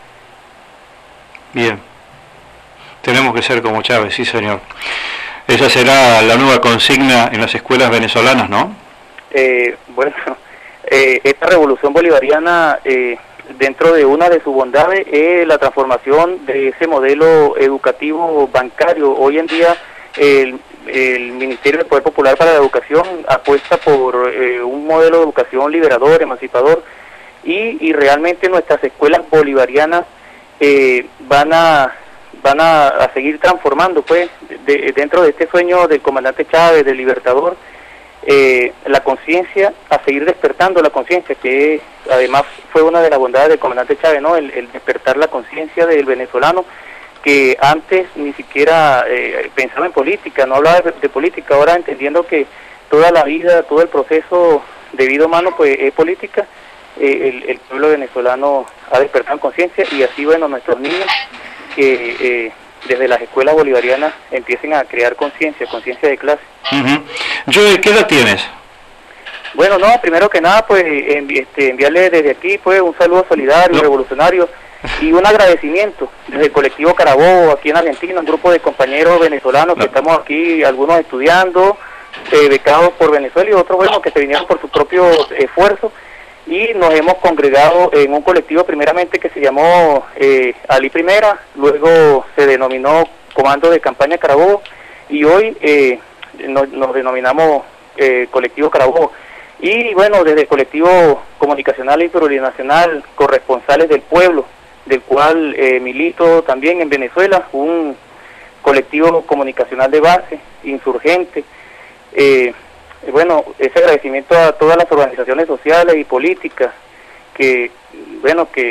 Bien, tenemos que ser como Chávez, sí señor. Esa será la nueva consigna en las escuelas venezolanas, ¿no? Eh, bueno, eh, esta revolución bolivariana, eh, dentro de una de sus bondades, es la transformación de ese modelo educativo bancario. Hoy en día el, el Ministerio del Poder Popular para la Educación apuesta por eh, un modelo de educación liberador, emancipador, y, y realmente nuestras escuelas bolivarianas eh, van a van a, a seguir transformando pues de, dentro de este sueño del comandante Chávez, del libertador, eh, la conciencia, a seguir despertando la conciencia, que además fue una de las bondades del comandante Chávez, ¿no? El, el despertar la conciencia del venezolano, que antes ni siquiera eh, pensaba en política, no hablaba de, de política, ahora entendiendo que toda la vida, todo el proceso de vida humano pues es política, eh, el, el pueblo venezolano ha despertado en conciencia, y así, bueno, nuestros niños que eh, desde las escuelas bolivarianas empiecen a crear conciencia, conciencia de clase. Uh-huh. Joe, ¿qué edad tienes? Bueno, no, primero que nada, pues envi este, enviarle desde aquí pues un saludo solidario, no. revolucionario, y un agradecimiento desde el colectivo Carabobo, aquí en Argentina, un grupo de compañeros venezolanos no. que estamos aquí, algunos estudiando, eh, becados por Venezuela, y otros, bueno, que se vinieron por sus propios esfuerzos, y nos hemos congregado en un colectivo primeramente que se llamó eh, Ali Primera, luego se denominó Comando de Campaña Carabobo, y hoy eh, nos, nos denominamos eh, Colectivo Carabobo. Y bueno, desde el colectivo comunicacional y plurinacional Corresponsales del Pueblo, del cual eh, milito también en Venezuela, un colectivo comunicacional de base, insurgente. Eh, bueno, ese agradecimiento a todas las organizaciones sociales y políticas que, bueno, que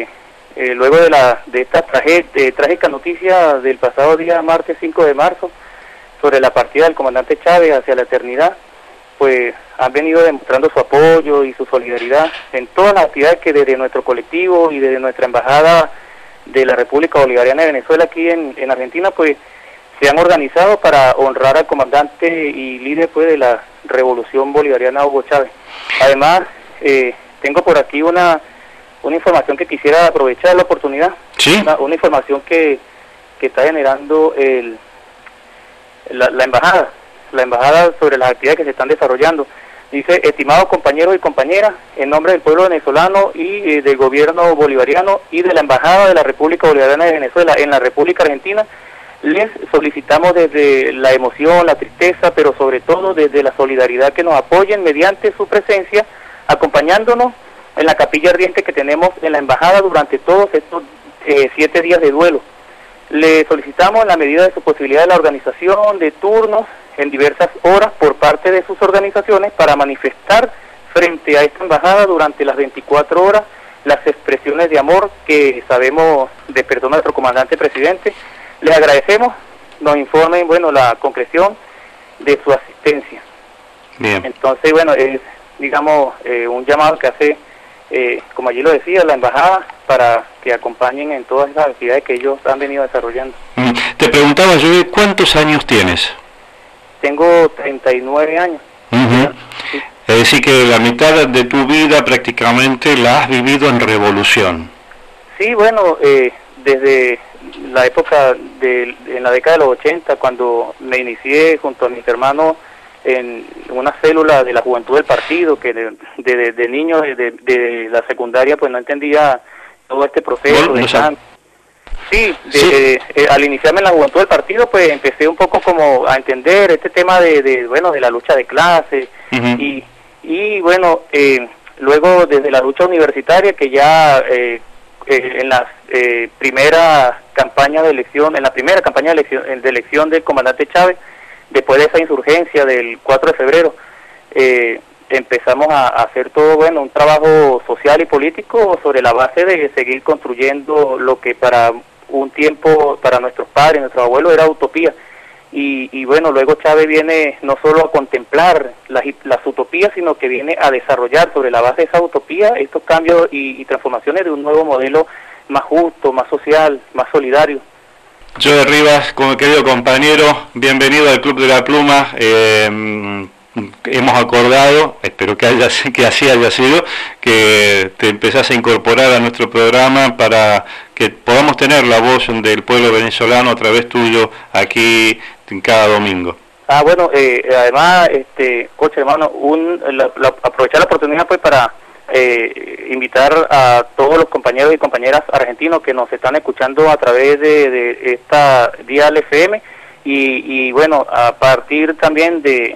eh, luego de la de esta traje, de, trágica noticia del pasado día martes cinco de marzo sobre la partida del comandante Chávez hacia la eternidad, pues han venido demostrando su apoyo y su solidaridad en todas las actividades que desde nuestro colectivo y desde nuestra embajada de la República Bolivariana de Venezuela aquí en, en Argentina, pues se han organizado para honrar al comandante y líder pues de la Revolución Bolivariana Hugo Chávez. Además, eh, tengo por aquí una una información que quisiera aprovechar la oportunidad. ¿Sí? Una, una información que, que está generando el, la, la embajada, la embajada sobre las actividades que se están desarrollando. Dice: estimados compañeros y compañeras, en nombre del pueblo venezolano y eh, del gobierno bolivariano y de la embajada de la República Bolivariana de Venezuela en la República Argentina, les solicitamos desde la emoción, la tristeza, pero sobre todo desde la solidaridad, que nos apoyen mediante su presencia, acompañándonos en la capilla ardiente que tenemos en la embajada durante todos estos eh, siete días de duelo. Le solicitamos, en la medida de su posibilidad, la organización de turnos en diversas horas por parte de sus organizaciones para manifestar frente a esta embajada durante las veinticuatro horas las expresiones de amor que sabemos despertó nuestro comandante presidente. Les agradecemos, nos informen, bueno, la concreción de su asistencia. Bien. Entonces, bueno, es, digamos, eh, un llamado que hace, eh, como allí lo decía, la embajada, para que acompañen en todas las actividades que ellos han venido desarrollando. Mm. Te preguntaba, Joey, ¿cuántos años tienes? Tengo treinta y nueve años. Uh-huh. Sí. Es decir, que la mitad de tu vida prácticamente la has vivido en revolución. Sí, bueno, eh, desde la época de, en la década de los ochenta, cuando me inicié junto a mis hermanos en una célula de la juventud del partido, que de, de, de, de niño, de, de, de la secundaria, pues no entendía todo este proceso bueno, de no sé. Sí, de, sí. Eh, eh, al iniciarme en la juventud del partido, pues empecé un poco como a entender este tema de, de bueno, de la lucha de clases. Uh-huh. y, y bueno, eh, luego desde la lucha universitaria, que ya eh, eh, en las eh, primeras campañas de elección, en la primera campaña de elección, de elección del comandante Chávez, después de esa insurgencia del cuatro de febrero, eh, empezamos a, a hacer todo, bueno, un trabajo social y político sobre la base de seguir construyendo lo que para un tiempo, para nuestros padres, nuestros abuelos, era utopía. Y, y bueno, luego Chávez viene no solo a contemplar las, las utopías, sino que viene a desarrollar sobre la base de esa utopía estos cambios y, y transformaciones de un nuevo modelo más justo, más social, más solidario. Joey Rivas, como querido compañero, bienvenido al Club de la Pluma. Eh, hemos acordado, espero que, haya, que así haya sido, que te empezás a incorporar a nuestro programa para que podamos tener la voz del pueblo venezolano a través tuyo aquí cada domingo. Ah, bueno, eh, además, este, coche hermano, un, la, la, aprovechar la oportunidad pues para eh, invitar a todos los compañeros y compañeras argentinos que nos están escuchando a través de, de esta Dial F M y, y bueno, a partir también de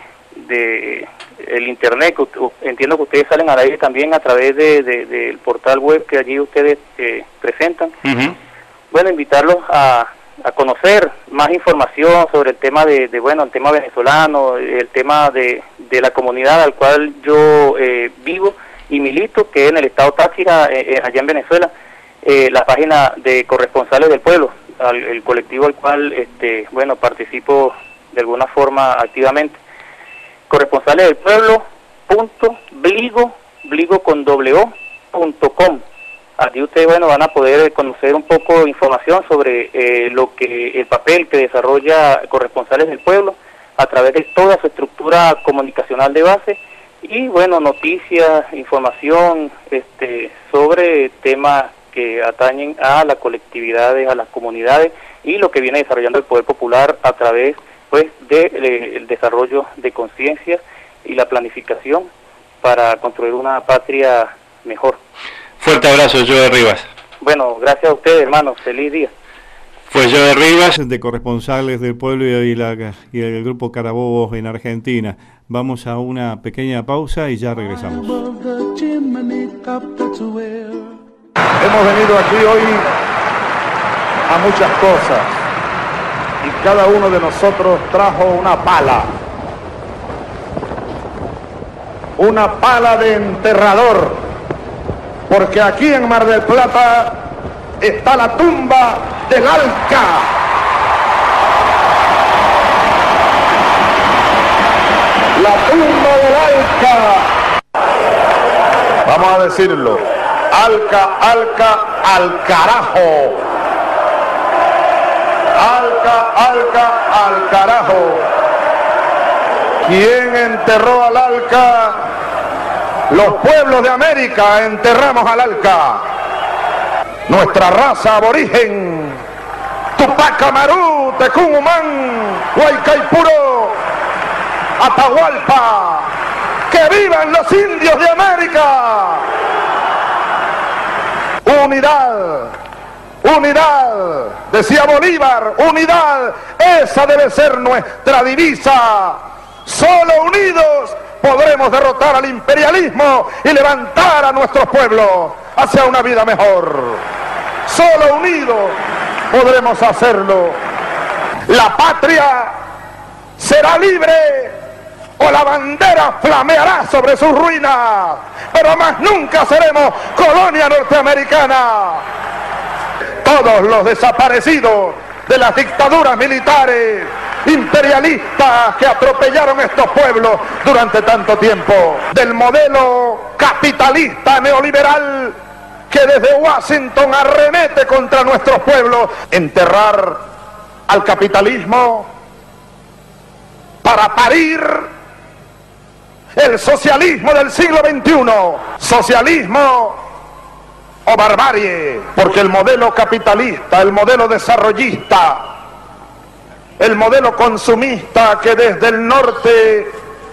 de el internet, que entiendo que ustedes salen al aire también a través de, de, del portal web que allí ustedes eh, presentan. Uh-huh. Bueno, invitarlos a, a conocer más información sobre el tema de, de bueno, el tema venezolano, el tema de, de la comunidad al cual yo eh, vivo y milito, que es en el estado Táchira, eh, allá en Venezuela, eh, la página de Corresponsales del Pueblo, al, el colectivo al cual este bueno participo de alguna forma activamente. Corresponsales del Pueblo punto bligo, bligo con doble o, punto com. Allí ustedes bueno van a poder conocer un poco de información sobre eh, lo que el papel que desarrolla Corresponsales del Pueblo a través de toda su estructura comunicacional de base y bueno, noticias, información este sobre temas que atañen a las colectividades, a las comunidades y lo que viene desarrollando el Poder Popular a través pues de, de el desarrollo de conciencia y la planificación para construir una patria mejor. Fuerte abrazo, Joey Rivas. Bueno, gracias a ustedes, hermanos. Feliz día. Pues Joey Rivas, de Corresponsales del Pueblo y, la, y el Grupo Carabobo en Argentina. Vamos a una pequeña pausa y ya regresamos. Hemos venido aquí hoy a muchas cosas. Y cada uno de nosotros trajo una pala, una pala de enterrador, porque aquí en Mar del Plata está la tumba del Alca. La tumba del Alca. Vamos a decirlo. Alca, Alca, al carajo. Alca, Alca, al carajo. ¿Quién enterró al Alca? Los pueblos de América enterramos al Alca. Nuestra raza aborigen, Tupac Amaru, Tecún Humán, Huaycaipuro, Atahualpa. ¡Que vivan los indios de América! Unidad, unidad, decía Bolívar, unidad, esa debe ser nuestra divisa. Solo unidos podremos derrotar al imperialismo y levantar a nuestros pueblos hacia una vida mejor. Solo unidos podremos hacerlo. La patria será libre o la bandera flameará sobre sus ruinas, pero más nunca seremos colonia norteamericana. Todos los desaparecidos de las dictaduras militares imperialistas que atropellaron estos pueblos durante tanto tiempo, del modelo capitalista neoliberal que desde Washington arremete contra nuestros pueblos, enterrar al capitalismo para parir el socialismo del siglo veintiuno, socialismo o barbarie, porque el modelo capitalista, el modelo desarrollista, el modelo consumista que desde el norte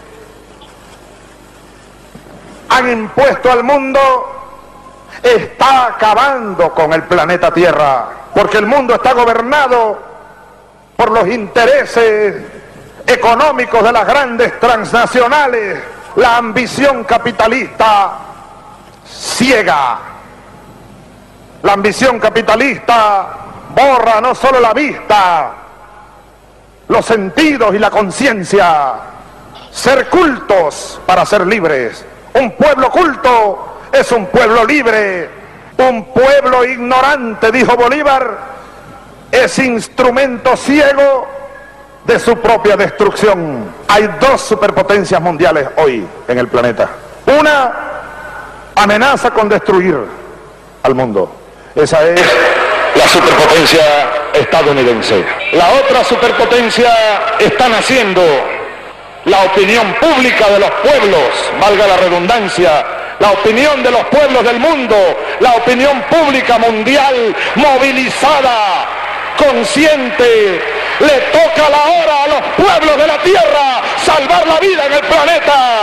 han impuesto al mundo, está acabando con el planeta Tierra, porque el mundo está gobernado por los intereses económicos de las grandes transnacionales. La ambición capitalista ciega. La ambición capitalista borra no solo la vista, los sentidos y la conciencia. Ser cultos para ser libres. Un pueblo culto es un pueblo libre. Un pueblo ignorante, dijo Bolívar, es instrumento ciego de su propia destrucción. Hay dos superpotencias mundiales hoy en el planeta. Una amenaza con destruir al mundo. Esa es la superpotencia estadounidense. La otra superpotencia está naciendo. La opinión pública de los pueblos, valga la redundancia, la opinión de los pueblos del mundo, la opinión pública mundial movilizada, consciente. Le toca la hora a los pueblos de la tierra salvar la vida en el planeta.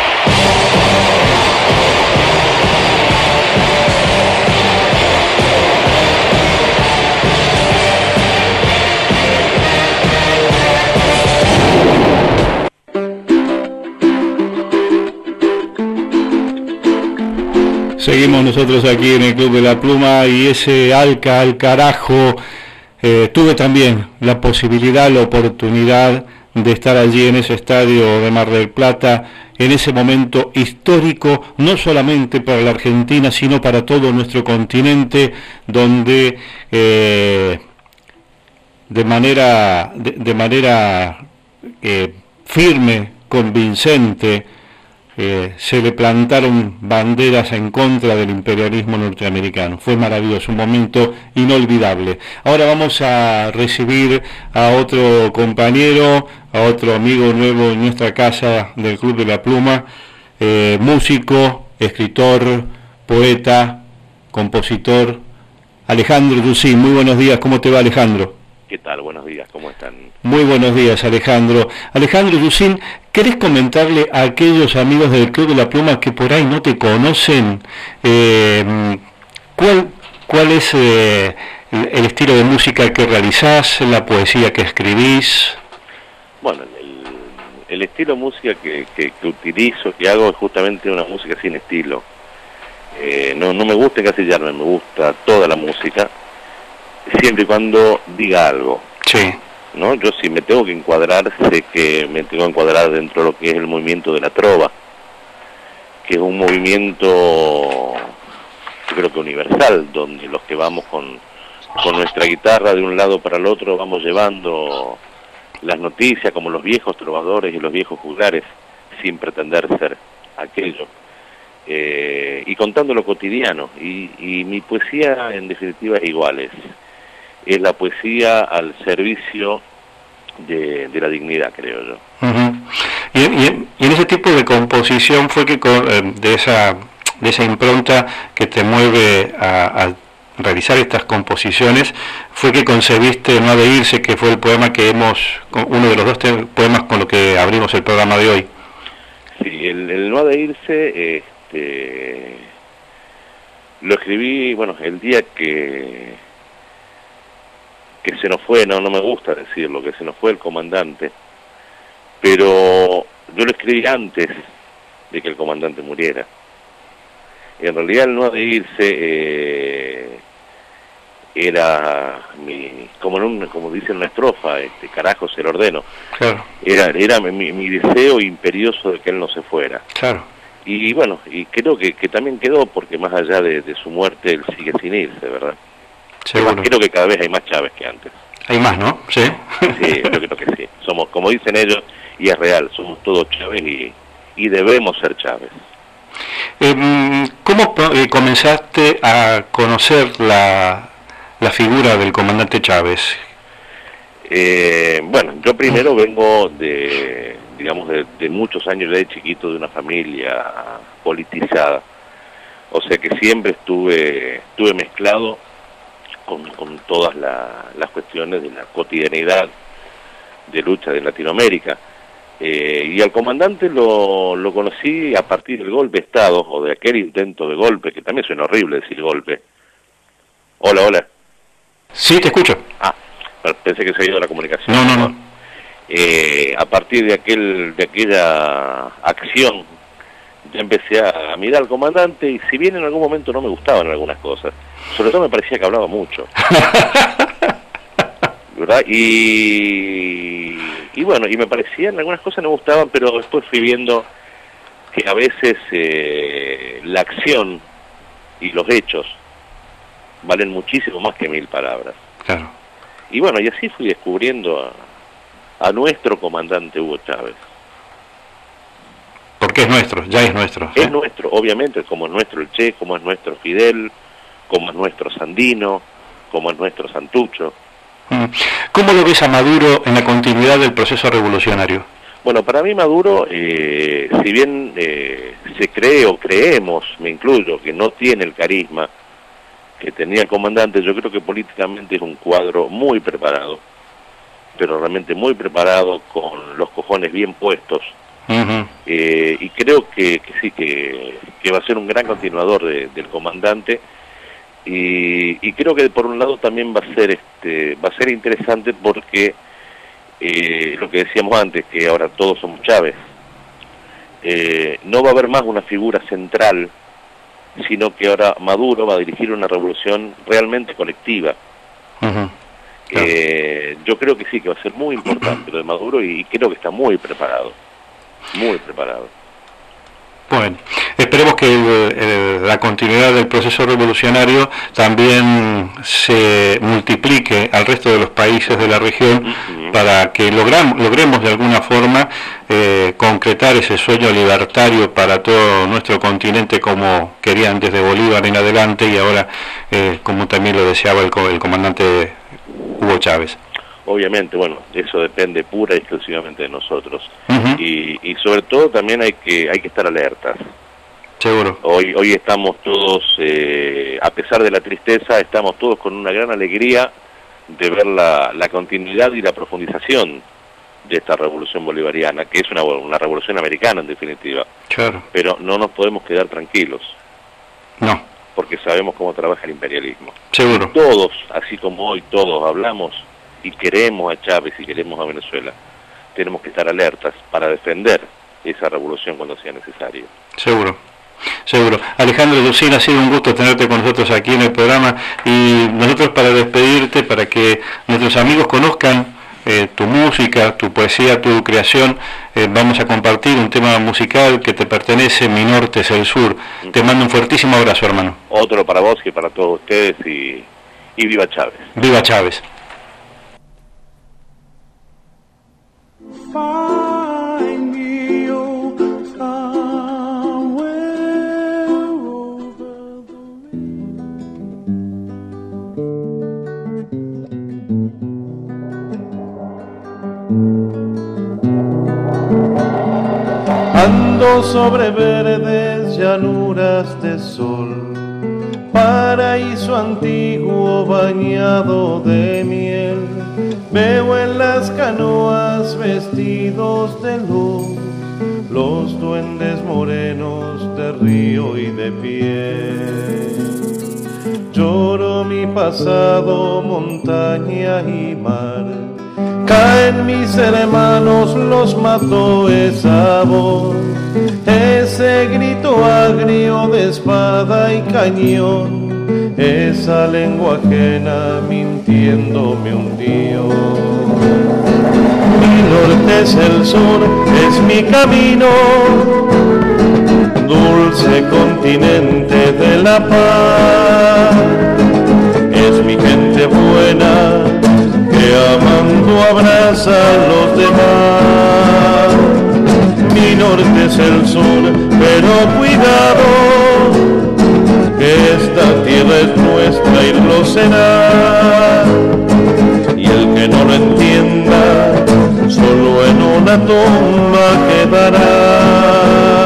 Seguimos nosotros aquí en el Club de la Pluma y ese Alca al carajo. Eh, tuve también la posibilidad, la oportunidad de estar allí en ese estadio de Mar del Plata, en ese momento histórico, no solamente para la Argentina, sino para todo nuestro continente, donde eh, de manera, de, de manera eh, firme, convincente, Eh, se le plantaron banderas en contra del imperialismo norteamericano. Fue maravilloso, un momento inolvidable. Ahora vamos a recibir a otro compañero, a otro amigo nuevo en nuestra casa del Club de la Pluma, eh, músico, escritor, poeta, compositor, Alejandro Yusin. Muy buenos días, ¿cómo te va, Alejandro? ¿Qué tal? Buenos días, ¿cómo están? Muy buenos días, Alejandro. Alejandro Yusin, ¿querés comentarle a aquellos amigos del Club de la Pluma que por ahí no te conocen eh, cuál, cuál es eh, el, el estilo de música que realizás, la poesía que escribís? Bueno, el, el estilo de música que, que, que utilizo, que hago, es justamente una música sin estilo. Eh, no, no me gusta encasillarme, me gusta toda la música, siempre y cuando diga algo. Sí. ¿No? Yo si me tengo que encuadrar, sé que me tengo que encuadrar dentro de lo que es el movimiento de la trova, que es un movimiento yo creo que universal, donde los que vamos con, con nuestra guitarra de un lado para el otro vamos llevando las noticias como los viejos trovadores y los viejos juglares, sin pretender ser aquello, eh, y contando lo cotidiano, y, y mi poesía en definitiva es igual, es, es la poesía al servicio de, de la dignidad, creo yo. Uh-huh. y, y, y en ese tipo de composición fue que con, eh, de esa de esa impronta que te mueve a, a realizar estas composiciones, fue que concebiste No ha de irse, que fue el poema que hemos, uno de los dos te- poemas con lo que abrimos el programa de hoy. Sí, el, el No ha de irse, este, lo escribí, bueno, el día que que se nos fue, no, no me gusta decirlo, que se nos fue el comandante, pero yo lo escribí antes de que el comandante muriera. En realidad el No ha de irse eh, era mi, como en un, como dice en una estrofa, este, carajo se lo ordeno. Claro. Era, era mi, mi deseo imperioso de que él no se fuera. Claro. Y bueno, y creo que, que también quedó, porque más allá de, de su muerte, él sigue sin irse, ¿verdad? Seguro. Además, creo que cada vez hay más Chávez que antes. Hay más, ¿no? Sí. Sí, yo creo que sí. Somos, como dicen ellos, y es real, somos todos Chávez y, y debemos ser Chávez. Eh, ¿Cómo eh, comenzaste a conocer la, la figura del comandante Chávez? Eh, bueno, yo primero vengo de, digamos, de, de muchos años de chiquito, de una familia politizada. O sea que siempre estuve, estuve mezclado con, con todas la, las cuestiones de la cotidianidad de lucha de Latinoamérica. Eh, y al comandante lo, lo conocí a partir del golpe de Estado, o de aquel intento de golpe, que también suena horrible decir golpe. Hola, hola. Sí, te escucho. Ah, pensé que se había ido la comunicación. No, no, no. Eh, a partir de aquel de aquella acción, ya empecé a mirar al comandante, y si bien en algún momento no me gustaban algunas cosas, sobre todo me parecía que hablaba mucho. ¿Verdad? Y, y bueno, y me parecían, algunas cosas no me gustaban, pero después fui viendo que a veces eh, la acción y los hechos valen muchísimo más que mil palabras. Claro. Y bueno, y así fui descubriendo a, a nuestro comandante Hugo Chávez. Porque es nuestro, ya es nuestro. ¿sí? Es nuestro, obviamente, como es nuestro el Che, como es nuestro Fidel, como es nuestro Sandino, como es nuestro Santucho. ¿Cómo lo ves a Maduro en la continuidad del proceso revolucionario? Bueno, para mí Maduro, eh, si bien eh, se cree o creemos, me incluyo, que no tiene el carisma que tenía el comandante, yo creo que políticamente es un cuadro muy preparado, pero realmente muy preparado, con los cojones bien puestos. Uh-huh. Eh, y creo que, que sí, que, que va a ser un gran continuador de, del comandante. Y, y creo que por un lado también va a ser este va a ser interesante porque eh, lo que decíamos antes, que ahora todos somos Chávez, eh, no va a haber más una figura central, sino que ahora Maduro va a dirigir una revolución realmente colectiva. Uh-huh. eh, yo creo que sí, que va a ser muy importante lo de Maduro, y, y creo que está muy preparado, muy preparado. Bueno, esperemos que el, el, la continuidad del proceso revolucionario también se multiplique al resto de los países de la región, uh-huh, para que logramos, logremos de alguna forma eh, concretar ese sueño libertario para todo nuestro continente, como querían desde Bolívar en adelante, y ahora eh, como también lo deseaba el, el comandante Hugo Chávez. Obviamente, bueno, eso depende pura y exclusivamente de nosotros. Uh-huh. y, y sobre todo también hay que hay que estar alertas. Seguro. Hoy hoy estamos todos, eh, a pesar de la tristeza, estamos todos con una gran alegría de ver la, la continuidad y la profundización de esta revolución bolivariana, que es una, una revolución americana en definitiva. Claro. Pero no nos podemos quedar tranquilos. No. Porque sabemos cómo trabaja el imperialismo. Seguro. Y todos, así como hoy todos hablamos y queremos a Chávez y queremos a Venezuela, tenemos que estar alertas para defender esa revolución cuando sea necesario. Seguro, seguro. Alejandro Ducín, ha sido un gusto tenerte con nosotros aquí en el programa, y nosotros, para despedirte, para que nuestros amigos conozcan eh, tu música, tu poesía, tu creación. Eh, vamos a compartir un tema musical que te pertenece, Mi Norte es el Sur. Te mando un fuertísimo abrazo, hermano. Otro para vos y para todos ustedes, y, y viva Chávez. Viva Chávez. Find me, oh, somewhere over the Ando sobre verdes llanuras de sol, paraíso antiguo bañado de miel. Veo en las canoas vestidos de luz los duendes morenos de río y de piel. Lloro mi pasado, montaña y mar. Caen mis hermanos, los mató esa voz, ese grito agrio de espada y cañón, esa lengua ajena mintiendo me hundió. Mi norte es el sur, es mi camino, dulce continente de la paz. Es mi gente buena que amando abraza a los demás. Mi norte es el sur, pero cuidado, que esta tierra es nuestra y lo será. Y el que no lo entienda, solo en una tumba quedará.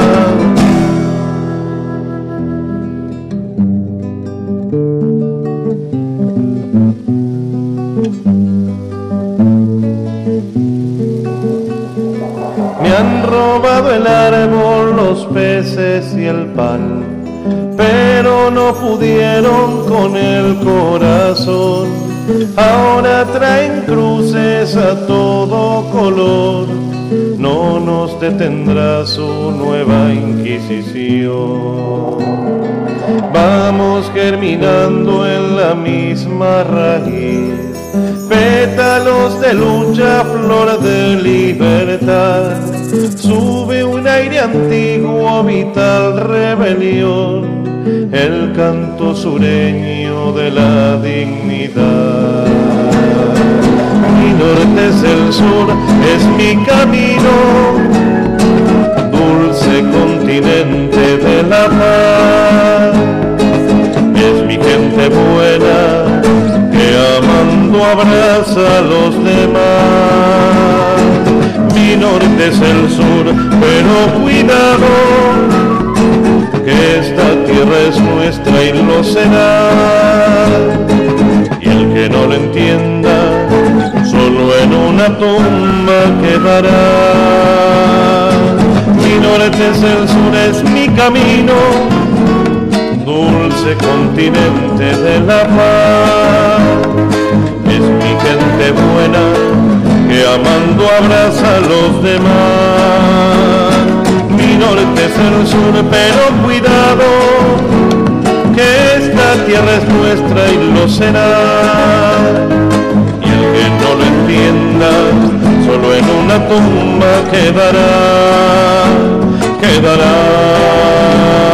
Me han robado el árbol, los peces y el pan, pero no pudieron con el corazón. Ahora traen cruces a todo color, no nos detendrá su nueva inquisición. Vamos germinando en la misma raíz, pétalos de lucha, flor de libertad. Sube un aire antiguo, vital rebelión, el canto sureño de la dignidad. Mi norte es el sur, es mi camino, dulce continente de la paz. Es mi gente buena que amando abraza a los demás. Mi norte es el sur, pero cuidado, que esta tierra es nuestra y lo será. Y el que no lo entienda, solo en una tumba quedará. Mi norte es el sur, es mi camino, dulce continente de la paz. Es mi gente buena que amando abraza a los demás. Mi norte es el sur, pero cuidado, que esta tierra es nuestra y lo será. Y el que no lo entienda, solo en una tumba quedará, quedará.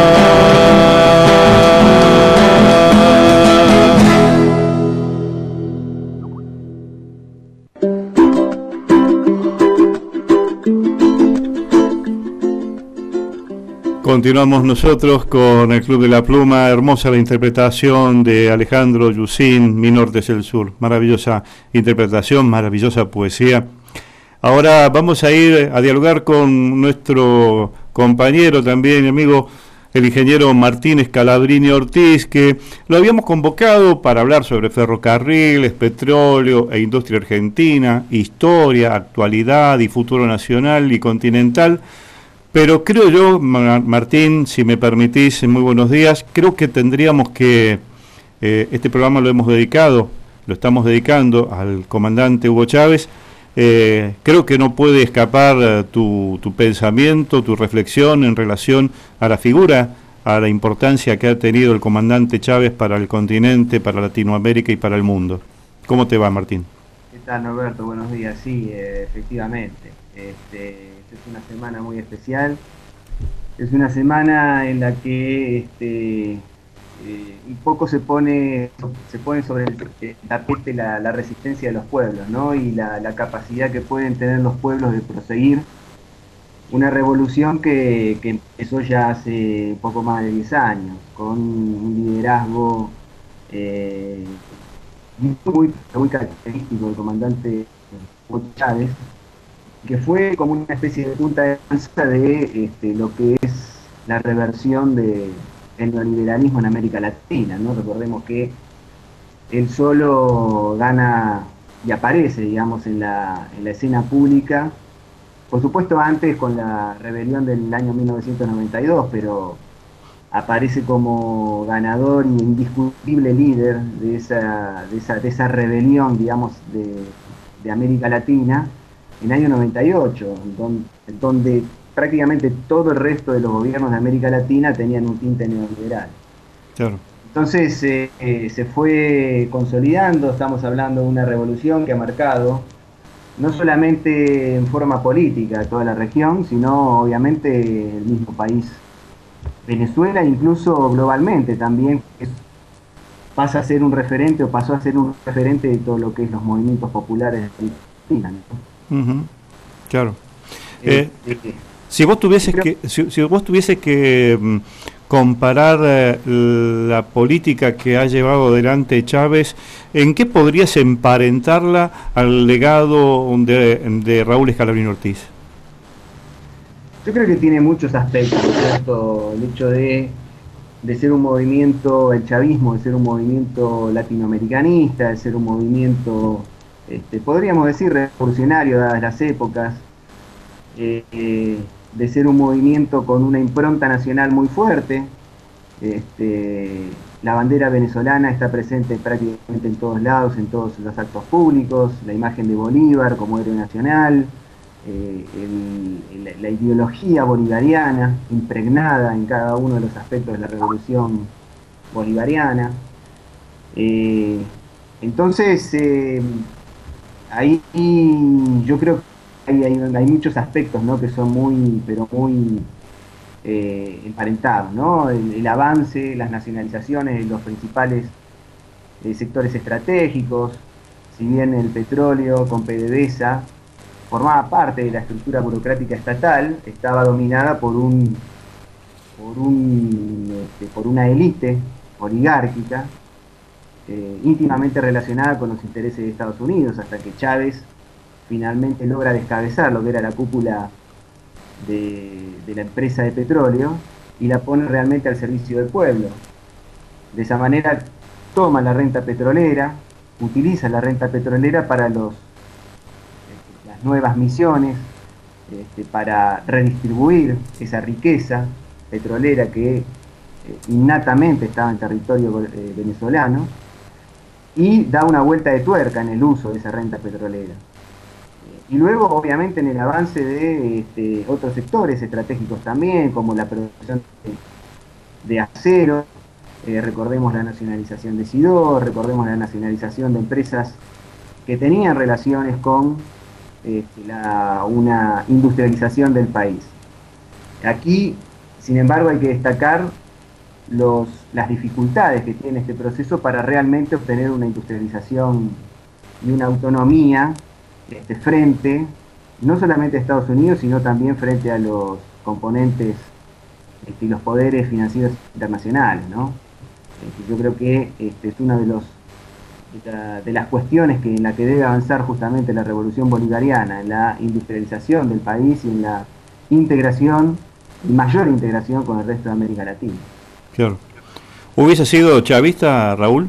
Continuamos nosotros con el Club de la Pluma. Hermosa la interpretación de Alejandro Yusin, Mi Norte es el Sur. Maravillosa interpretación, maravillosa poesía. Ahora vamos a ir a dialogar con nuestro compañero también, amigo, el ingeniero Martín Scalabrini Ortiz, que lo habíamos convocado para hablar sobre ferrocarriles, petróleo e industria argentina, historia, actualidad y futuro nacional y continental. Pero creo yo, Martín, si me permitís, muy buenos días, creo que tendríamos que, eh, este programa lo hemos dedicado, lo estamos dedicando al comandante Hugo Chávez. Eh, creo que no puede escapar eh, tu, tu pensamiento, tu reflexión en relación a la figura, a la importancia que ha tenido el comandante Chávez para el continente, para Latinoamérica y para el mundo. ¿Cómo te va, Martín? ¿Qué tal, Norberto? Buenos días. Sí, eh, efectivamente. Este, esta es una semana muy especial. Es una semana en la que este, eh, un poco se pone, se pone sobre el tapete la, la resistencia de los pueblos, ¿no? Y la, la capacidad que pueden tener los pueblos de proseguir una revolución que, que empezó ya hace poco más de diez años, con un liderazgo eh, muy, muy característico del comandante Hugo Chávez, que fue como una especie de punta de lanza de este, lo que es la reversión del neoliberalismo en América Latina, ¿no? Recordemos que él solo gana y aparece, digamos, en la, en la escena pública, por supuesto antes con la rebelión del año mil novecientos noventa y dos, pero aparece como ganador y indiscutible líder de esa, de esa, de esa rebelión, digamos, de, de América Latina, en el año noventa y ocho, donde, donde prácticamente todo el resto de los gobiernos de América Latina tenían un tinte neoliberal. Claro. Entonces eh, eh, se fue consolidando, estamos hablando de una revolución que ha marcado no solamente en forma política toda la región, sino obviamente el mismo país, Venezuela, incluso globalmente también, es, pasa a ser un referente o pasó a ser un referente de todo lo que es los movimientos populares de Argentina, ¿no? Uh-huh. Claro. Eh, eh, eh, si vos tuvieses que, si, si vos tuvieses que um, comparar eh, la política que ha llevado adelante Chávez, ¿en qué podrías emparentarla al legado de, de Raúl Escalabrini Ortiz? Yo creo que tiene muchos aspectos, ¿cierto? El hecho de, de ser un movimiento, el chavismo, de ser un movimiento latinoamericanista, de ser un movimiento, este, podríamos decir, revolucionario dadas las épocas, eh, eh, de ser un movimiento con una impronta nacional muy fuerte. Este, la bandera venezolana está presente prácticamente en todos lados, en todos los actos públicos, la imagen de Bolívar como héroe nacional, eh, el, el, la ideología bolivariana impregnada en cada uno de los aspectos de la revolución bolivariana. Eh, entonces, eh, ahí yo creo que Hay, hay, hay muchos aspectos, ¿no?, que son muy, pero muy eh, emparentados, ¿no? El, el avance, las nacionalizaciones de los principales eh, sectores estratégicos, si bien el petróleo con PDVSA formaba parte de la estructura burocrática estatal, estaba dominada por un por un este, por una élite oligárquica eh, íntimamente relacionada con los intereses de Estados Unidos, hasta que Chávez finalmente logra descabezar lo que era la cúpula de, de la empresa de petróleo y la pone realmente al servicio del pueblo. De esa manera toma la renta petrolera, utiliza la renta petrolera para los, este, las nuevas misiones, este, para redistribuir esa riqueza petrolera que eh, innatamente estaba en territorio eh, venezolano, y da una vuelta de tuerca en el uso de esa renta petrolera. Y luego, obviamente, en el avance de este, otros sectores estratégicos también, como la producción de, de acero, eh, recordemos la nacionalización de Sidor, recordemos la nacionalización de empresas que tenían relaciones con este, la, una industrialización del país. Aquí, sin embargo, hay que destacar los, las dificultades que tiene este proceso para realmente obtener una industrialización y una autonomía Este, frente, no solamente a Estados Unidos, sino también frente a los componentes este, y los poderes financieros internacionales, ¿no? Este, yo creo que este, es una de, los, de, la, de las cuestiones que, en la que debe avanzar justamente la revolución bolivariana, en la industrialización del país y en la integración, y mayor integración con el resto de América Latina. Claro. ¿Hubiese sido chavista, Raúl?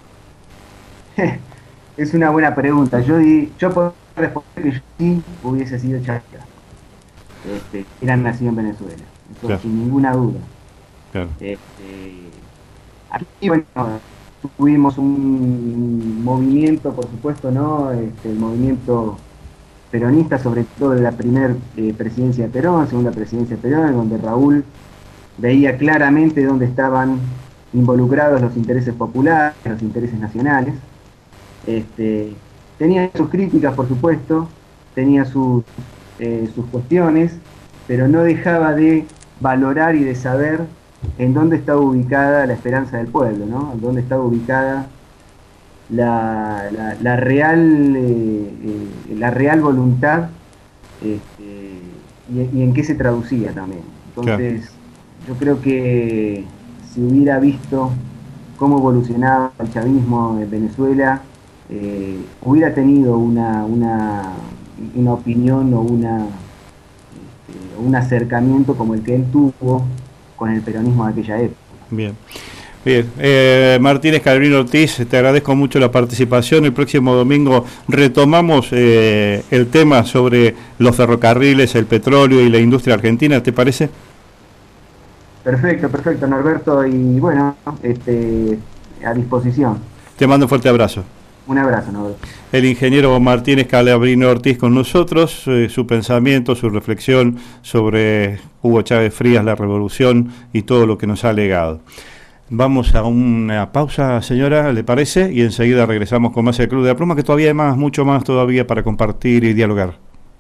Es una buena pregunta. Yo, di, yo puedo responder que yo sí hubiese sido chavista. Este, era nacido en Venezuela, eso, claro, sin ninguna duda. Claro. Este, aquí, bueno, tuvimos un movimiento, por supuesto, ¿no? Este, el movimiento peronista, sobre todo de la primera eh, presidencia de Perón, segunda presidencia de Perón, en donde Raúl veía claramente dónde estaban involucrados los intereses populares, los intereses nacionales. Este, tenía sus críticas, por supuesto, tenía sus, eh, sus cuestiones, pero no dejaba de valorar y de saber en dónde estaba ubicada la esperanza del pueblo, ¿no? En dónde estaba ubicada la, la, la real eh, eh, la real voluntad, este, y, y en qué se traducía también. Entonces, claro, yo creo que si hubiera visto cómo evolucionaba el chavismo en Venezuela, eh, hubiera tenido una, una, una opinión o una, este, un acercamiento como el que él tuvo con el peronismo de aquella época. Bien. Bien, eh, Martínez Calabrini Ortiz, te agradezco mucho la participación. El próximo domingo retomamos eh, el tema sobre los ferrocarriles, el petróleo y la industria argentina, ¿te parece? Perfecto, perfecto, Norberto, y bueno, este, a disposición. Te mando un fuerte abrazo. Un abrazo, Norberto. El ingeniero Martínez Calabrini Ortiz con nosotros, eh, su pensamiento, su reflexión sobre Hugo Chávez Frías, la revolución y todo lo que nos ha legado. Vamos a una pausa, señora, ¿le parece? Y enseguida regresamos con más del Club de la Pluma, que todavía hay más, mucho más todavía para compartir y dialogar.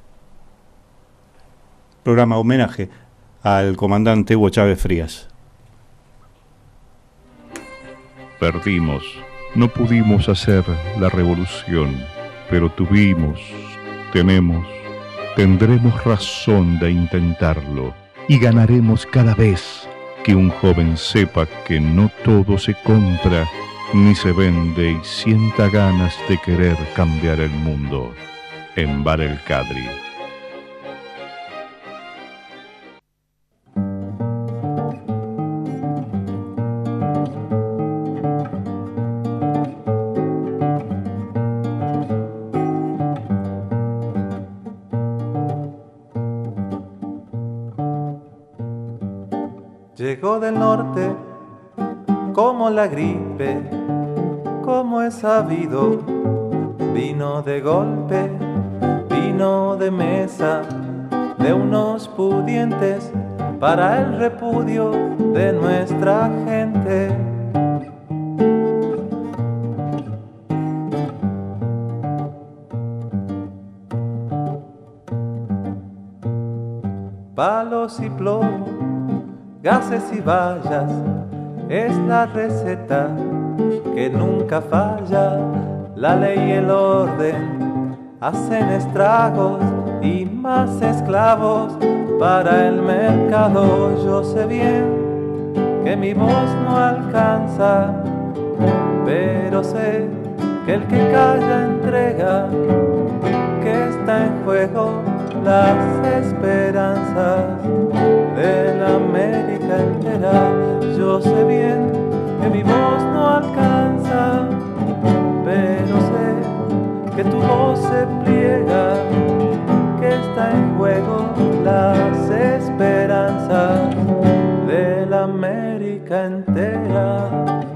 Programa homenaje al comandante Hugo Chávez Frías. Perdimos, no pudimos hacer la revolución, pero tuvimos, tenemos, tendremos razón de intentarlo y ganaremos cada vez que un joven sepa que no todo se compra ni se vende y sienta ganas de querer cambiar el mundo. En Bar El Cadri. Llegó del norte como la gripe, como es sabido, vino de golpe, vino de mesa, de unos pudientes para el repudio de nuestra gente. Palos y plomo, gases y vallas, es la receta que nunca falla. La ley y el orden hacen estragos y más esclavos para el mercado. Yo sé bien que mi voz no alcanza, pero sé que el que calla entrega, que está en juego las esperanzas de la América entera. Yo sé bien que mi voz no alcanza, pero sé que tu voz se pliega, que está en juego las esperanzas de la América entera.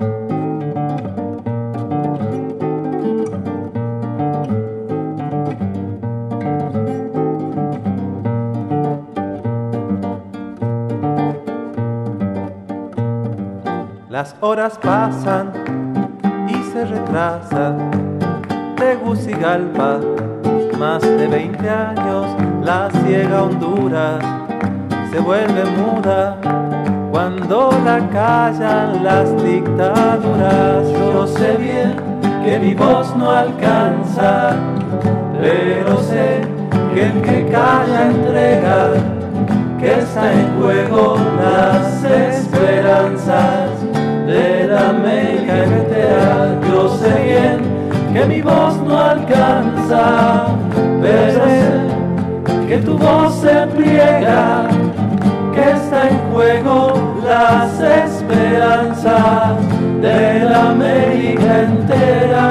Las horas pasan y se retrasan. Tegucigalpa, más de veinte años, la ciega Honduras se vuelve muda cuando la callan las dictaduras. Yo sé bien que mi voz no alcanza, pero sé que el que calla entrega, que está en juego las esperanzas de la América entera. Yo sé bien que mi voz no alcanza, pero sé que tu voz se pliega, que está en juego las esperanzas de la América entera.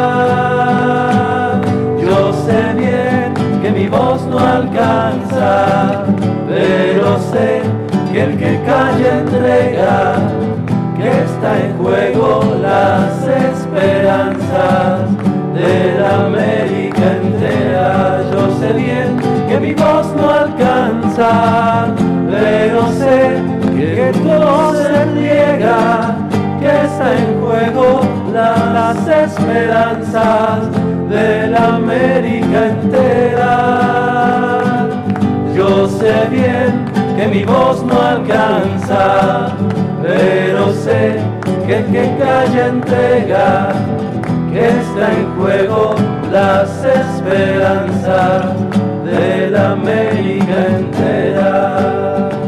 Yo sé bien que mi voz no alcanza, pero sé que el que calla entrega, que está en juego las esperanzas de la América entera. Yo sé bien que mi voz no alcanza, pero sé que todo se pliega, que está en juego las esperanzas de la la América entera. Yo sé bien que mi voz no alcanza, pero sé que el que calla entrega, que está en juego las esperanzas de la América entera.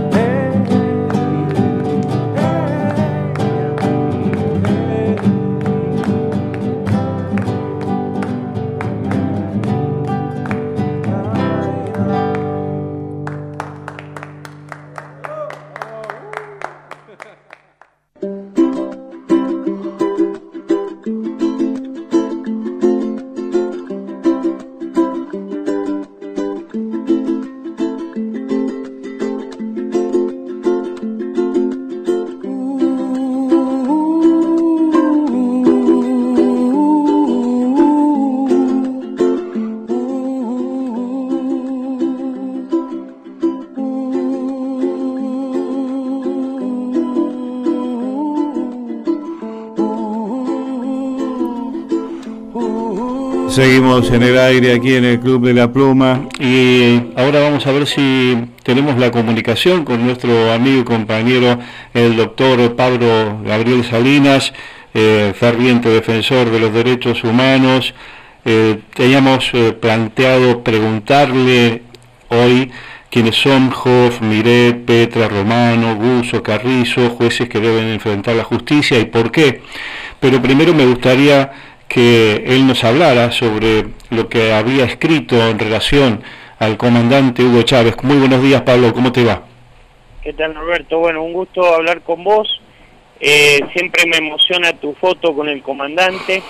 Seguimos en el aire aquí en el Club de la Pluma y ahora vamos a ver si tenemos la comunicación con nuestro amigo y compañero el doctor Pablo Gabriel Salinas, eh, ferviente defensor de los derechos humanos. Eh, teníamos eh, planteado preguntarle hoy quiénes son Hoff, Miret, Petra, Romano, Guzzo, Carrizo, jueces que deben enfrentar la justicia y por qué. Pero primero me gustaría que él nos hablara sobre lo que había escrito en relación al comandante Hugo Chávez. Muy buenos días, Pablo, ¿cómo te va? ¿Qué tal, Norberto? Bueno, un gusto hablar con vos. Eh, siempre me emociona tu foto con el comandante,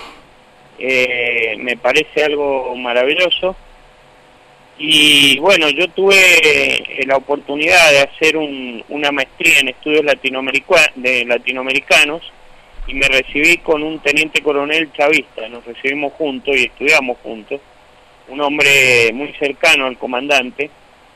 eh, me parece algo maravilloso. Y bueno, yo tuve la oportunidad de hacer un, una maestría en estudios latinoamerica- de latinoamericanos, y me recibí con un teniente coronel chavista. Nos recibimos juntos y estudiamos juntos, un hombre muy cercano al comandante.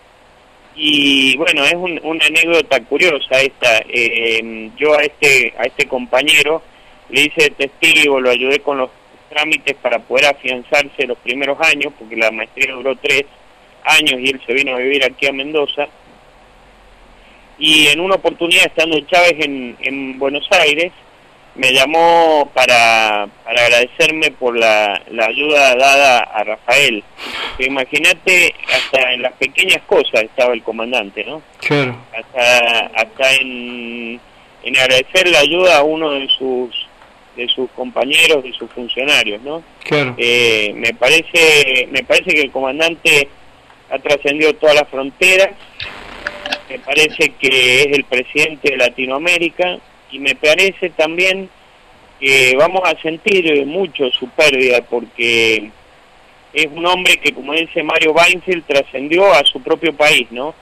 Y bueno, es un, una anécdota curiosa esta. Eh, yo a este a este compañero le hice testigo, lo ayudé con los trámites para poder afianzarse los primeros años, porque la maestría duró tres años y él se vino a vivir aquí a Mendoza. Y en una oportunidad, estando Chávez en, en Buenos Aires, me llamó para, para agradecerme por la, la ayuda dada a Rafael. Imagínate, hasta en las pequeñas cosas estaba el comandante, ¿no? Claro. Hasta, hasta en, en agradecer la ayuda a uno de sus de sus compañeros, de sus funcionarios, ¿no? Claro. Eh, me parece, me parece que el comandante ha trascendido todas las fronteras. Me parece que es el presidente de Latinoamérica. Y me parece también que vamos a sentir mucho su pérdida, porque es un hombre que, como dice Mario Weinfeld, trascendió a su propio país, ¿no?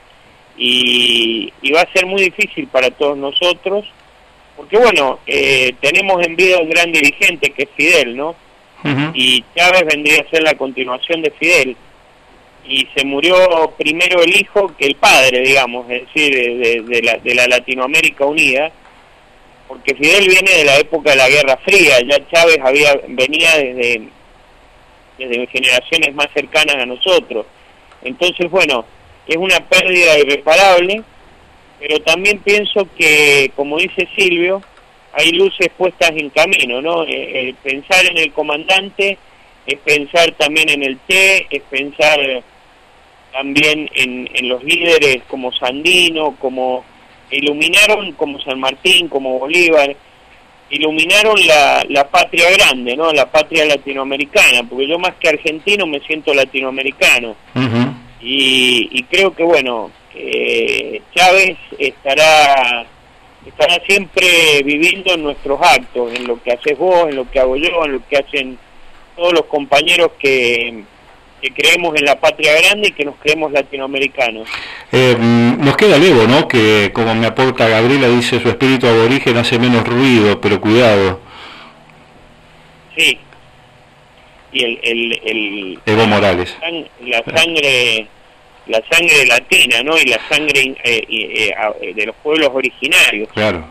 Y, y va a ser muy difícil para todos nosotros, porque bueno, eh, tenemos en vida un gran dirigente que es Fidel, ¿no? Uh-huh. Y Chávez vendría a ser la continuación de Fidel. Y se murió primero el hijo que el padre, digamos, es decir, de, de, de, la, de la Latinoamérica unida, porque Fidel viene de la época de la Guerra Fría. Ya Chávez había venía desde, desde generaciones más cercanas a nosotros. Entonces, bueno, es una pérdida irreparable, pero también pienso que, como dice Silvio, hay luces puestas en camino, ¿no? El, el pensar en el comandante es pensar también en el Che, es pensar también en, en los líderes como Sandino, como iluminaron, como San Martín, como Bolívar, iluminaron la, la patria grande, ¿no? La patria latinoamericana, porque yo más que argentino me siento latinoamericano. Uh-huh. y, y creo que, bueno, eh, Chávez estará estará siempre viviendo en nuestros actos, en lo que haces vos, en lo que hago yo, en lo que hacen todos los compañeros que... que creemos en la patria grande y que nos creemos latinoamericanos. Eh, nos queda el Evo, ¿no? Que, como me aporta Gabriela, dice, su espíritu aborigen hace menos ruido, pero cuidado. Sí. Y el... el, el Evo Morales. La sangre, la sangre latina, ¿no? Y la sangre eh, eh, eh, de los pueblos originarios. Claro.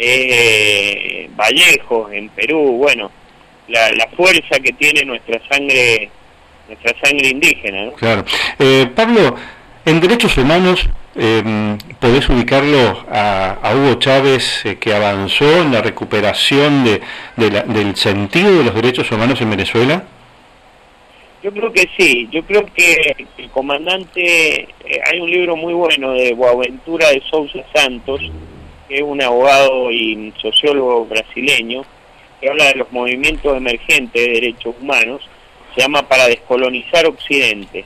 Eh, Vallejo, en Perú, bueno, la, la fuerza que tiene nuestra sangre nuestra sangre indígena, ¿no? Claro. Eh, Pablo, en derechos humanos, eh, ¿podés ubicarlo a, a Hugo Chávez, eh, que avanzó en la recuperación de, de la, del sentido de los derechos humanos en Venezuela? Yo creo que sí, yo creo que el comandante, eh, hay un libro muy bueno de Boaventura de Sousa Santos, que es un abogado y sociólogo brasileño, que habla de los movimientos emergentes de derechos humanos, se llama Para descolonizar Occidente.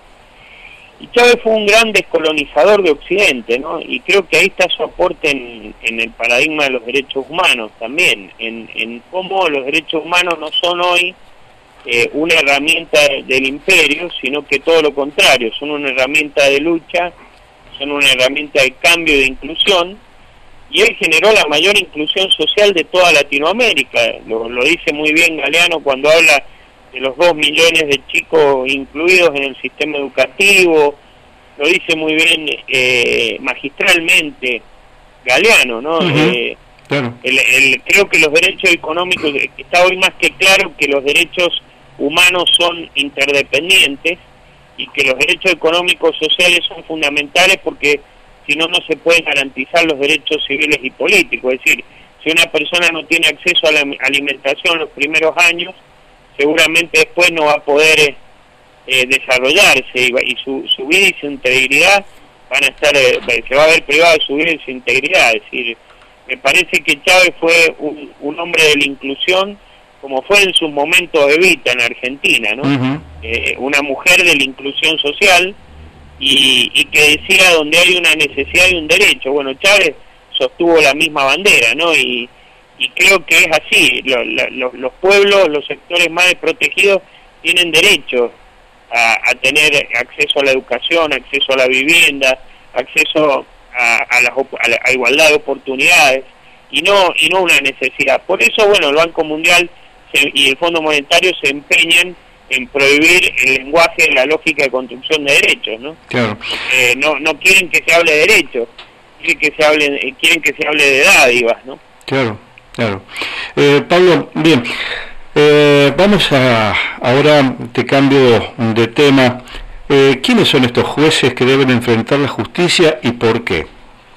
Y Chávez fue un gran descolonizador de Occidente, ¿no? Y creo que ahí está su aporte en, en el paradigma de los derechos humanos también, en, en cómo los derechos humanos no son hoy eh, una herramienta del imperio, sino que todo lo contrario, son una herramienta de lucha, son una herramienta de cambio y de inclusión, y él generó la mayor inclusión social de toda Latinoamérica. Lo, lo dice muy bien Galeano cuando habla de los dos millones de chicos incluidos en el sistema educativo, lo dice muy bien eh, magistralmente Galeano, ¿no? Uh-huh. eh, claro. el, el, creo que los derechos económicos, está hoy más que claro que los derechos humanos son interdependientes y que los derechos económicos sociales son fundamentales, porque si no, no se pueden garantizar los derechos civiles y políticos. Es decir, si una persona no tiene acceso a la alimentación los primeros años, seguramente después no va a poder eh, desarrollarse, y, y su, su vida y su integridad van a estar, eh, se va a ver privado de su vida y su integridad. Es decir, me parece que Chávez fue un, un hombre de la inclusión, como fue en su momento Evita en Argentina, ¿no? Uh-huh. eh, una mujer de la inclusión social, y, y que decía donde hay una necesidad y un derecho. Bueno, Chávez sostuvo la misma bandera, ¿no? Y, y creo que es así, lo, lo, los pueblos, los sectores más desprotegidos tienen derecho a, a tener acceso a la educación, acceso a la vivienda, acceso a, a, la, a la a igualdad de oportunidades, y no y no una necesidad. Por eso, bueno, el Banco Mundial se, y el Fondo Monetario se empeñan en prohibir el lenguaje de la lógica de construcción de derechos, ¿no? Claro. Eh, no no quieren que se hable de derechos, quieren que se hable quieren que se hable de dádivas, ¿no? Claro, claro. Eh, Pablo, bien, eh, vamos a, ahora te cambio de tema. Eh, ¿Quiénes son estos jueces que deben enfrentar la justicia y por qué?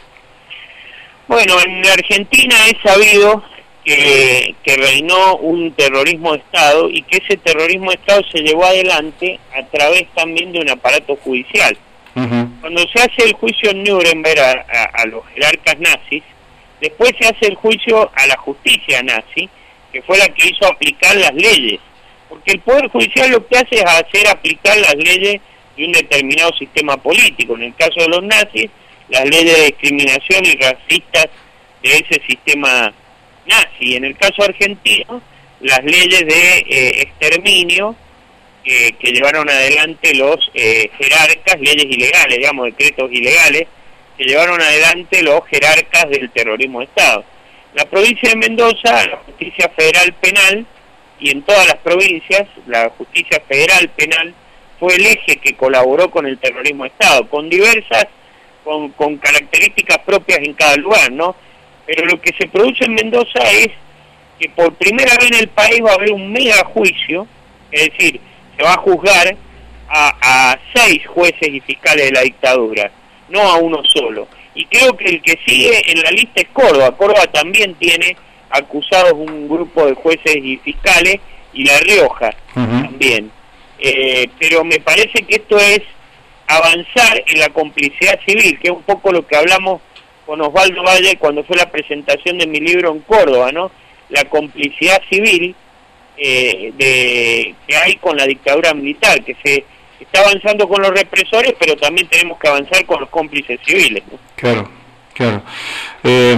Bueno, en Argentina es sabido que, que reinó un terrorismo de Estado, y que ese terrorismo de Estado se llevó adelante a través también de un aparato judicial. Uh-huh. Cuando se hace el juicio en Nuremberg a, a, a los jerarcas nazis, después se hace el juicio a la justicia nazi, que fue la que hizo aplicar las leyes, porque el Poder Judicial lo que hace es hacer aplicar las leyes de un determinado sistema político. En el caso de los nazis, las leyes de discriminación y racistas de ese sistema nazi. En el caso argentino, las leyes de eh, exterminio eh, que llevaron adelante los eh, jerarcas, leyes ilegales, digamos, decretos ilegales, que llevaron adelante los jerarcas del terrorismo de Estado. La provincia de Mendoza, la justicia federal penal, y en todas las provincias, la justicia federal penal fue el eje que colaboró con el terrorismo de Estado, con diversas, con, con características propias en cada lugar, ¿no? Pero lo que se produce en Mendoza es que por primera vez en el país va a haber un mega juicio, es decir, se va a juzgar a, a seis jueces y fiscales de la dictadura, no a uno solo. Y creo que el que sigue en la lista es Córdoba. Córdoba también tiene acusados un grupo de jueces y fiscales, y La Rioja uh-huh. también. Eh, pero me parece que esto es avanzar en la complicidad civil, que es un poco lo que hablamos con Osvaldo Valle cuando fue la presentación de mi libro en Córdoba, ¿no? La complicidad civil eh, de, que hay con la dictadura militar, que se está avanzando con los represores, pero también tenemos que avanzar con los cómplices civiles, ¿no? Claro, claro. Eh,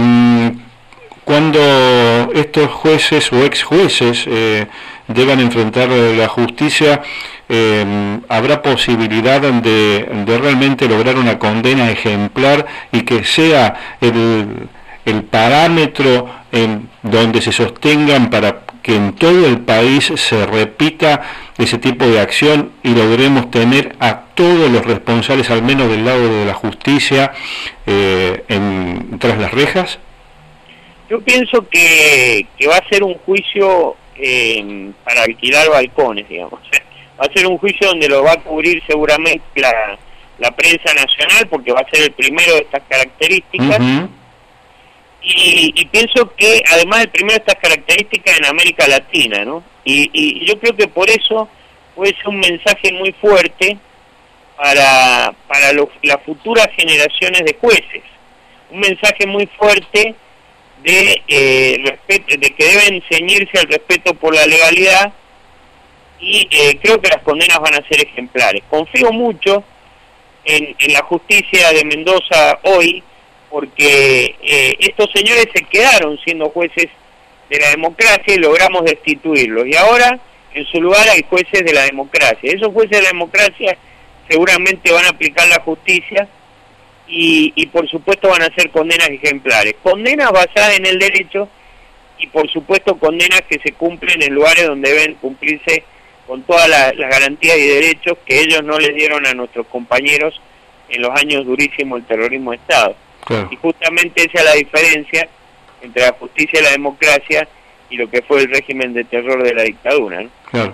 cuando estos jueces o ex jueces eh, deban enfrentar la justicia, eh, ¿habrá posibilidad de, de realmente lograr una condena ejemplar y que sea el, el parámetro en donde se sostengan para que en todo el país se repita ese tipo de acción y logremos tener a todos los responsables, al menos del lado de la justicia, eh, en, tras las rejas? Yo pienso que, que va a ser un juicio eh, para alquilar balcones, digamos. va a ser un juicio donde lo va a cubrir seguramente la, la prensa nacional, porque va a ser el primero de estas características. Uh-huh. y, y pienso que además el primero de estas características en América Latina, ¿no? Y, y yo creo que por eso puede ser un mensaje muy fuerte para, para lo, las futuras generaciones de jueces. Un mensaje muy fuerte de, eh, respeto, de que deben ceñirse al respeto por la legalidad, y eh, creo que las condenas van a ser ejemplares. Confío mucho en, en la justicia de Mendoza hoy, porque eh, estos señores se quedaron siendo jueces de la democracia y logramos destituirlos, y ahora en su lugar hay jueces de la democracia. Esos jueces de la democracia seguramente van a aplicar la justicia y, y por supuesto van a hacer condenas ejemplares, condenas basadas en el derecho, y por supuesto condenas que se cumplen en lugares donde deben cumplirse con todas las la garantías y derechos que ellos no les dieron a nuestros compañeros en los años durísimos del terrorismo de Estado. Claro. Y justamente esa es la diferencia entre la justicia y la democracia y lo que fue el régimen de terror de la dictadura, ¿no? Claro.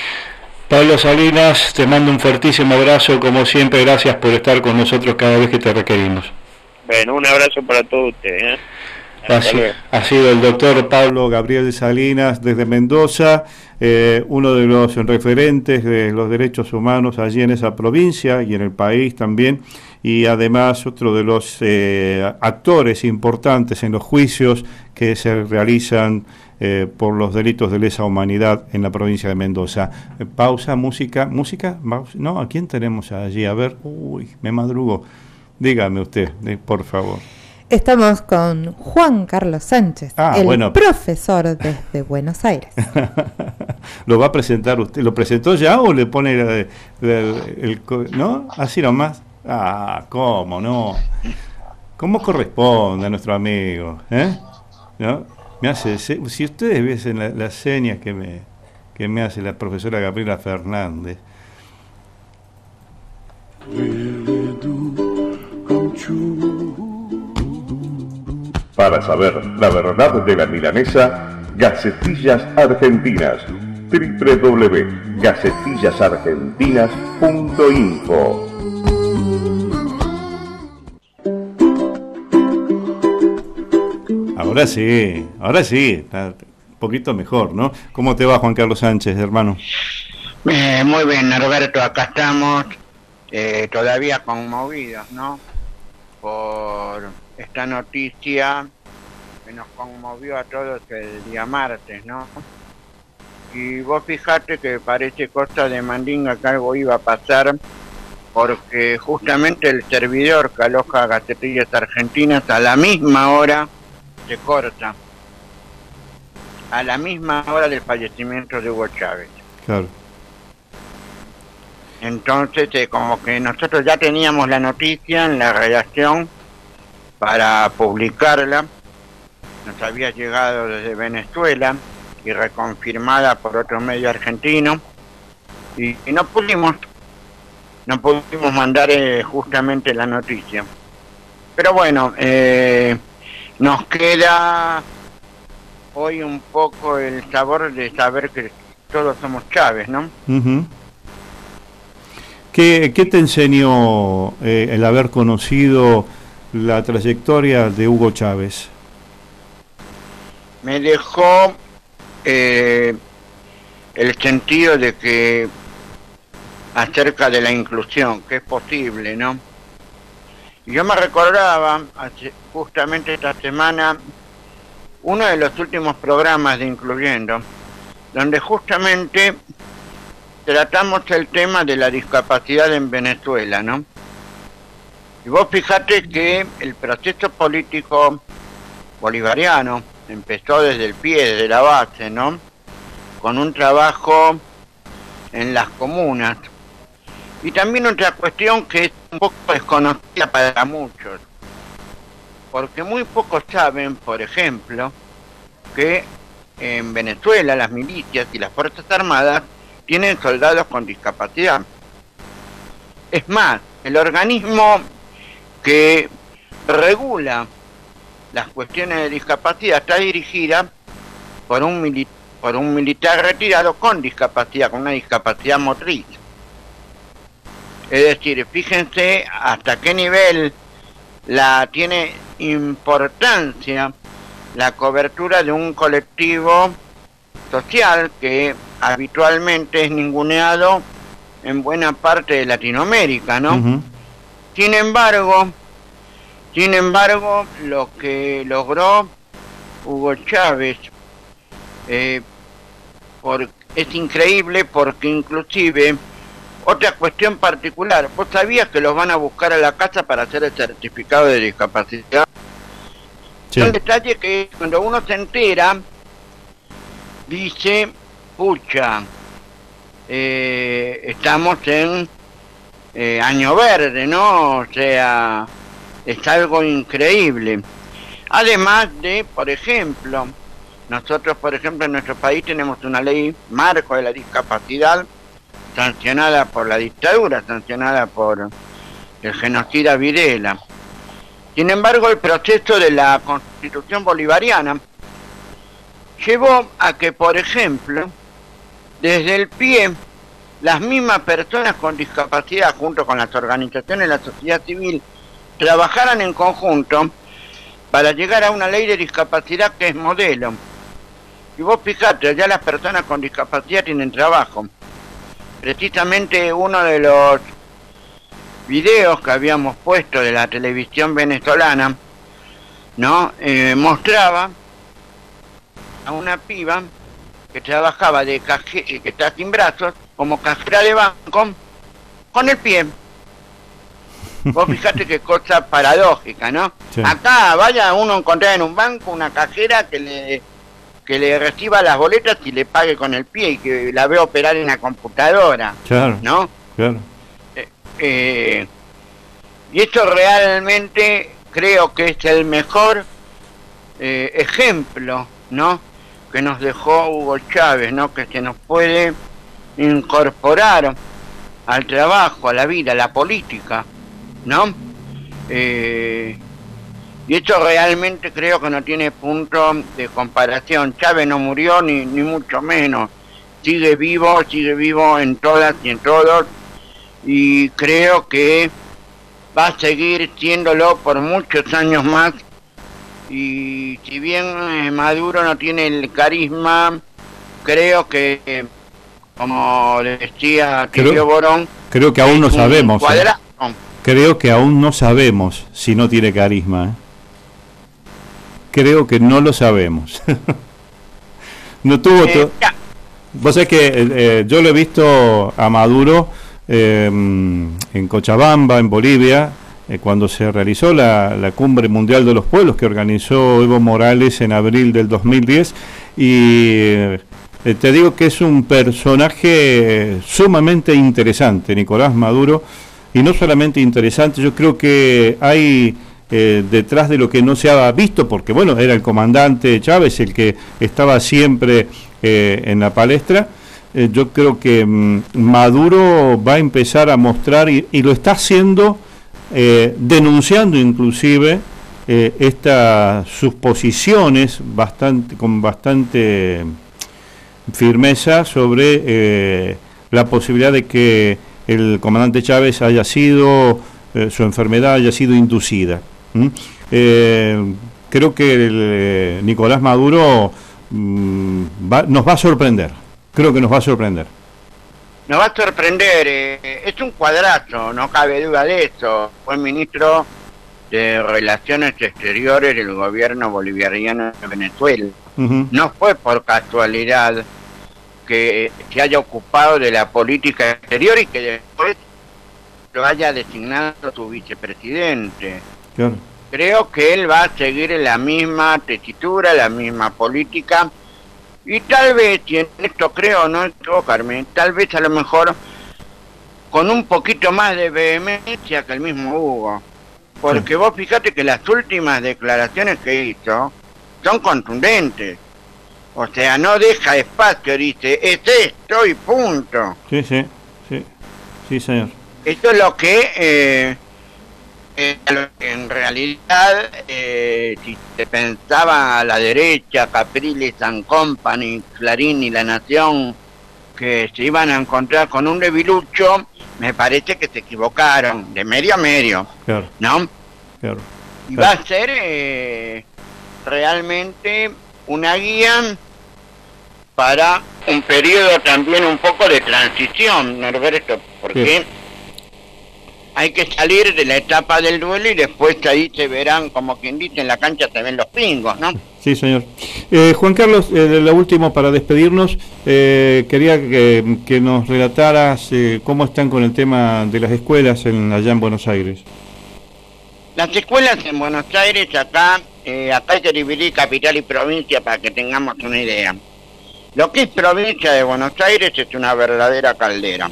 Pablo Salinas, te mando un fuertísimo abrazo, como siempre, gracias por estar con nosotros cada vez que te requerimos. Bueno, un abrazo para todos ustedes, ¿eh? Así, ha sido el doctor Pablo Gabriel Salinas desde Mendoza, eh, uno de los referentes de los derechos humanos allí en esa provincia y en el país también, y además otro de los eh, actores importantes en los juicios que se realizan eh, por los delitos de lesa humanidad en la provincia de Mendoza. Eh, pausa, música, música, no, ¿a quién tenemos allí? A ver, uy, me madrugo. Dígame usted, eh, por favor. Estamos con Juan Carlos Sánchez, ah, el bueno. profesor desde Buenos Aires. ¿Lo va a presentar usted? ¿Lo presentó ya o le pone el, el, el, el no? Así nomás. Ah, ¿cómo no? ¿Cómo corresponde a nuestro amigo? ¿Eh? ¿No? Me hace, si ustedes viesen las la señas que me, que me hace la profesora Gabriela Fernández. Para saber la verdad de la milanesa, Gacetillas Argentinas. doble u doble u doble u punto gacetillas argentinas punto info. Ahora sí, ahora sí, está un poquito mejor, ¿no? ¿Cómo te va, Juan Carlos Sánchez, hermano? Eh, muy bien, Norberto, acá estamos eh, todavía conmovidos, ¿no? Por esta noticia que nos conmovió a todos el día martes, ¿no? Y vos fijate que parece cosa de mandinga que algo iba a pasar, porque justamente el servidor que aloja Gacetillas Argentinas a la misma hora se corta, a la misma hora del fallecimiento de Hugo Chávez. Claro. Entonces, eh, como que nosotros ya teníamos la noticia en la redacción para publicarla, nos había llegado desde Venezuela y reconfirmada por otro medio argentino, y, y no pudimos, no pudimos mandar eh, justamente la noticia. Pero bueno, eh, nos queda hoy un poco el sabor de saber que todos somos Chávez, ¿no? Uh-huh. ¿Qué, ¿Qué te enseñó eh, el haber conocido la trayectoria de Hugo Chávez? Me dejó eh, el sentido de que acerca de la inclusión, que es posible, ¿no? Yo me recordaba justamente esta semana uno de los últimos programas de Incluyendo, donde justamente tratamos el tema de la discapacidad en Venezuela, ¿no? Y vos fijate que el proceso político bolivariano empezó desde el pie, desde la base, ¿no? Con un trabajo en las comunas. Y también otra cuestión que es un poco desconocida para muchos, porque muy pocos saben, por ejemplo, que en Venezuela las milicias y las Fuerzas Armadas tienen soldados con discapacidad. Es más, el organismo que regula las cuestiones de discapacidad está dirigida por un militar por un militar retirado con discapacidad, con una discapacidad motriz. Es decir, fíjense hasta qué nivel la tiene importancia la cobertura de un colectivo social que habitualmente es ninguneado en buena parte de Latinoamérica, ¿no? Uh-huh. Sin embargo, sin embargo, lo que logró Hugo Chávez eh, por, es increíble porque inclusive otra cuestión particular, ¿vos sabías que los van a buscar a la casa para hacer el certificado de discapacidad? Sí. Un detalle que cuando uno se entera dice, pucha, eh, estamos en eh, año verde, ¿no? O sea, es algo increíble. Además de, por ejemplo, nosotros, por ejemplo, en nuestro país tenemos una ley marco de la discapacidad sancionada por la dictadura, sancionada por el genocida Videla. Sin embargo, el proceso de la Constitución bolivariana llevó a que, por ejemplo, desde el pie, las mismas personas con discapacidad, junto con las organizaciones de la sociedad civil, trabajaran en conjunto para llegar a una ley de discapacidad que es modelo. Y vos fijate, ya las personas con discapacidad tienen trabajo. Precisamente uno de los videos que habíamos puesto de la televisión venezolana, ¿no? Eh, mostraba a una piba que trabajaba de caje, que está sin brazos, como cajera de banco, con el pie. Vos fijate qué cosa paradójica, ¿no? Sí. Acá vaya uno a encontrar en un banco una cajera que le que le reciba las boletas y le pague con el pie y que la vea operar en la computadora, claro, ¿no? Claro. Eh, eh, y esto realmente creo que es el mejor eh, ejemplo, ¿no? Que nos dejó Hugo Chávez, ¿no? Que se nos puede incorporar al trabajo, a la vida, a la política, ¿no? Eh, y esto realmente creo que no tiene punto de comparación. Chávez no murió ni, ni mucho menos. Sigue vivo, sigue vivo en todas y en todos. Y creo que va a seguir siéndolo por muchos años más. Y si bien eh, Maduro no tiene el carisma, creo que, eh, como decía Tilio Borón, creo que aún no sabemos. ¿eh? Creo que aún no sabemos si no tiene carisma. ¿eh? Creo que no lo sabemos. No tuvo... Eh, to... Vos sabés que eh, yo lo he visto a Maduro eh, en Cochabamba, en Bolivia, eh, cuando se realizó la, la Cumbre Mundial de los Pueblos que organizó Evo Morales en abril del dos mil diez, y eh, te digo que es un personaje sumamente interesante, Nicolás Maduro, y no solamente interesante, yo creo que hay... Eh, detrás de lo que no se ha visto, porque bueno, era el comandante Chávez el que estaba siempre eh, en la palestra, eh, yo creo que mm, Maduro va a empezar a mostrar, y, y lo está haciendo, eh, denunciando inclusive eh, estas sus posiciones bastante, con bastante firmeza sobre eh, la posibilidad de que el comandante Chávez haya sido, eh, su enfermedad haya sido inducida. ¿Mm? Eh, creo que el, eh, Nicolás Maduro mm, va, nos va a sorprender, creo que nos va a sorprender. Nos va a sorprender, eh, es un cuadrazo, no cabe duda de eso. Fue ministro de Relaciones Exteriores del gobierno bolivariano de Venezuela. Uh-huh. No fue por casualidad que se haya ocupado de la política exterior y que después lo haya designado su vicepresidente. Claro. Creo que él va a seguir en la misma tesitura, la misma política, y tal vez, y en esto creo no equivocarme, tal vez a lo mejor con un poquito más de vehemencia que el mismo Hugo, porque sí. Vos fíjate que las últimas declaraciones que hizo son contundentes, o sea, no deja espacio, dice, es esto y punto. Sí, sí, sí, sí, señor. Esto es lo que... Eh, Eh, lo que en realidad, eh, si se pensaba a la derecha, Capriles and Company, Clarín y La Nación, que se iban a encontrar con un debilucho, me parece que se equivocaron, de medio a medio, claro, ¿no? Claro. Y va a ser eh, realmente una guía para un periodo también un poco de transición, Norberto, porque sí, hay que salir de la etapa del duelo y después ahí se verán, como quien dice, en la cancha se ven los pingos, ¿no? Sí, señor. Eh, Juan Carlos, eh, lo último para despedirnos, eh, quería que, que nos relataras eh, cómo están con el tema de las escuelas en, allá en Buenos Aires. Las escuelas en Buenos Aires, acá, eh, acá hay que dividir capital y provincia para que tengamos una idea. Lo que es provincia de Buenos Aires es una verdadera caldera.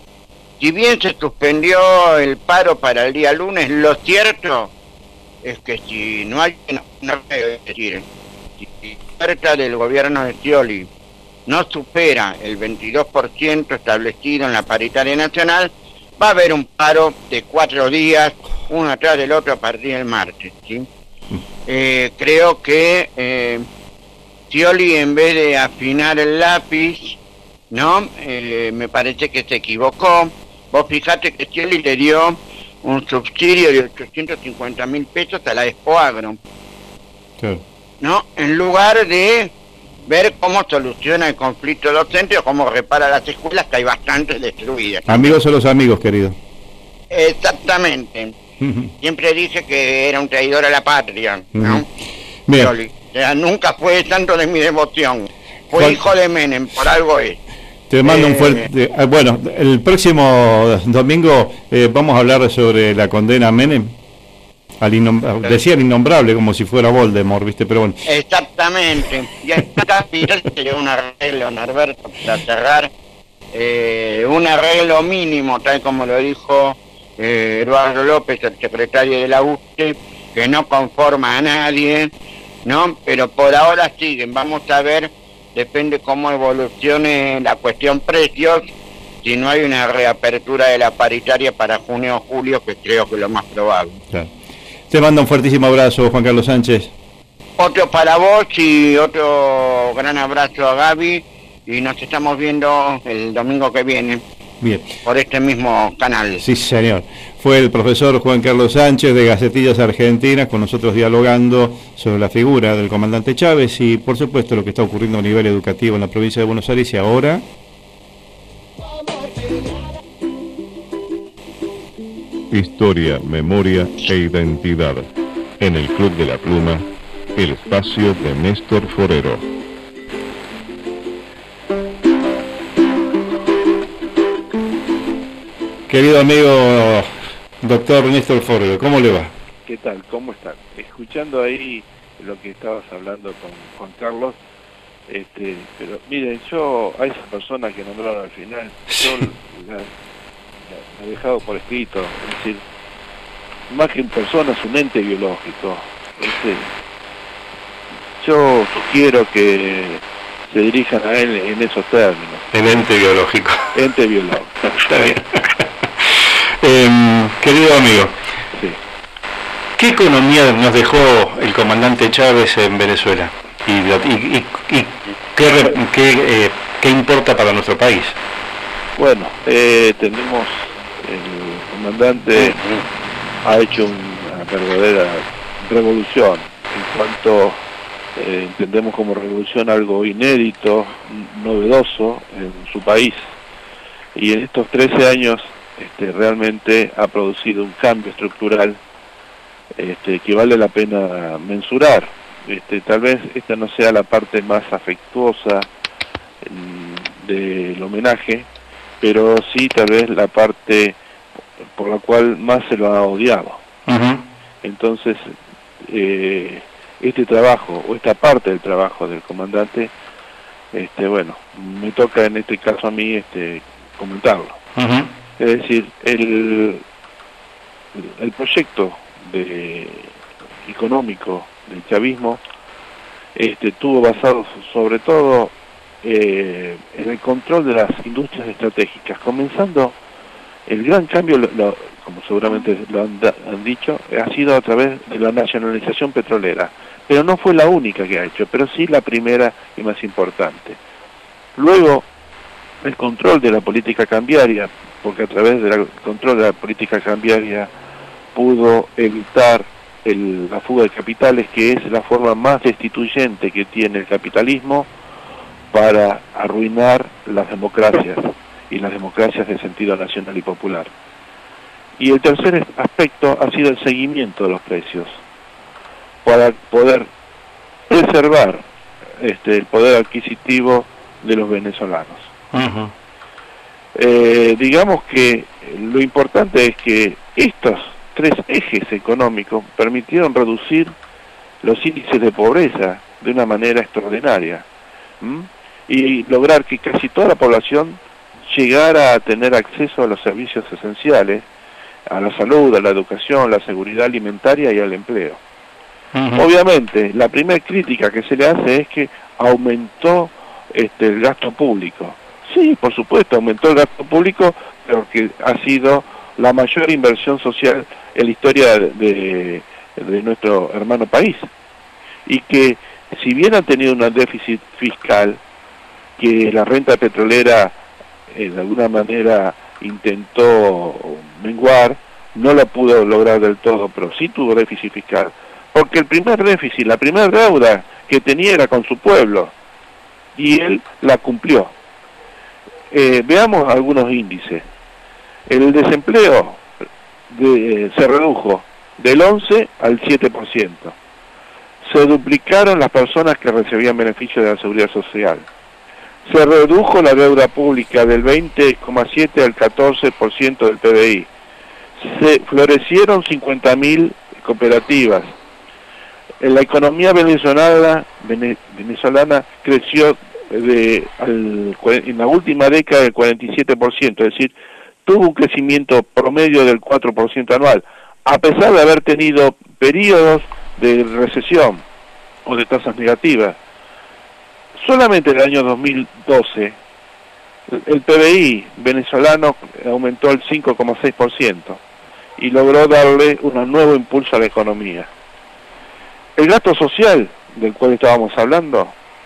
Si bien se suspendió el paro para el día lunes, lo cierto es que si no hay, no, no es decir, si la oferta del gobierno de Scioli no supera el veintidós por ciento establecido en la paritaria nacional, va a haber un paro de cuatro días, uno atrás del otro a partir del martes, ¿sí? Eh, creo que eh, Scioli, en vez de afinar el lápiz, ¿no? Eh, me parece que se equivocó. Vos fijate que Scioli le dio un subsidio de ochocientos cincuenta mil pesos a la Expo Agro, claro, ¿no? En lugar de ver cómo soluciona el conflicto docente o cómo repara las escuelas, que hay bastantes destruidas. Amigos son los amigos, querido. Exactamente. Siempre dije que era un traidor a la patria, ¿no? Bien. Scioli. O sea, nunca fue santo de mi devoción. Fue Juan... hijo de Menem, por algo es. Te mando eh... un fuerte... Eh, bueno, el próximo domingo eh, vamos a hablar sobre la condena a Menem. Al innom... Decía el innombrable como si fuera Voldemort, ¿viste? Pero bueno. Exactamente. Y acá sería un arreglo, Norberto, para cerrar. Eh, un arreglo mínimo, tal como lo dijo eh, Eduardo López, el secretario de la U T E, que no conforma a nadie, ¿no? Pero por ahora siguen. Vamos a ver, depende cómo evolucione la cuestión precios, si no hay una reapertura de la paritaria para junio o julio, que creo que es lo más probable. Claro. Te mando un fuertísimo abrazo, Juan Carlos Sánchez. Otro para vos y otro gran abrazo a Gaby, y nos estamos viendo el domingo que viene. Bien. Por este mismo canal. Sí, señor. Fue el profesor Juan Carlos Sánchez de Gacetillas Argentinas con nosotros dialogando sobre la figura del comandante Chávez y, por supuesto, lo que está ocurriendo a nivel educativo en la provincia de Buenos Aires. Y ahora... Historia, memoria e identidad. En el Club de la Pluma, el espacio de Néstor Forero. Querido amigo doctor Néstor Forero, ¿cómo le va? ¿Qué tal? ¿Cómo están? Escuchando ahí lo que estabas hablando con Juan Carlos, este, pero miren, yo a esa persona que nombraron al final, yo la, la, la he dejado por escrito, es decir, más que en persona es un ente biológico. Este, yo sugiero que se dirijan a él en esos términos. El ente biológico. Ente biológico. Está bien. Eh, querido amigo, sí. ¿Qué economía nos dejó el comandante Chávez en Venezuela? ¿Y, y, y, y qué, qué, eh, qué importa para nuestro país? Bueno, eh, tenemos, el comandante ha hecho una verdadera revolución, en cuanto eh, entendemos como revolución algo inédito, novedoso en su país, y en estos trece años Este, realmente ha producido un cambio estructural este, que vale la pena mensurar. Este, tal vez esta no sea la parte más afectuosa mm, del homenaje, pero sí tal vez la parte por la cual más se lo ha odiado. Uh-huh. Entonces, eh, este trabajo, o esta parte del trabajo del comandante, este, bueno, me toca en este caso a mí este, comentarlo. Uh-huh. Es decir, el, el proyecto de, económico del chavismo este, tuvo basado sobre todo eh, en el control de las industrias estratégicas, comenzando el gran cambio, lo, lo, como seguramente lo han, han dicho, ha sido a través de la nacionalización petrolera, pero no fue la única que ha hecho, pero sí la primera y más importante. Luego, el control de la política cambiaria, porque a través del control de la política cambiaria pudo evitar el, la fuga de capitales, que es la forma más destituyente que tiene el capitalismo para arruinar las democracias, y las democracias de sentido nacional y popular. Y el tercer aspecto ha sido el seguimiento de los precios, para poder preservar este, el poder adquisitivo de los venezolanos. Uh-huh. eh, digamos que lo importante es que estos tres ejes económicos permitieron reducir los índices de pobreza de una manera extraordinaria, ¿m? y lograr que casi toda la población llegara a tener acceso a los servicios esenciales, a la salud, a la educación, la seguridad alimentaria y al empleo. Uh-huh. Obviamente, la primera crítica que se le hace es que aumentó este, el gasto público. Sí, por supuesto, aumentó el gasto público, pero que ha sido la mayor inversión social en la historia de, de nuestro hermano país. Y que, si bien ha tenido un déficit fiscal, que la renta petrolera eh, de alguna manera intentó menguar, no la pudo lograr del todo, pero sí tuvo déficit fiscal, porque el primer déficit, la primera deuda que tenía era con su pueblo, y él la cumplió. Eh, veamos algunos índices. El desempleo de, eh, se redujo del once al siete por ciento. Se duplicaron las personas que recibían beneficios de la seguridad social. Se redujo la deuda pública del veinte coma siete al catorce por ciento del P B I. Se florecieron cincuenta mil cooperativas. La economía venezolana, venezolana creció de, al, en la última década del cuarenta y siete por ciento, es decir, tuvo un crecimiento promedio del cuatro por ciento anual, a pesar de haber tenido periodos de recesión o de tasas negativas. Solamente en el año dos mil doce, el P B I venezolano aumentó el cinco coma seis por ciento y logró darle un nuevo impulso a la economía. El gasto social, del cual estábamos hablando,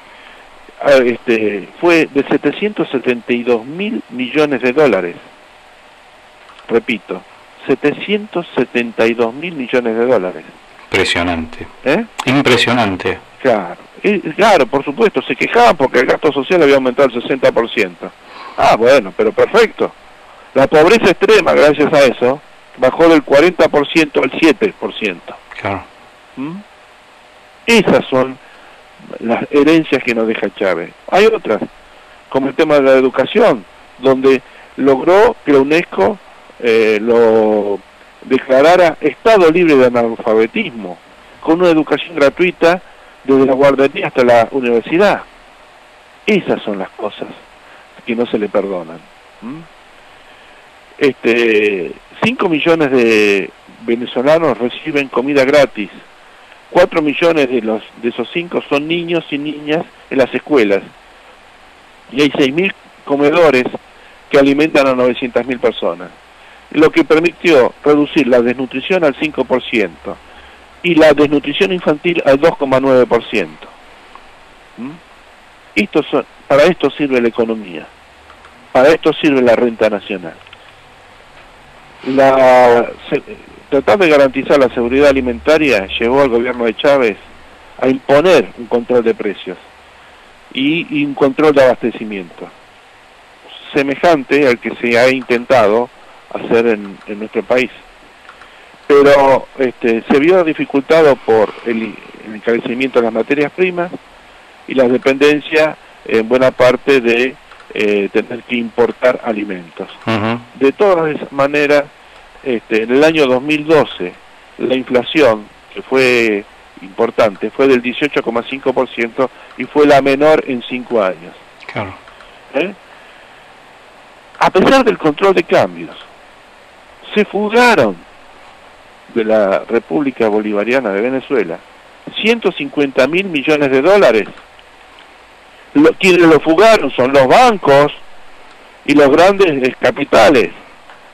este, fue de setecientos setenta y dos mil millones de dólares. Repito, setecientos setenta y dos mil millones de dólares. Impresionante. ¿Eh? Impresionante. Claro, y, claro, por supuesto, se quejaban porque el gasto social había aumentado el sesenta por ciento. Ah, bueno, pero perfecto. La pobreza extrema, gracias a eso, bajó del cuarenta por ciento al siete por ciento. Claro. ¿Mm? Esas son las herencias que nos deja Chávez. Hay otras, como el tema de la educación, donde logró que la UNESCO eh, lo declarara Estado libre de analfabetismo, con una educación gratuita desde la guardería hasta la universidad. Esas son las cosas que no se le perdonan. ¿Mm? Este, cinco millones de venezolanos reciben comida gratis. cuatro millones de los de esos cinco son niños y niñas en las escuelas. Y hay seis mil comedores que alimentan a novecientas mil personas. Lo que permitió reducir la desnutrición al cinco por ciento y la desnutrición infantil al dos coma nueve por ciento. ¿Mm? Esto son, para esto sirve la economía. Para esto sirve la renta nacional. La, se, tratar de garantizar la seguridad alimentaria llevó al gobierno de Chávez a imponer un control de precios y, y un control de abastecimiento, semejante al que se ha intentado hacer en, en nuestro país. Pero este, se vio dificultado por el, el encarecimiento de las materias primas y la dependencia en buena parte de eh, tener que importar alimentos. Uh-huh. De todas maneras, este, en el año dos mil doce, la inflación, que fue importante, fue del dieciocho coma cinco por ciento y fue la menor en cinco años. Claro. ¿Eh? A pesar del control de cambios, se fugaron de la República Bolivariana de Venezuela ciento cincuenta mil millones de dólares. Lo, quienes lo fugaron son los bancos y los grandes capitales.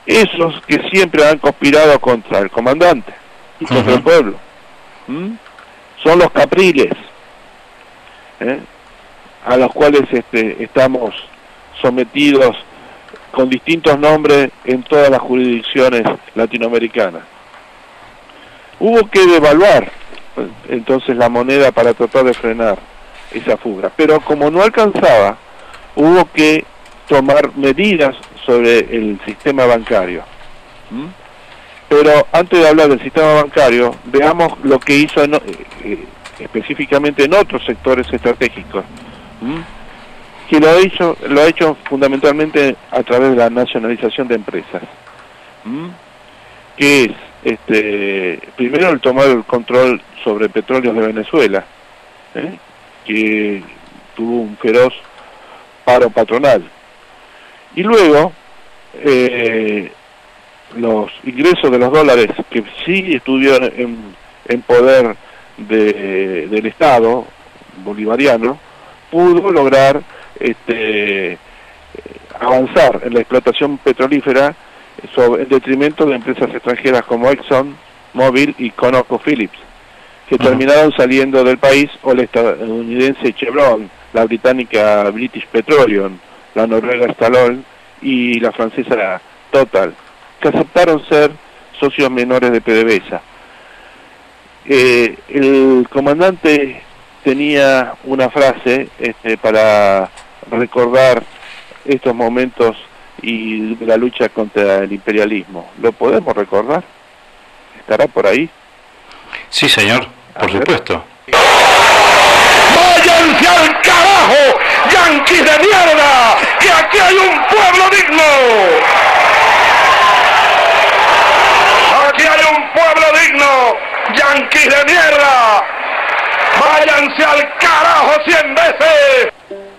esos que siempre han conspirado contra el comandante y contra el pueblo. ¿Mm? Son los capriles, ¿eh? a los cuales este, estamos sometidos con distintos nombres en todas las jurisdicciones latinoamericanas. Hubo que devaluar entonces la moneda para tratar de frenar esa fuga, pero como no alcanzaba, hubo que tomar medidas sobre el sistema bancario. ¿Mm? Pero antes de hablar del sistema bancario, veamos lo que hizo en, eh, específicamente en otros sectores estratégicos, ¿Mm? que lo ha hecho, lo ha hecho fundamentalmente a través de la nacionalización de empresas, ¿Mm? que es este, primero el tomar el control sobre petróleos de Venezuela, ¿eh? que tuvo un feroz paro patronal, y luego eh, los ingresos de los dólares que sí estuvieron en, en poder de, del Estado bolivariano, pudo lograr este, avanzar en la explotación petrolífera sobre, en detrimento de empresas extranjeras como Exxon, Mobil y ConocoPhillips, que uh-huh. terminaron saliendo del país, o la estadounidense Chevron, la británica British Petroleum, la noruega Statoil y la francesa Total, que aceptaron ser socios menores de PDVSA. Eh, el comandante tenía una frase este, para recordar estos momentos y la lucha contra el imperialismo. ¿Lo podemos recordar? ¿Estará por ahí? Sí, señor, por supuesto. ¡Váyanse al carajo, yanquis de mierda! ¡Que aquí hay un pueblo digno! ¡Aquí hay un pueblo digno, yanquis de mierda! ¡Váyanse al carajo cien veces!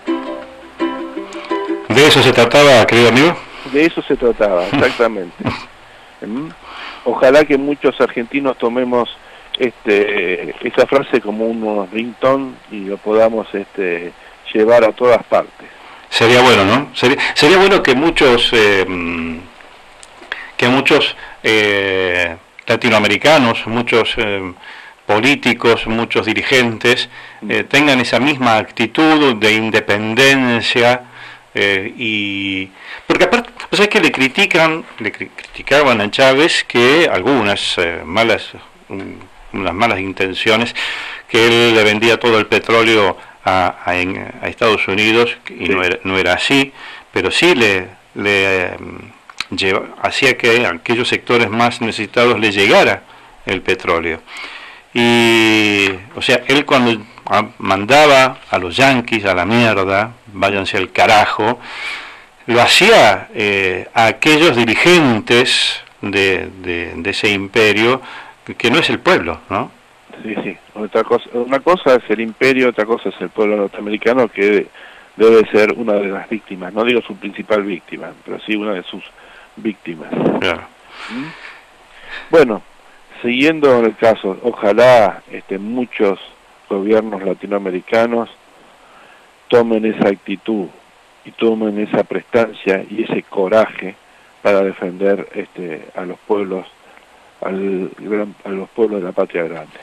¿De eso se trataba, querido amigo? De eso se trataba, exactamente. ¿Mm? Ojalá que muchos argentinos tomemos este, esa frase como un ringtone y lo podamos este, llevar a todas partes. Sería bueno, ¿no? Sería, sería bueno que muchos eh, que muchos eh, latinoamericanos, muchos eh, políticos, muchos dirigentes eh, tengan esa misma actitud de independencia eh, y porque aparte, o sea, que le critican, le cri criticaban a Chávez que algunas eh, malas um, unas malas intenciones, que él le vendía todo el petróleo a, a, en, a Estados Unidos y sí. no, era, no era así, pero sí le, le eh, lleva, hacía que a aquellos sectores más necesitados le llegara el petróleo. Y, o sea, él cuando mandaba a los yanquis a la mierda, váyanse al carajo, lo hacía eh, a aquellos dirigentes de, de, de ese imperio, que no es el pueblo, ¿no? Sí, sí. Otra cosa, una cosa es el imperio, otra cosa es el pueblo norteamericano, que debe ser una de las víctimas. No digo su principal víctima, pero sí una de sus víctimas. Claro. ¿Mm? Bueno, siguiendo el caso, ojalá este, muchos gobiernos latinoamericanos tomen esa actitud y tomen esa prestancia y ese coraje para defender este, a los pueblos Al, a los pueblos de la patria grande.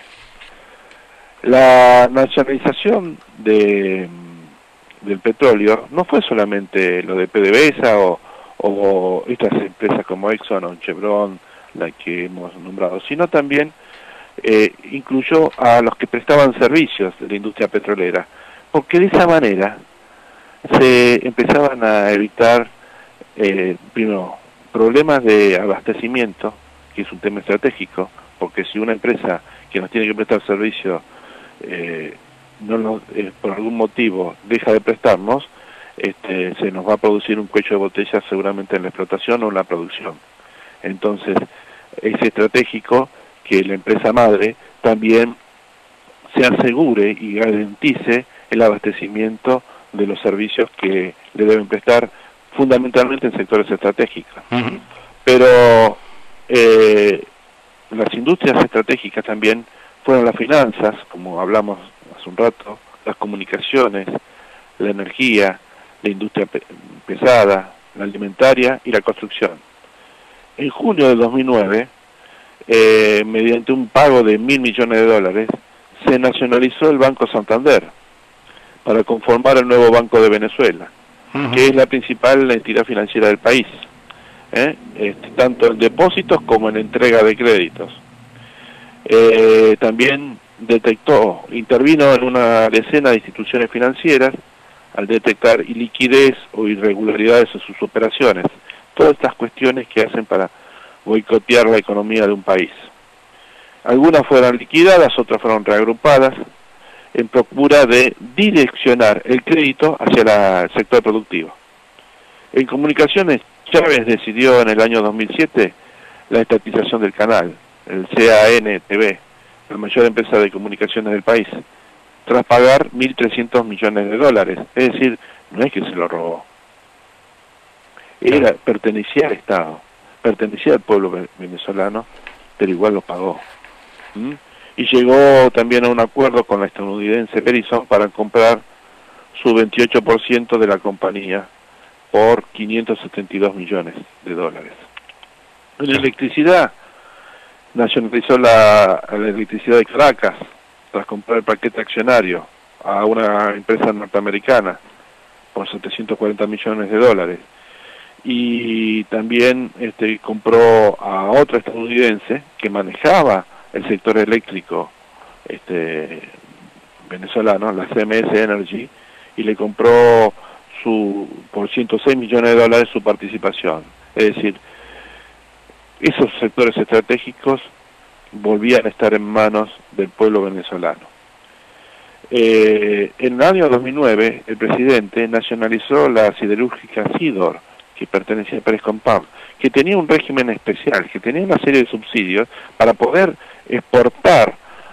La nacionalización de, del petróleo no fue solamente lo de PDVSA o, o estas empresas como Exxon o Chevron, la que hemos nombrado, sino también eh, incluyó a los que prestaban servicios de la industria petrolera, porque de esa manera se empezaban a evitar eh, primero problemas de abastecimiento, que es un tema estratégico, porque si una empresa que nos tiene que prestar servicio eh, no nos, eh, por algún motivo deja de prestarnos, este, se nos va a producir un cuello de botella seguramente en la explotación o en la producción. Entonces es estratégico que la empresa madre también se asegure y garantice el abastecimiento de los servicios que le deben prestar fundamentalmente en sectores estratégicos. Uh-huh. Pero Eh, las industrias estratégicas también fueron las finanzas, como hablamos hace un rato, las comunicaciones, la energía, la industria pe pesada, la alimentaria y la construcción. en junio del dos mil nueve, eh, mediante un pago de mil millones de dólares, se nacionalizó el Banco Santander para conformar el nuevo Banco de Venezuela, uh-huh. que es la principal entidad financiera del país, ¿eh? este, tanto en depósitos como en entrega de créditos. Eh, también detectó, intervino en una decena de instituciones financieras al detectar iliquidez o irregularidades en sus operaciones. Todas estas cuestiones que hacen para boicotear la economía de un país. Algunas fueron liquidadas, otras fueron reagrupadas en procura de direccionar el crédito hacia la, el sector productivo. En comunicaciones, Chávez decidió en el año dos mil siete la estatización del canal, el C A N T V, la mayor empresa de comunicaciones del país, tras pagar mil trescientos millones de dólares. Es decir, no es que se lo robó. Era, pertenecía al Estado, pertenecía al pueblo venezolano, pero igual lo pagó. ¿Mm? Y llegó también a un acuerdo con la estadounidense Verizon para comprar su veintiocho por ciento de la compañía por quinientos setenta y dos millones de dólares. En electricidad, nacionalizó la, la electricidad de Caracas tras comprar el paquete accionario a una empresa norteamericana por setecientos cuarenta millones de dólares. Y también este, compró a otra estadounidense que manejaba el sector eléctrico este, venezolano, la C M S Energy, y le compró su por ciento seis millones de dólares su participación. Es decir, esos sectores estratégicos volvían a estar en manos del pueblo venezolano. Eh, en el año dos mil nueve, el presidente nacionalizó la siderúrgica Sidor, que pertenecía a Pérez Compam, que tenía un régimen especial, que tenía una serie de subsidios para poder exportar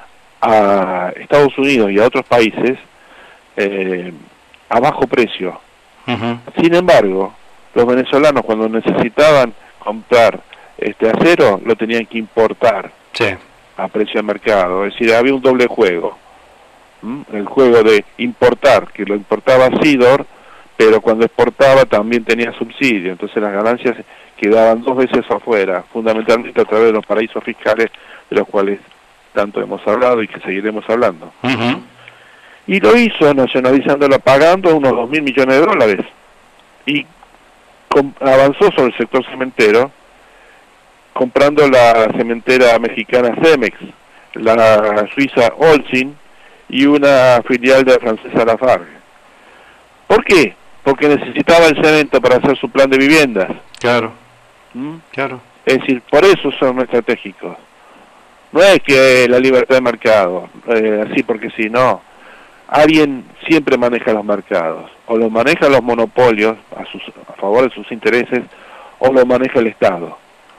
a Estados Unidos y a otros países eh, a bajo precio. Uh-huh. Sin embargo, los venezolanos cuando necesitaban comprar este acero lo tenían que importar sí. a precio de mercado, es decir, había un doble juego. ¿Mm? El juego de importar, que lo importaba Sidor, pero cuando exportaba también tenía subsidio, entonces las ganancias quedaban dos veces afuera, fundamentalmente a través de los paraísos fiscales, de los cuales tanto hemos hablado y que seguiremos hablando. Uh-huh. Y lo hizo nacionalizándola, pagando unos dos mil millones de dólares, y com- avanzó sobre el sector cementero, comprando la cementera mexicana Cemex, la suiza Holcim y una filial de la francesa Lafargue. ¿Por qué? Porque necesitaba el cemento para hacer su plan de viviendas. Claro, ¿Mm? claro. Es decir, por eso son estratégicos. No es que la libertad de mercado, eh, así porque sí, no. Alguien siempre maneja los mercados, o los manejan los monopolios a, sus, a favor de sus intereses, o lo maneja el Estado.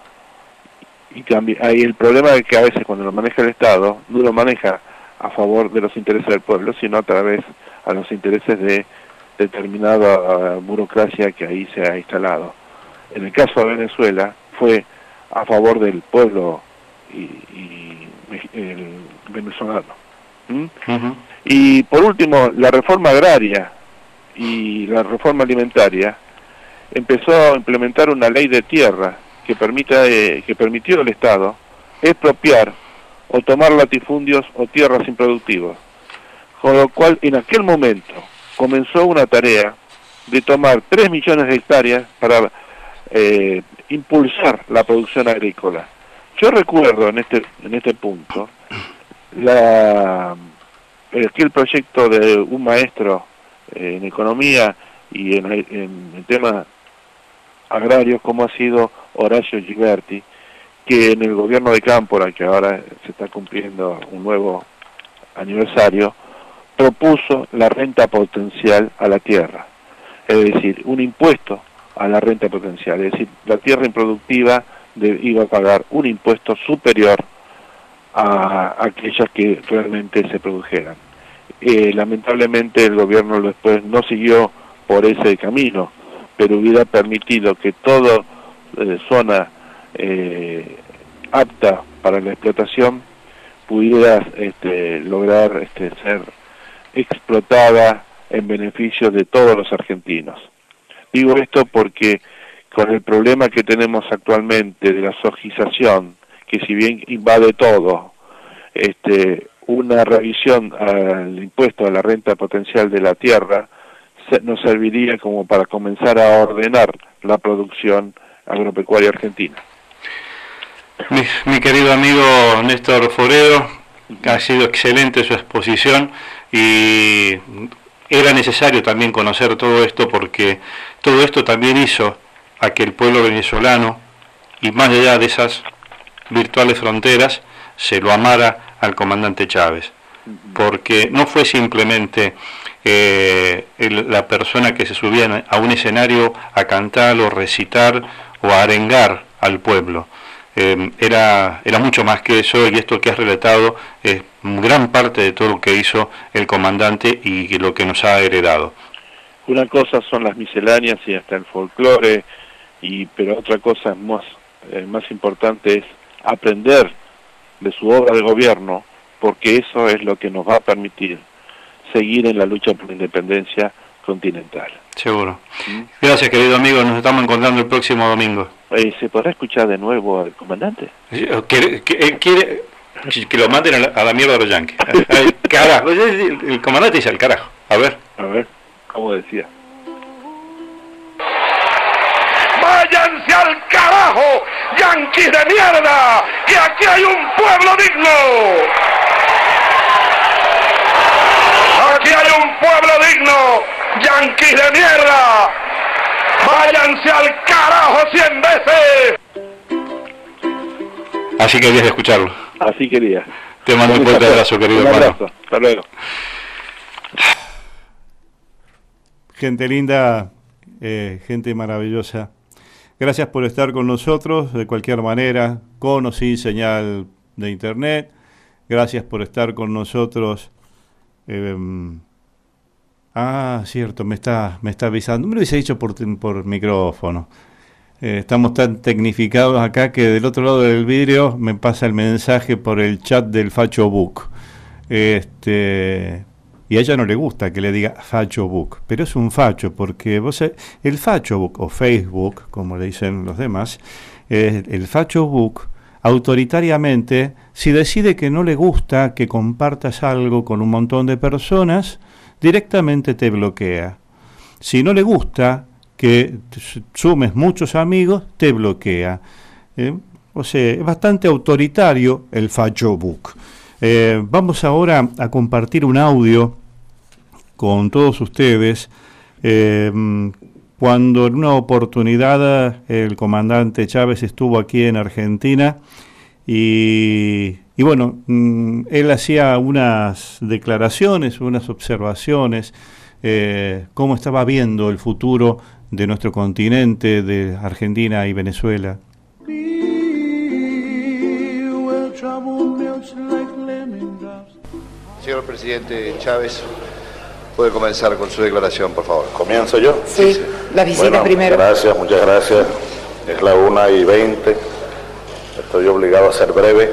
Y también hay el problema de que a veces cuando lo maneja el Estado, no lo maneja a favor de los intereses del pueblo, sino a través a los intereses de determinada burocracia que ahí se ha instalado. En el caso de Venezuela fue a favor del pueblo y, y el venezolano. ¿Mm? Uh-huh. Y por último, la reforma agraria y la reforma alimentaria empezó a implementar una ley de tierra que permita eh, que permitió al Estado expropiar o tomar latifundios o tierras improductivas, con lo cual en aquel momento comenzó una tarea de tomar tres millones de hectáreas para eh, impulsar la producción agrícola. Yo recuerdo en este en este punto la aquel proyecto de un maestro eh, en economía y en, en, en temas agrarios como ha sido Horacio Ghiberti, que en el gobierno de Cámpora, que ahora se está cumpliendo un nuevo aniversario, propuso la renta potencial a la tierra, es decir, un impuesto a la renta potencial, es decir, la tierra improductiva de, iba a pagar un impuesto superior a, a aquellas que realmente se produjeran. Eh, lamentablemente el gobierno después no siguió por ese camino, pero hubiera permitido que toda eh, zona eh, apta para la explotación pudiera este, lograr este, ser explotada en beneficio de todos los argentinos. Digo esto porque con el problema que tenemos actualmente de la sojización, que si bien invade todo, este, una revisión al impuesto a la renta potencial de la tierra se, nos serviría como para comenzar a ordenar la producción agropecuaria argentina. Mi, mi querido amigo Néstor Forero, ha sido excelente su exposición y era necesario también conocer todo esto porque todo esto también hizo a que el pueblo venezolano, y más allá de esas virtuales fronteras, se lo amara al comandante Chávez, porque no fue simplemente eh, el, la persona que se subía a un escenario a cantar o recitar o a arengar al pueblo. Eh, era, era mucho más que eso, y esto que has relatado es gran parte de todo lo que hizo el comandante y lo que nos ha heredado. Una cosa son las misceláneas y hasta el folclore, y pero otra cosa más, eh, más importante es aprender de su obra de gobierno, porque eso es lo que nos va a permitir seguir en la lucha por la independencia continental. Seguro. ¿Mm? Gracias, querido amigo, nos estamos encontrando el próximo domingo. Eh, ¿Se podrá escuchar de nuevo al comandante? ¿Quiere, quiere, quiere que lo manden a la, a la mierda de los yanquis? Al carajo, el, el comandante dice al carajo. A ver. A ver, ¿cómo decía? ¡Váyanse al carajo, yanquis de mierda! ¡Que aquí hay un pueblo digno! ¡Aquí hay un pueblo digno, yanquis de mierda! ¡Váyanse al carajo cien veces! Así querías escucharlo. Así quería. Te mando un fuerte abrazo, querido un hermano. Abrazo. Hasta luego. Gente linda, eh, gente maravillosa. Gracias por estar con nosotros de cualquier manera, con o sin señal de internet. Gracias por estar con nosotros. Eh, ah, cierto, me está, me está avisando. Me lo hubiese dicho por, por micrófono. Eh, estamos tan tecnificados acá que del otro lado del vidrio me pasa el mensaje por el chat del Facho Book. Este... Y a ella no le gusta que le diga Facho Book, pero es un facho, porque vos el Facho Book, o Facebook, como le dicen los demás, eh, el Facho Book, autoritariamente, si decide que no le gusta que compartas algo con un montón de personas, directamente te bloquea. Si no le gusta que sumes muchos amigos, te bloquea. Eh, o sea, es bastante autoritario el Facho Book. Eh, vamos ahora a compartir un audio con todos ustedes. Eh, cuando en una oportunidad el comandante Chávez estuvo aquí en Argentina y, y bueno, él hacía unas declaraciones, unas observaciones, eh, cómo estaba viendo el futuro de nuestro continente, de Argentina y Venezuela. Señor presidente Chávez, puede comenzar con su declaración, por favor. ¿Comienzo yo? Sí, sí. La visita bueno, primero. Gracias, muchas gracias. Es la una y veinte. Estoy obligado a ser breve,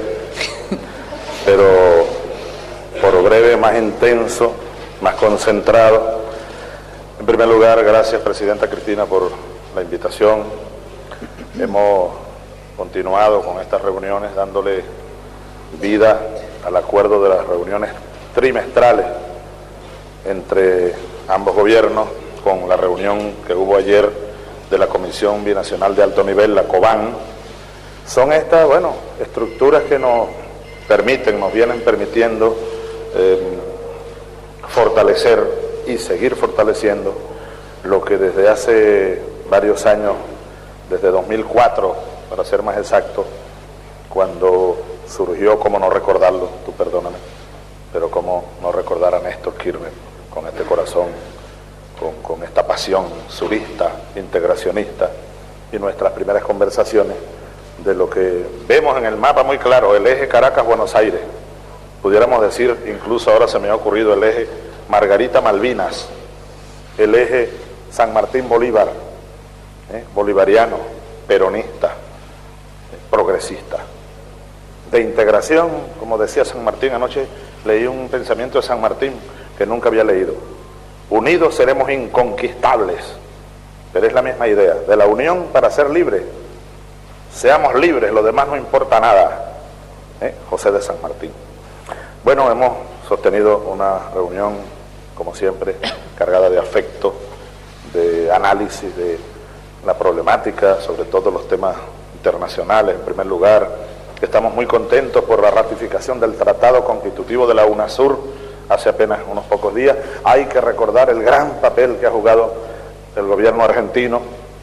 pero por breve, más intenso, más concentrado. En primer lugar, gracias, presidenta Cristina, por la invitación. Hemos continuado con estas reuniones dándole vida al acuerdo de las reuniones trimestrales entre ambos gobiernos, con la reunión que hubo ayer de la Comisión Binacional de Alto Nivel, la COBAN. Son estas, bueno, estructuras que nos permiten, nos vienen permitiendo eh, fortalecer y seguir fortaleciendo lo que desde hace varios años, desde dos mil cuatro, para ser más exacto, cuando surgió, cómo no recordarlo, tú perdóname, pero cómo no recordar a Néstor Kirchner con este corazón, con, con esta pasión surista, integracionista, y nuestras primeras conversaciones de lo que vemos en el mapa muy claro, el eje Caracas-Buenos Aires, pudiéramos decir, incluso ahora se me ha ocurrido el eje Margarita-Malvinas, el eje San Martín-Bolívar, ¿eh? bolivariano, peronista, eh, progresista, de integración, como decía San Martín. Anoche leí un pensamiento de San Martín que nunca había leído. Unidos seremos inconquistables. pero es la misma idea, de la unión para ser libres. Seamos libres, lo demás no importa nada. ¿Eh? José de San Martín. Bueno, hemos sostenido una reunión, como siempre, cargada de afecto, de análisis de la problemática, sobre todo los temas internacionales. En primer lugar, estamos muy contentos por la ratificación del Tratado Constitutivo de la UNASUR hace apenas unos pocos días. Hay que recordar el gran papel que ha jugado el gobierno argentino,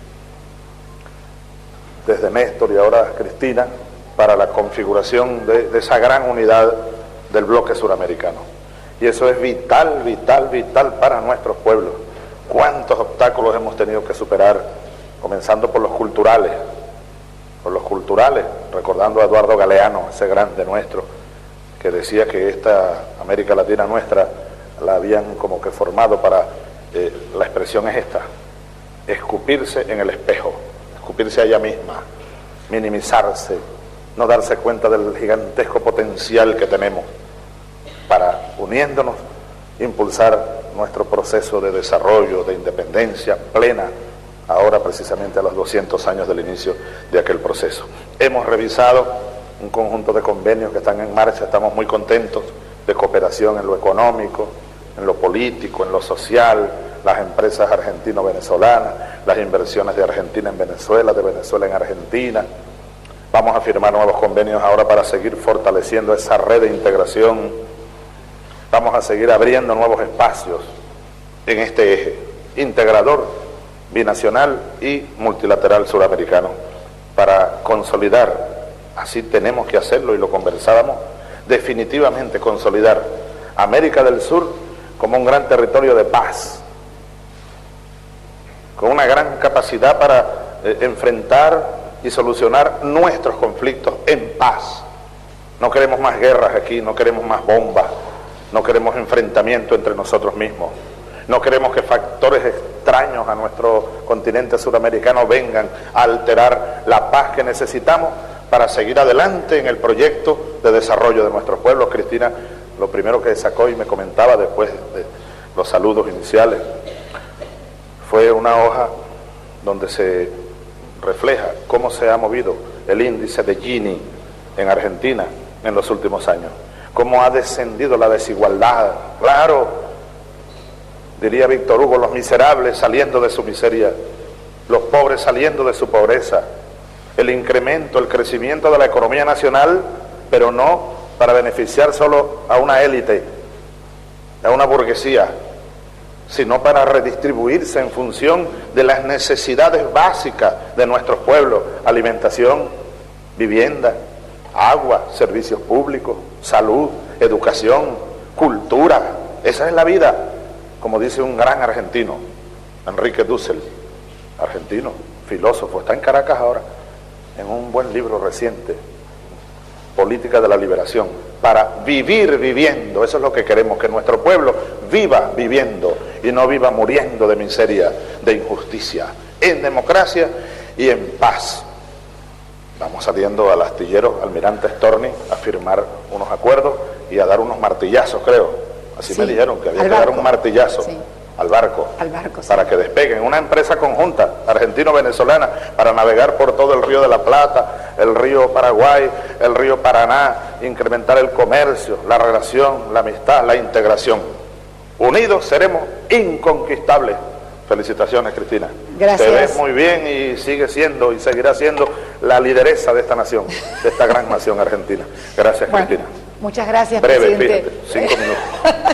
desde Néstor y ahora Cristina, para la configuración de, de esa gran unidad del bloque suramericano. Y eso es vital, vital, vital para nuestros pueblos. ¿Cuántos obstáculos hemos tenido que superar? Comenzando por los culturales, por los culturales, recordando a Eduardo Galeano, ese grande nuestro, que decía que esta América Latina nuestra la habían como que formado para, eh, la expresión es esta, escupirse en el espejo, escupirse a ella misma, minimizarse, no darse cuenta del gigantesco potencial que tenemos para, uniéndonos, impulsar nuestro proceso de desarrollo, de independencia plena, ahora precisamente a los doscientos años del inicio de aquel proceso. Hemos revisado un conjunto de convenios que están en marcha, estamos muy contentos, de cooperación en lo económico, en lo político, en lo social, las empresas argentino-venezolanas, las inversiones de Argentina en Venezuela, de Venezuela en Argentina. Vamos a firmar nuevos convenios ahora para seguir fortaleciendo esa red de integración. Vamos a seguir abriendo nuevos espacios en este eje integrador, binacional y multilateral suramericano, para consolidar, así tenemos que hacerlo y lo conversábamos, definitivamente consolidar América del Sur como un gran territorio de paz, con una gran capacidad para eh, enfrentar y solucionar nuestros conflictos en paz. No queremos más guerras aquí, no queremos más bombas, no queremos enfrentamiento entre nosotros mismos, no queremos que factores extraños a nuestro continente suramericano vengan a alterar la paz que necesitamos para seguir adelante en el proyecto de desarrollo de nuestros pueblos. Cristina, lo primero que sacó y me comentaba después de los saludos iniciales fue una hoja donde se refleja cómo se ha movido el índice de Gini en Argentina en los últimos años, cómo ha descendido la desigualdad. Claro, diría Víctor Hugo, los miserables saliendo de su miseria, los pobres saliendo de su pobreza, el incremento, el crecimiento de la economía nacional, pero no para beneficiar solo a una élite, a una burguesía, sino para redistribuirse en función de las necesidades básicas de nuestros pueblos: alimentación, vivienda, agua, servicios públicos, salud, educación, cultura. Esa es la vida, como dice un gran argentino, Enrique Dussel, argentino, filósofo, está en Caracas ahora, en un buen libro reciente, Política de la Liberación, para vivir viviendo. Eso es lo que queremos, que nuestro pueblo viva viviendo y no viva muriendo de miseria, de injusticia, en democracia y en paz. Vamos saliendo al astillero Almirante Storni a firmar unos acuerdos y a dar unos martillazos, creo. Así sí, me dijeron, que había que dar un martillazo. Sí. Al barco, al barco sí. Para que despeguen, una empresa conjunta argentino-venezolana para navegar por todo el río de la Plata, el río Paraguay, el río Paraná, incrementar el comercio, la relación, la amistad, la integración. Unidos seremos inconquistables. Felicitaciones, Cristina. Gracias. Te ves muy bien y sigue siendo y seguirá siendo la lideresa de esta nación, de esta gran nación argentina. Gracias, bueno, Cristina. Muchas gracias, breve, presidente. Fíjate, cinco minutos.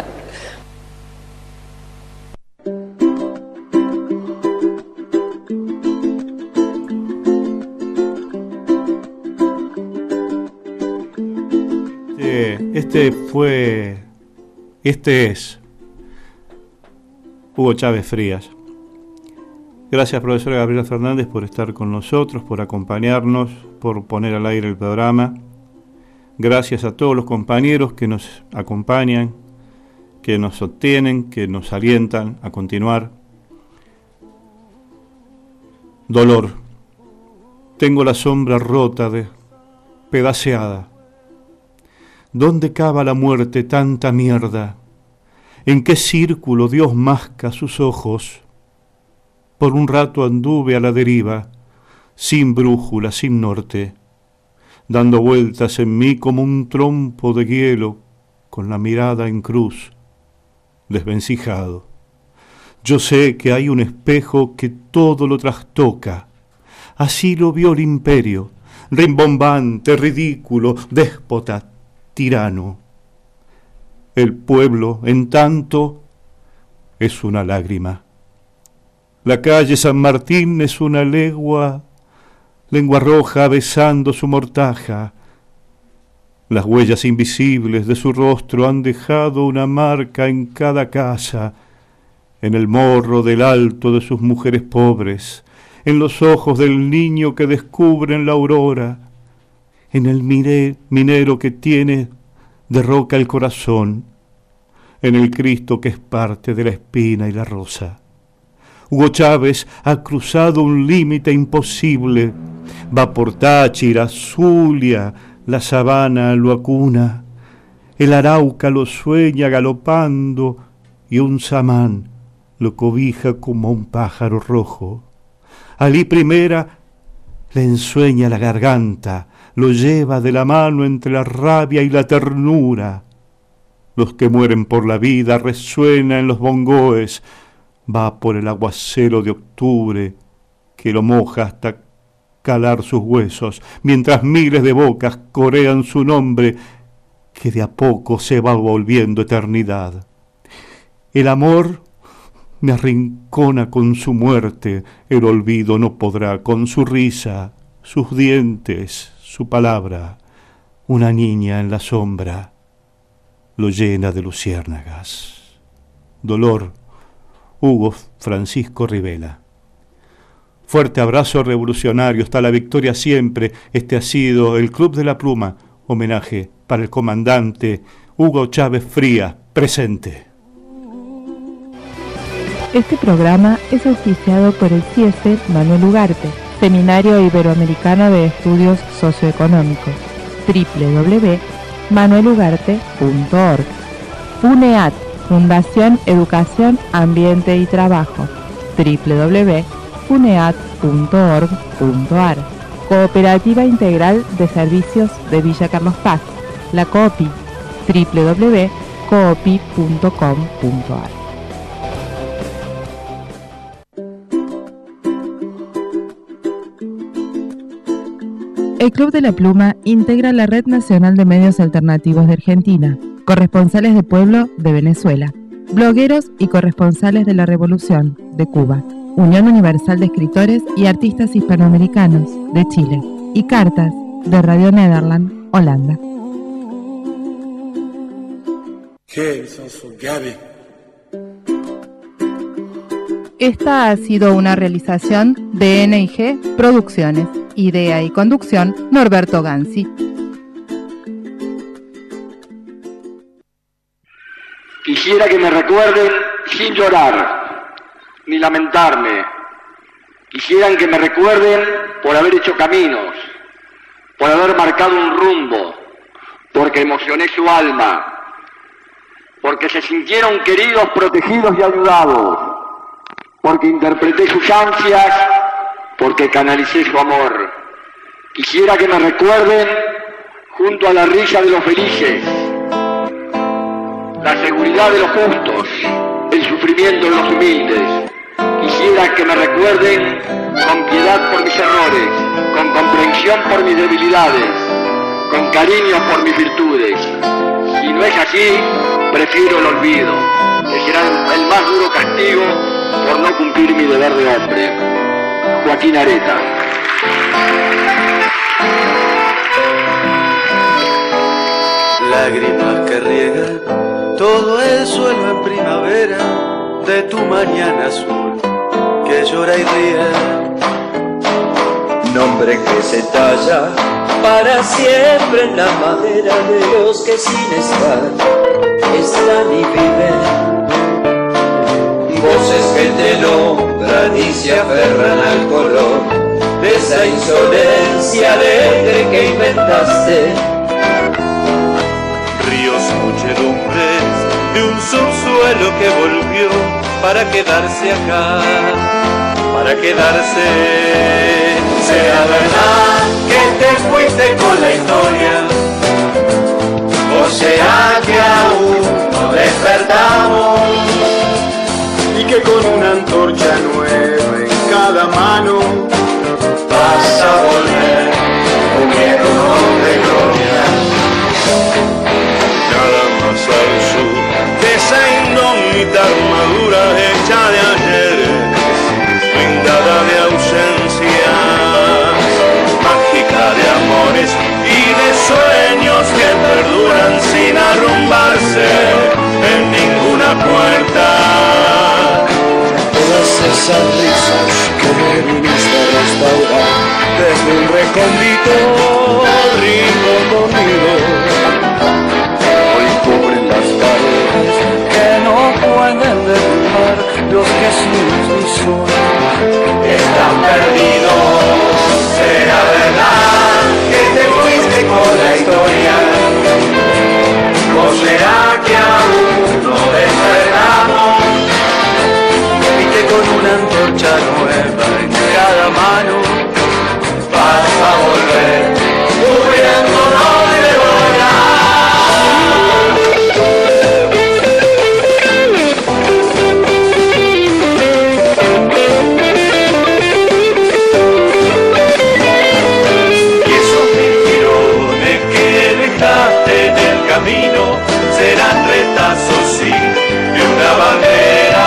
Este fue, este es Hugo Chávez Frías. Gracias, profesora Gabriela Fernández, por estar con nosotros, por acompañarnos, por poner al aire el programa. Gracias a todos los compañeros que nos acompañan, que nos sostienen, que nos alientan a continuar. Dolor. Tengo la sombra rota, de pedaceada. ¿Dónde cava la muerte tanta mierda? ¿En qué círculo Dios masca sus ojos? Por un rato anduve a la deriva, sin brújula, sin norte, dando vueltas en mí como un trompo de hielo, con la mirada en cruz, desvencijado. Yo sé que hay un espejo que todo lo trastoca. Así lo vio el imperio, rimbombante, ridículo, déspota, tirano. El pueblo, en tanto, es una lágrima. La calle San Martín es una legua, lengua roja besando su mortaja. Las huellas invisibles de su rostro han dejado una marca en cada casa, en el morro del alto de sus mujeres pobres, en los ojos del niño que descubre en la aurora, en el mire, minero que tiene de roca el corazón, en el Cristo que es parte de la espina y la rosa. Hugo Chávez ha cruzado un límite imposible, va por Táchira, Zulia, la sabana lo acuna, el arauca lo sueña galopando y un samán lo cobija como un pájaro rojo. Alí Primera le ensueña la garganta, lo lleva de la mano entre la rabia y la ternura. Los que mueren por la vida resuena en los bongoes, va por el aguacero de octubre que lo moja hasta calar sus huesos, mientras miles de bocas corean su nombre que de a poco se va volviendo eternidad. El amor me arrincona con su muerte, el olvido no podrá con su risa, sus dientes, su palabra. Una niña en la sombra lo llena de luciérnagas. Dolor, Hugo Francisco Rivela. Fuerte abrazo revolucionario, hasta la victoria siempre. Este ha sido el Club de la Pluma, homenaje para el comandante Hugo Chávez Frías, presente. Este programa es auspiciado por el C I E S E Manuel Ugarte, Seminario Iberoamericano de Estudios Socioeconómicos, doble u doble u doble u punto manuel ugarte punto org. FUNEAT, Fundación Educación, Ambiente y Trabajo, doble u doble u doble u punto funeat punto org punto ar. Cooperativa Integral de Servicios de Villa Carlos Paz, la COOPI, doble u doble u doble u punto coopi punto com punto ar. El Club de la Pluma integra la Red Nacional de Medios Alternativos de Argentina, corresponsales de pueblo de Venezuela, blogueros y corresponsales de la Revolución de Cuba, Unión Universal de Escritores y Artistas Hispanoamericanos de Chile y Cartas de Radio Nederland, Holanda. Esta ha sido una realización de N I G Producciones. Idea y conducción, Norberto Gansi. Quisiera que me recuerden sin llorar, ni lamentarme. Quisieran que me recuerden por haber hecho caminos, por haber marcado un rumbo, porque emocioné su alma, porque se sintieron queridos, protegidos y ayudados, porque interpreté sus ansias, porque canalicé su amor. Quisiera que me recuerden junto a la risa de los felices, la seguridad de los justos, el sufrimiento de los humildes. Quisiera que me recuerden con piedad por mis errores, con comprensión por mis debilidades, con cariño por mis virtudes. Si no es así, prefiero el olvido, que será el más duro castigo por no cumplir mi deber de hombre. Joaquín Areta. Lágrimas que riegan todo el suelo en primavera de tu mañana azul que llora y ríe. Nombre que se talla para siempre en la madera de los que sin estar están y viven. Voces que te nombran y se aferran al color de esa insolencia alegre que inventaste. Ríos, muchedumbres de un subsuelo que volvió para quedarse acá, para quedarse. Será verdad que te fuiste con la historia, o será que aún no despertamos y que con una antorcha nueva en cada mano vas a volver con miedo de gloria. Nada más al sur de esa indómita armadura hecha de ayer, blindada de ausencia, mágica de amores y de sueños que perduran sin arrumbarse en ninguna puerta. Todas esas risas que viniste a restaurar Desde un recóndito rincón dormido, hoy cubren las paredes que no pueden derribar los que sin ti son están perdidos. Será verdad que te fuiste con la historia, o será que aún no despertamos y que con una antorcha nueva en cada mano vas a volver cubriéndonos de y esos mil girones que dejaste en el camino serán retazos, sí, de una bandera.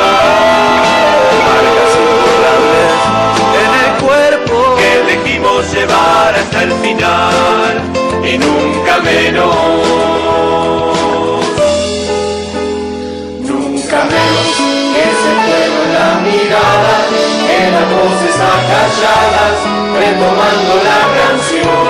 Marcas imborrables en el cuerpo que elegimos llevar hasta el final y nunca menos, nunca menos que ese fuego en la mirada, que las voces acalladas retomando la canción.